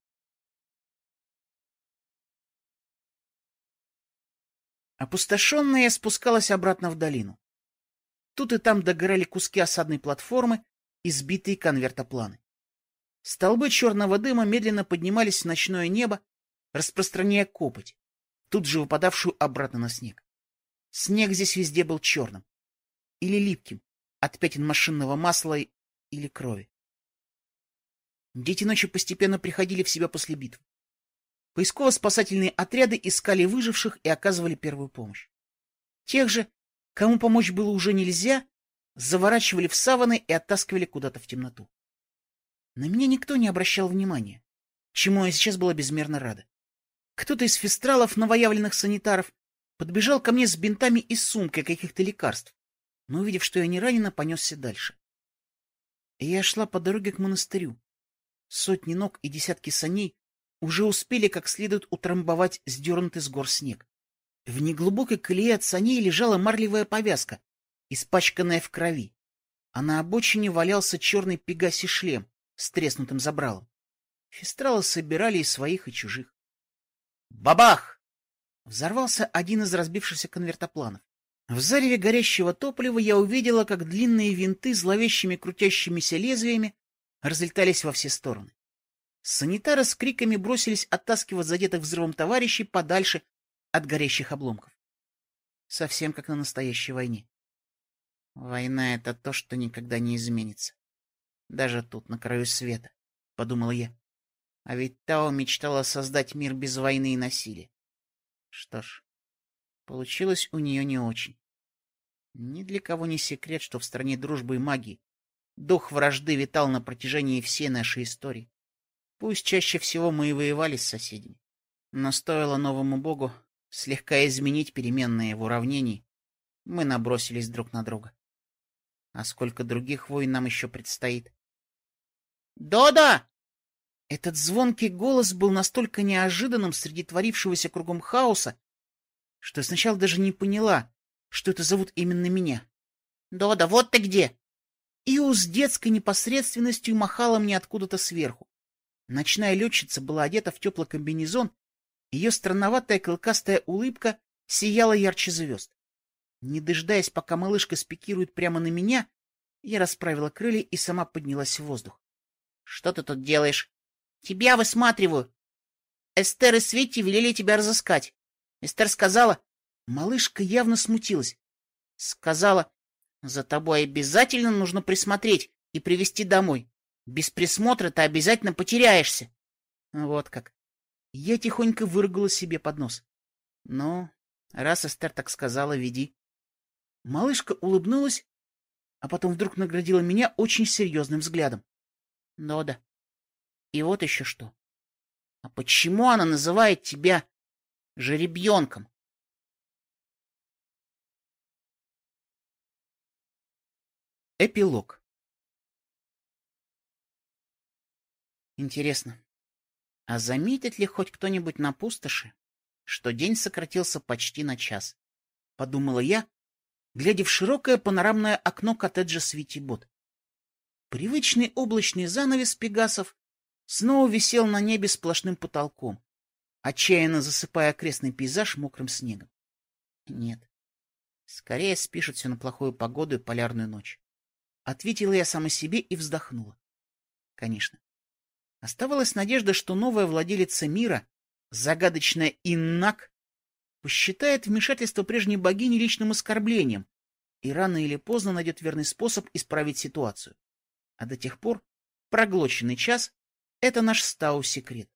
Опустошенная, я спускалась обратно в долину. Тут и там догорали куски осадной платформы и сбитые конвертопланы. Столбы черного дыма медленно поднимались в ночное небо, распространяя копоть, тут же выпадавшую обратно на снег. Снег здесь везде был черным или липким от пятен машинного масла или крови. Дети ночи постепенно приходили в себя после битвы. Поисково-спасательные отряды искали выживших и оказывали первую помощь. Тех же, кому помочь было уже нельзя, заворачивали в саваны и оттаскивали куда-то в темноту. На меня никто не обращал внимания, чему я сейчас была безмерно рада. Кто-то из фестралов, новоявленных санитаров, подбежал ко мне с бинтами и сумкой каких-то лекарств, но, увидев, что я не ранена, понесся дальше. И я шла по дороге к монастырю. Сотни ног и десятки саней уже успели как следует утрамбовать сдернутый с гор снег. В неглубокой колее от саней лежала марлевая повязка, испачканная в крови, а на обочине валялся черный пегаси шлем с треснутым забралом. Фестралы собирали и своих, и чужих. Бабах! Взорвался один из разбившихся конвертопланов. В зареве горящего топлива я увидела, как длинные винты зловещими крутящимися лезвиями разлетались во все стороны. Санитары с криками бросились оттаскивать задетых взрывом товарищей подальше от горящих обломков. Совсем как на настоящей войне. Война — это то, что никогда не изменится. Даже тут, на краю света, — подумал я. А ведь Тао мечтала создать мир без войны и насилия. Что ж, получилось у нее не очень. Ни для кого не секрет, что в стране дружбы и магии дух вражды витал на протяжении всей нашей истории. Пусть чаще всего мы и воевали с соседями, но стоило новому богу слегка изменить переменные в уравнении, мы набросились друг на друга. А сколько других войн нам еще предстоит? «Дода!» Этот звонкий голос был настолько неожиданным среди творившегося кругом хаоса, что я сначала даже не поняла, что это зовут именно меня. «Дода, вот ты где!» Иу с детской непосредственностью махала мне откуда-то сверху. Ночная летчица была одета в теплый комбинезон, ее странноватая клыкастая улыбка сияла ярче звезд. Не дожидаясь, пока малышка спикирует прямо на меня, я расправила крылья и сама поднялась в воздух. — Что ты тут делаешь? — Тебя высматриваю. Эстер и Светти велели тебя разыскать. Эстер сказала... Малышка явно смутилась. Сказала, за тобой обязательно нужно присмотреть и привести домой. Без присмотра ты обязательно потеряешься. Вот как. Я тихонько выругала себе под нос. Ну, раз Эстер так сказала, веди. Малышка улыбнулась, а потом вдруг наградила меня очень серьезным взглядом. Нода, и вот еще что. А почему она называет тебя жеребьенком? Эпилог. Интересно, а заметит ли хоть кто-нибудь на пустоши, что день сократился почти на час? Подумала я, глядя в широкое панорамное окно коттеджа Свитибот. Привычный облачный занавес пегасов снова висел на небе сплошным потолком, отчаянно засыпая окрестный пейзаж мокрым снегом. Нет, скорее спишут все на плохую погоду и полярную ночь. Ответила я сама себе и вздохнула. Конечно. Оставалась надежда, что новая владелица мира, загадочная Иннак, посчитает вмешательство прежней богини личным оскорблением и рано или поздно найдет верный способ исправить ситуацию. А до тех пор проглоченный час — это наш стау-секрет.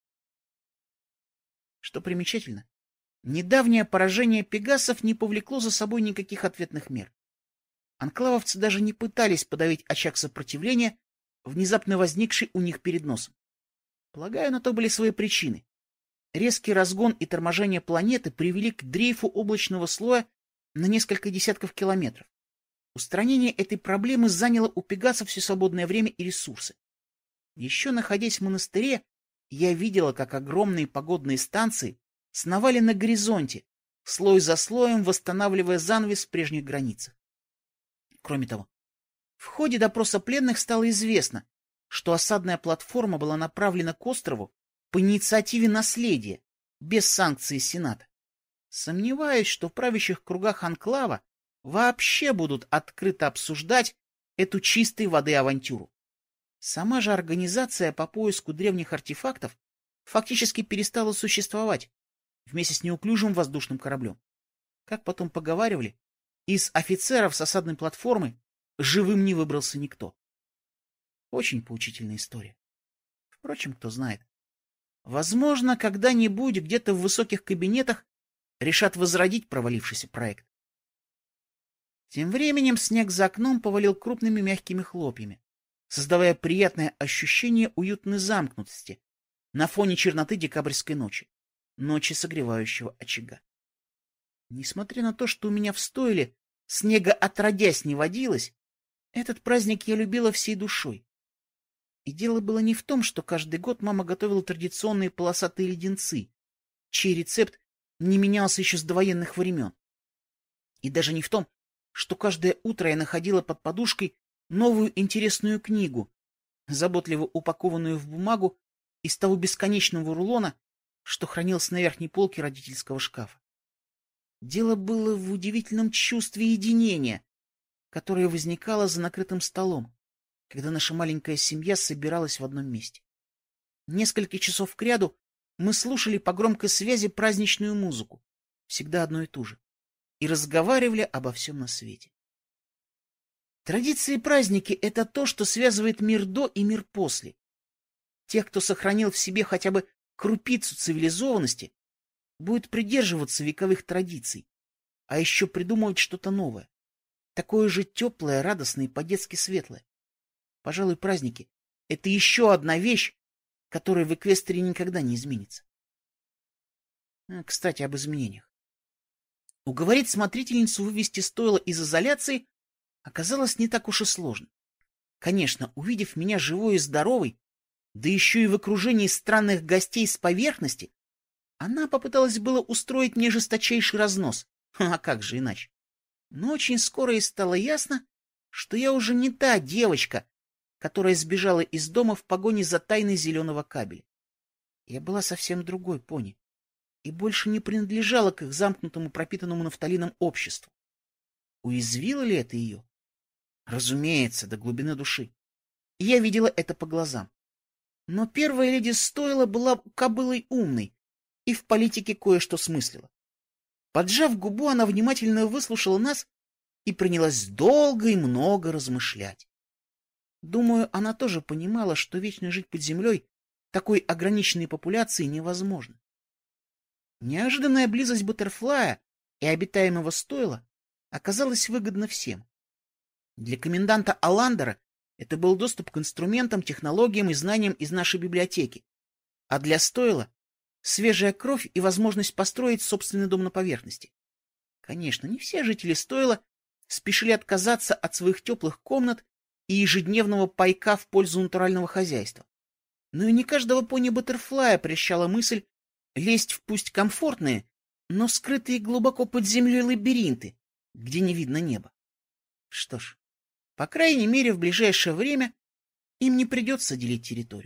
Что примечательно, недавнее поражение пегасов не повлекло за собой никаких ответных мер. Анклавовцы даже не пытались подавить очаг сопротивления, внезапно возникший у них перед носом. Полагаю, на то были свои причины. Резкий разгон и торможение планеты привели к дрейфу облачного слоя на несколько десятков километров. Устранение этой проблемы заняло у пегасов все свободное время и ресурсы. Еще находясь в монастыре, я видела, как огромные погодные станции сновали на горизонте, слой за слоем восстанавливая занавес в прежних границах. Кроме того, в ходе допроса пленных стало известно, что осадная платформа была направлена к острову по инициативе наследия, без санкции Сената. Сомневаюсь, что в правящих кругах анклава вообще будут открыто обсуждать эту чистой воды авантюру. Сама же организация по поиску древних артефактов фактически перестала существовать вместе с неуклюжим воздушным кораблем. Как потом поговаривали, из офицеров с осадной платформы живым не выбрался никто. Очень поучительная история. Впрочем, кто знает. Возможно, когда-нибудь где-то в высоких кабинетах решат возродить провалившийся проект. Тем временем снег за окном повалил крупными мягкими хлопьями, создавая приятное ощущение уютной замкнутости на фоне черноты декабрьской ночи, ночи согревающего очага. Несмотря на то, что у меня в стойле снега отродясь не водилось, этот праздник я любила всей душой. И дело было не в том, что каждый год мама готовила традиционные полосатые леденцы, чей рецепт не менялся еще с довоенных времен. И даже не в том, что каждое утро я находила под подушкой новую интересную книгу, заботливо упакованную в бумагу из того бесконечного рулона, что хранился на верхней полке родительского шкафа. Дело было в удивительном чувстве единения, которое возникало за накрытым столом, когда наша маленькая семья собиралась в одном месте. Несколько часов кряду мы слушали по громкой связи праздничную музыку, всегда одну и ту же, и разговаривали обо всем на свете. Традиции и праздники — это то, что связывает мир до и мир после. Тех, кто сохранил в себе хотя бы крупицу цивилизованности, будет придерживаться вековых традиций, а еще придумывать что-то новое, такое же теплое, радостное и по-детски светлое. Пожалуй, праздники — это еще одна вещь, которая в Эквестрии никогда не изменится. Кстати, об изменениях. Уговорить смотрительницу вывести стойло из изоляции оказалось не так уж и сложно. Конечно, увидев меня живой и здоровой, да еще и в окружении странных гостей с поверхности, она попыталась было устроить мне жесточайший разнос. А как же иначе? Но очень скоро и стало ясно, что я уже не та девочка, которая сбежала из дома в погоне за тайной зеленого кабеля. Я была совсем другой пони и больше не принадлежала к их замкнутому, пропитанному нафталином обществу. Уязвило ли это ее? Разумеется, до глубины души. И я видела это по глазам. Но первая леди Стойла была кобылой умной, и в политике кое-что смыслила. Поджав губу, она внимательно выслушала нас и принялась долго и много размышлять. Думаю, она тоже понимала, что вечно жить под землей такой ограниченной популяции невозможно. Неожиданная близость Баттерфлая и обитаемого стойла оказалась выгодна всем. Для коменданта Аландера это был доступ к инструментам, технологиям и знаниям из нашей библиотеки, а для стойла — свежая кровь и возможность построить собственный дом на поверхности. Конечно, не все жители стойла спешили отказаться от своих теплых комнат и ежедневного пайка в пользу натурального хозяйства. Но и не каждого пони Баттерфлая прельщала мысль лезть в пусть комфортные, но скрытые глубоко под землей лабиринты, где не видно неба. Что ж, по крайней мере, в ближайшее время им не придется делить территорию.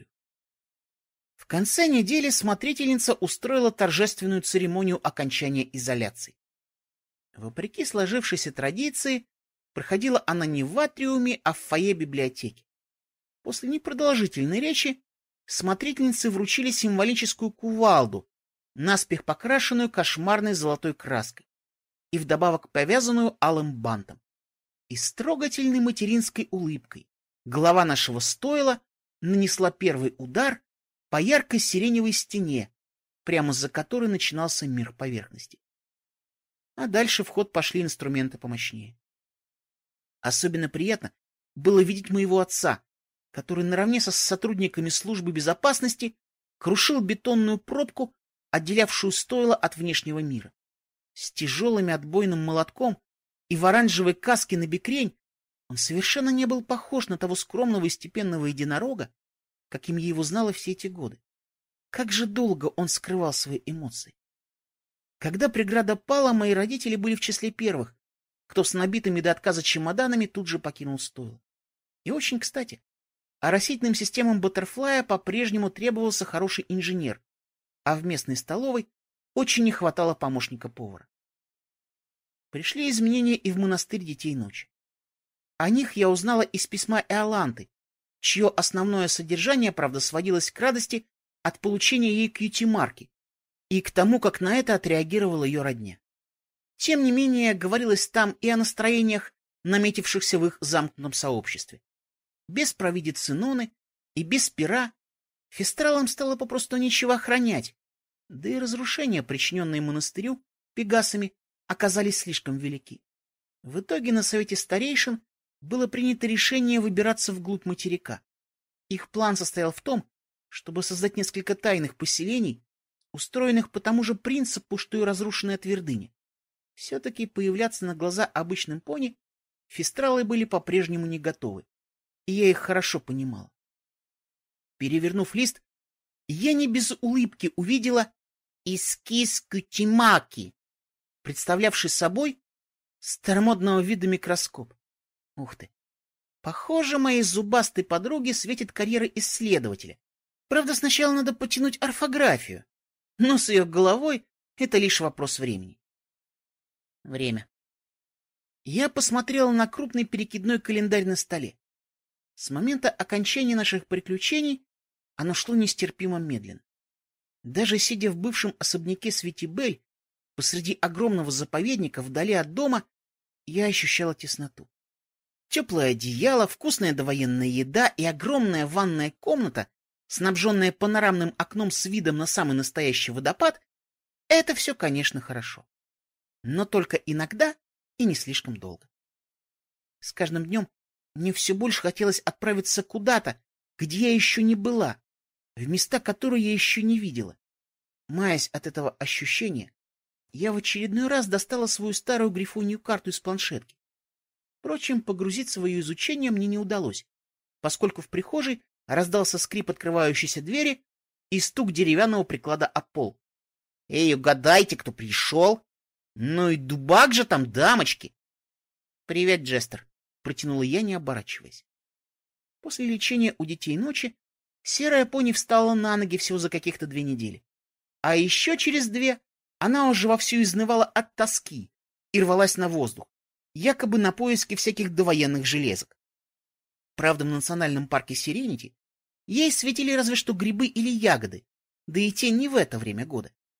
В конце недели смотрительница устроила торжественную церемонию окончания изоляции. Вопреки сложившейся традиции, проходила она не в атриуме, а в фойе библиотеки. После непродолжительной речи смотрительницы вручили символическую кувалду, наспех покрашенную кошмарной золотой краской и вдобавок повязанную алым бантом. И с трогательной материнской улыбкой глава нашего стойла нанесла первый удар по яркой сиреневой стене, прямо за которой начинался мир поверхности. А дальше в ход пошли инструменты помощнее. Особенно приятно было видеть моего отца, который наравне со сотрудниками службы безопасности крушил бетонную пробку, отделявшую стойло от внешнего мира. С тяжелым отбойным молотком и в оранжевой каске на бекрень он совершенно не был похож на того скромного и степенного единорога, каким я его знала все эти годы. Как же долго он скрывал свои эмоции. Когда преграда пала, мои родители были в числе первых, кто с набитыми до отказа чемоданами тут же покинул стойло. И очень кстати, оросительным системам Баттерфлая по-прежнему требовался хороший инженер, а в местной столовой очень не хватало помощника повара. Пришли изменения и в монастырь Детей Ночи. О них я узнала из письма Иоланты, чье основное содержание, правда, сводилось к радости от получения ей кьюти-марки и к тому, как на это отреагировала ее родня. Тем не менее, говорилось там и о настроениях, наметившихся в их замкнутом сообществе. Без провидицы Ноны и без пера фестралам стало попросту нечего охранять, да и разрушения, причиненные монастырю пегасами, оказались слишком велики. В итоге на совете старейшин было принято решение выбираться вглубь материка. Их план состоял в том, чтобы создать несколько тайных поселений, устроенных по тому же принципу, что и разрушенная твердыня. Все-таки появляться на глаза обычным пони фестралы были по-прежнему не готовы, и я их хорошо понимала. Перевернув лист, я не без улыбки увидела эскиз Кьюти-маки, представлявший собой старомодного вида микроскоп. Ух ты! Похоже, моей зубастой подруге светит карьера исследователя. Правда, сначала надо потянуть орфографию, но с ее головой это лишь вопрос времени. Время. Я посмотрела на крупный перекидной календарь на столе. С момента окончания наших приключений оно шло нестерпимо медленно. Даже сидя в бывшем особняке Светибель, посреди огромного заповедника, вдали от дома, я ощущала тесноту. Теплое одеяло, вкусная довоенная еда и огромная ванная комната, снабженная панорамным окном с видом на самый настоящий водопад, это все, конечно, хорошо. Но только иногда и не слишком долго. С каждым днем мне все больше хотелось отправиться куда-то, где я еще не была, в места, которые я еще не видела. Маясь от этого ощущения, я в очередной раз достала свою старую грифонью карту из планшетки. Впрочем, погрузиться в ее изучение мне не удалось, поскольку в прихожей раздался скрип открывающейся двери и стук деревянного приклада о пол. — Эй, угадайте, кто пришел? Ну и дубак же там, дамочки! — Привет, Джестер, — протянула я, не оборачиваясь. После лечения у Детей Ночи серая пони встала на ноги всего за каких-то две недели. А еще через две она уже вовсю изнывала от тоски и рвалась на воздух, якобы на поиски всяких довоенных железок. Правда, в национальном парке Сиренити ей светили разве что грибы или ягоды, да и те не в это время года.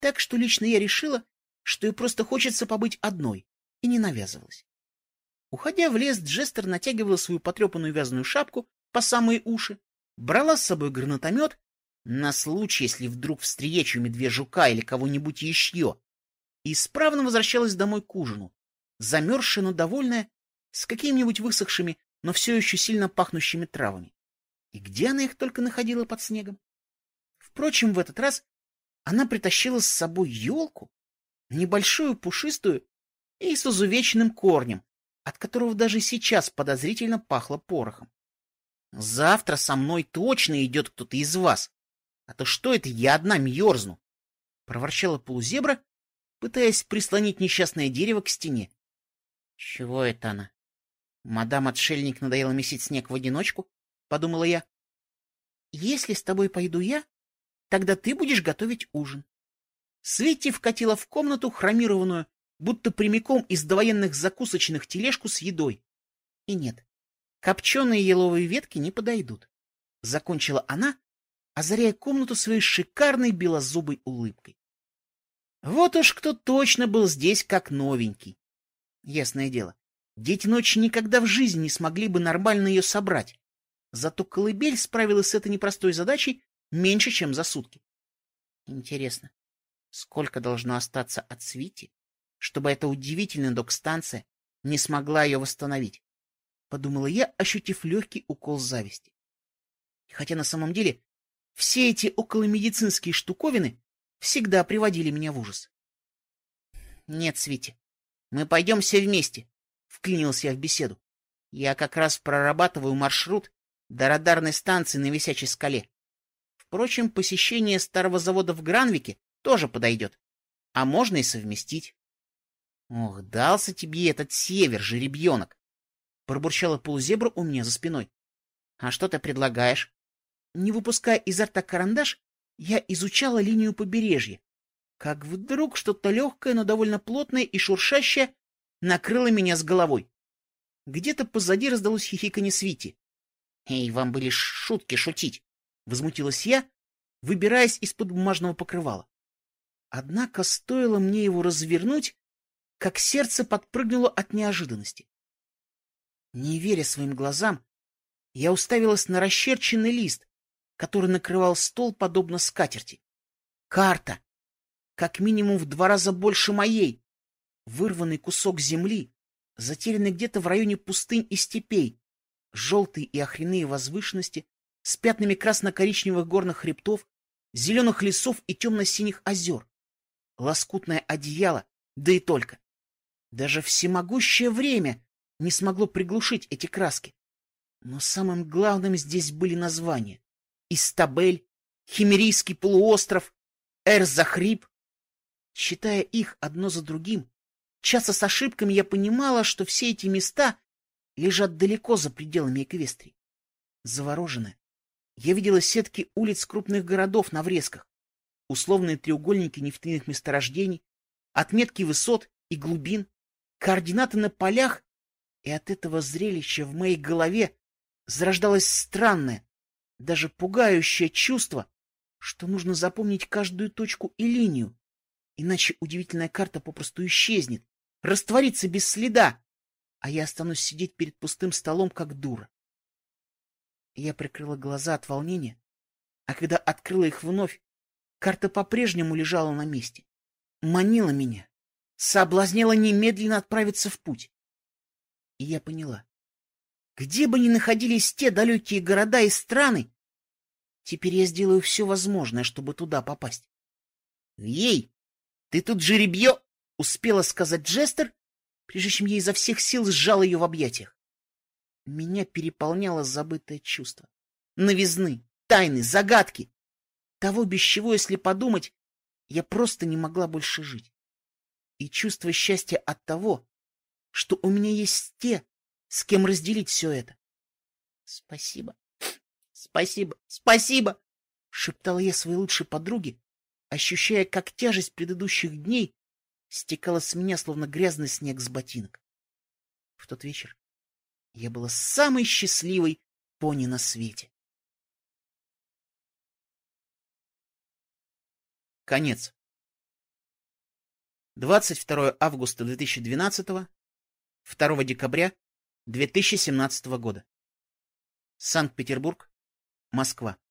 Так что лично я решила, что ей просто хочется побыть одной, и не навязывалась. Уходя в лес, Джестер натягивала свою потрепанную вязаную шапку по самые уши, брала с собой гранатомет на случай, если вдруг встречу медвежука или кого-нибудь еще, и исправно возвращалась домой к ужину, замерзшая, но довольная, с какими-нибудь высохшими, но все еще сильно пахнущими травами. И где она их только находила под снегом? Впрочем, в этот раз она притащила с собой елку, небольшую, пушистую и с изувеченным корнем, от которого даже сейчас подозрительно пахло порохом. «Завтра со мной точно идет кто-то из вас, а то что это я одна мерзну?» — проворчала полузебра, пытаясь прислонить несчастное дерево к стене. «Чего это она? Мадам-отшельник надоело месить снег в одиночку?» — подумала я. «Если с тобой пойду я, тогда ты будешь готовить ужин». Светти вкатила в комнату хромированную, будто прямиком из довоенных закусочных тележку с едой. И нет, копченые еловые ветки не подойдут. Закончила она, озаряя комнату своей шикарной белозубой улыбкой. Вот уж кто точно был здесь как новенький. Ясное дело, дети ночи никогда в жизни не смогли бы нормально ее собрать. Зато колыбель справилась с этой непростой задачей меньше, чем за сутки. Интересно, сколько должно остаться от Свити, чтобы эта удивительная док-станция не смогла ее восстановить? Подумала я, ощутив легкий укол зависти. Хотя на самом деле все эти околомедицинские штуковины всегда приводили меня в ужас. — Нет, Свити, мы пойдем все вместе, — вклинился я в беседу. Я как раз прорабатываю маршрут до радарной станции на Висячей скале. Впрочем, посещение старого завода в Гранвике тоже подойдет, а можно и совместить. — Ох, дался тебе этот север, жеребьенок! — пробурчала полузебра у меня за спиной. — А что ты предлагаешь? Не выпуская изо рта карандаш, я изучала линию побережья, как вдруг что-то легкое, но довольно плотное и шуршащее накрыло меня с головой. Где-то позади раздалось хихиканье Свити. — Эй, вам были шутки шутить! — возмутилась я, выбираясь из-под бумажного покрывала. Однако стоило мне его развернуть, как сердце подпрыгнуло от неожиданности. Не веря своим глазам, я уставилась на расчерченный лист, который накрывал стол подобно скатерти. Карта! Как минимум в два раза больше моей. Вырванный кусок земли, затерянный где-то в районе пустынь и степей, желтые и охренные возвышенности с пятнами красно-коричневых горных хребтов, зеленых лесов и темно-синих озер, лоскутное одеяло, да и только. Даже всемогущее время не смогло приглушить эти краски. Но самым главным здесь были названия: Истабель, Химерийский полуостров, Эр-Захриб. Читая их одно за другим, часто с ошибками, я понимала, что все эти места лежат далеко за пределами Эквестрии. Завороженная, я видела сетки улиц крупных городов на врезках, условные треугольники нефтяных месторождений, отметки высот и глубин, координаты на полях, и от этого зрелища в моей голове зарождалось странное, даже пугающее чувство, что нужно запомнить каждую точку и линию, иначе удивительная карта попросту исчезнет, растворится без следа, а я останусь сидеть перед пустым столом, как дура. Я прикрыла глаза от волнения, а когда открыла их вновь, карта по-прежнему лежала на месте, манила меня, соблазняла немедленно отправиться в путь. И я поняла, где бы ни находились те далекие города и страны, теперь я сделаю все возможное, чтобы туда попасть. — Ей, ты тут жеребье! — успела сказать Джестер, прежде чем я изо всех сил сжал ее в объятиях. Меня переполняло забытое чувство. Новизны, тайны, загадки. Того, без чего, если подумать, я просто не могла больше жить. И чувство счастья от того, что у меня есть те, с кем разделить все это. — Спасибо, спасибо, спасибо! — шептала я своей лучшей подруге, ощущая, как тяжесть предыдущих дней стекала с меня, словно грязный снег с ботинок. В тот вечер я была самой счастливой пони на свете. Конец. двадцать второе августа две тысячи двенадцатого, второго декабря две тысячи семнадцатого года. Санкт-Петербург, Москва.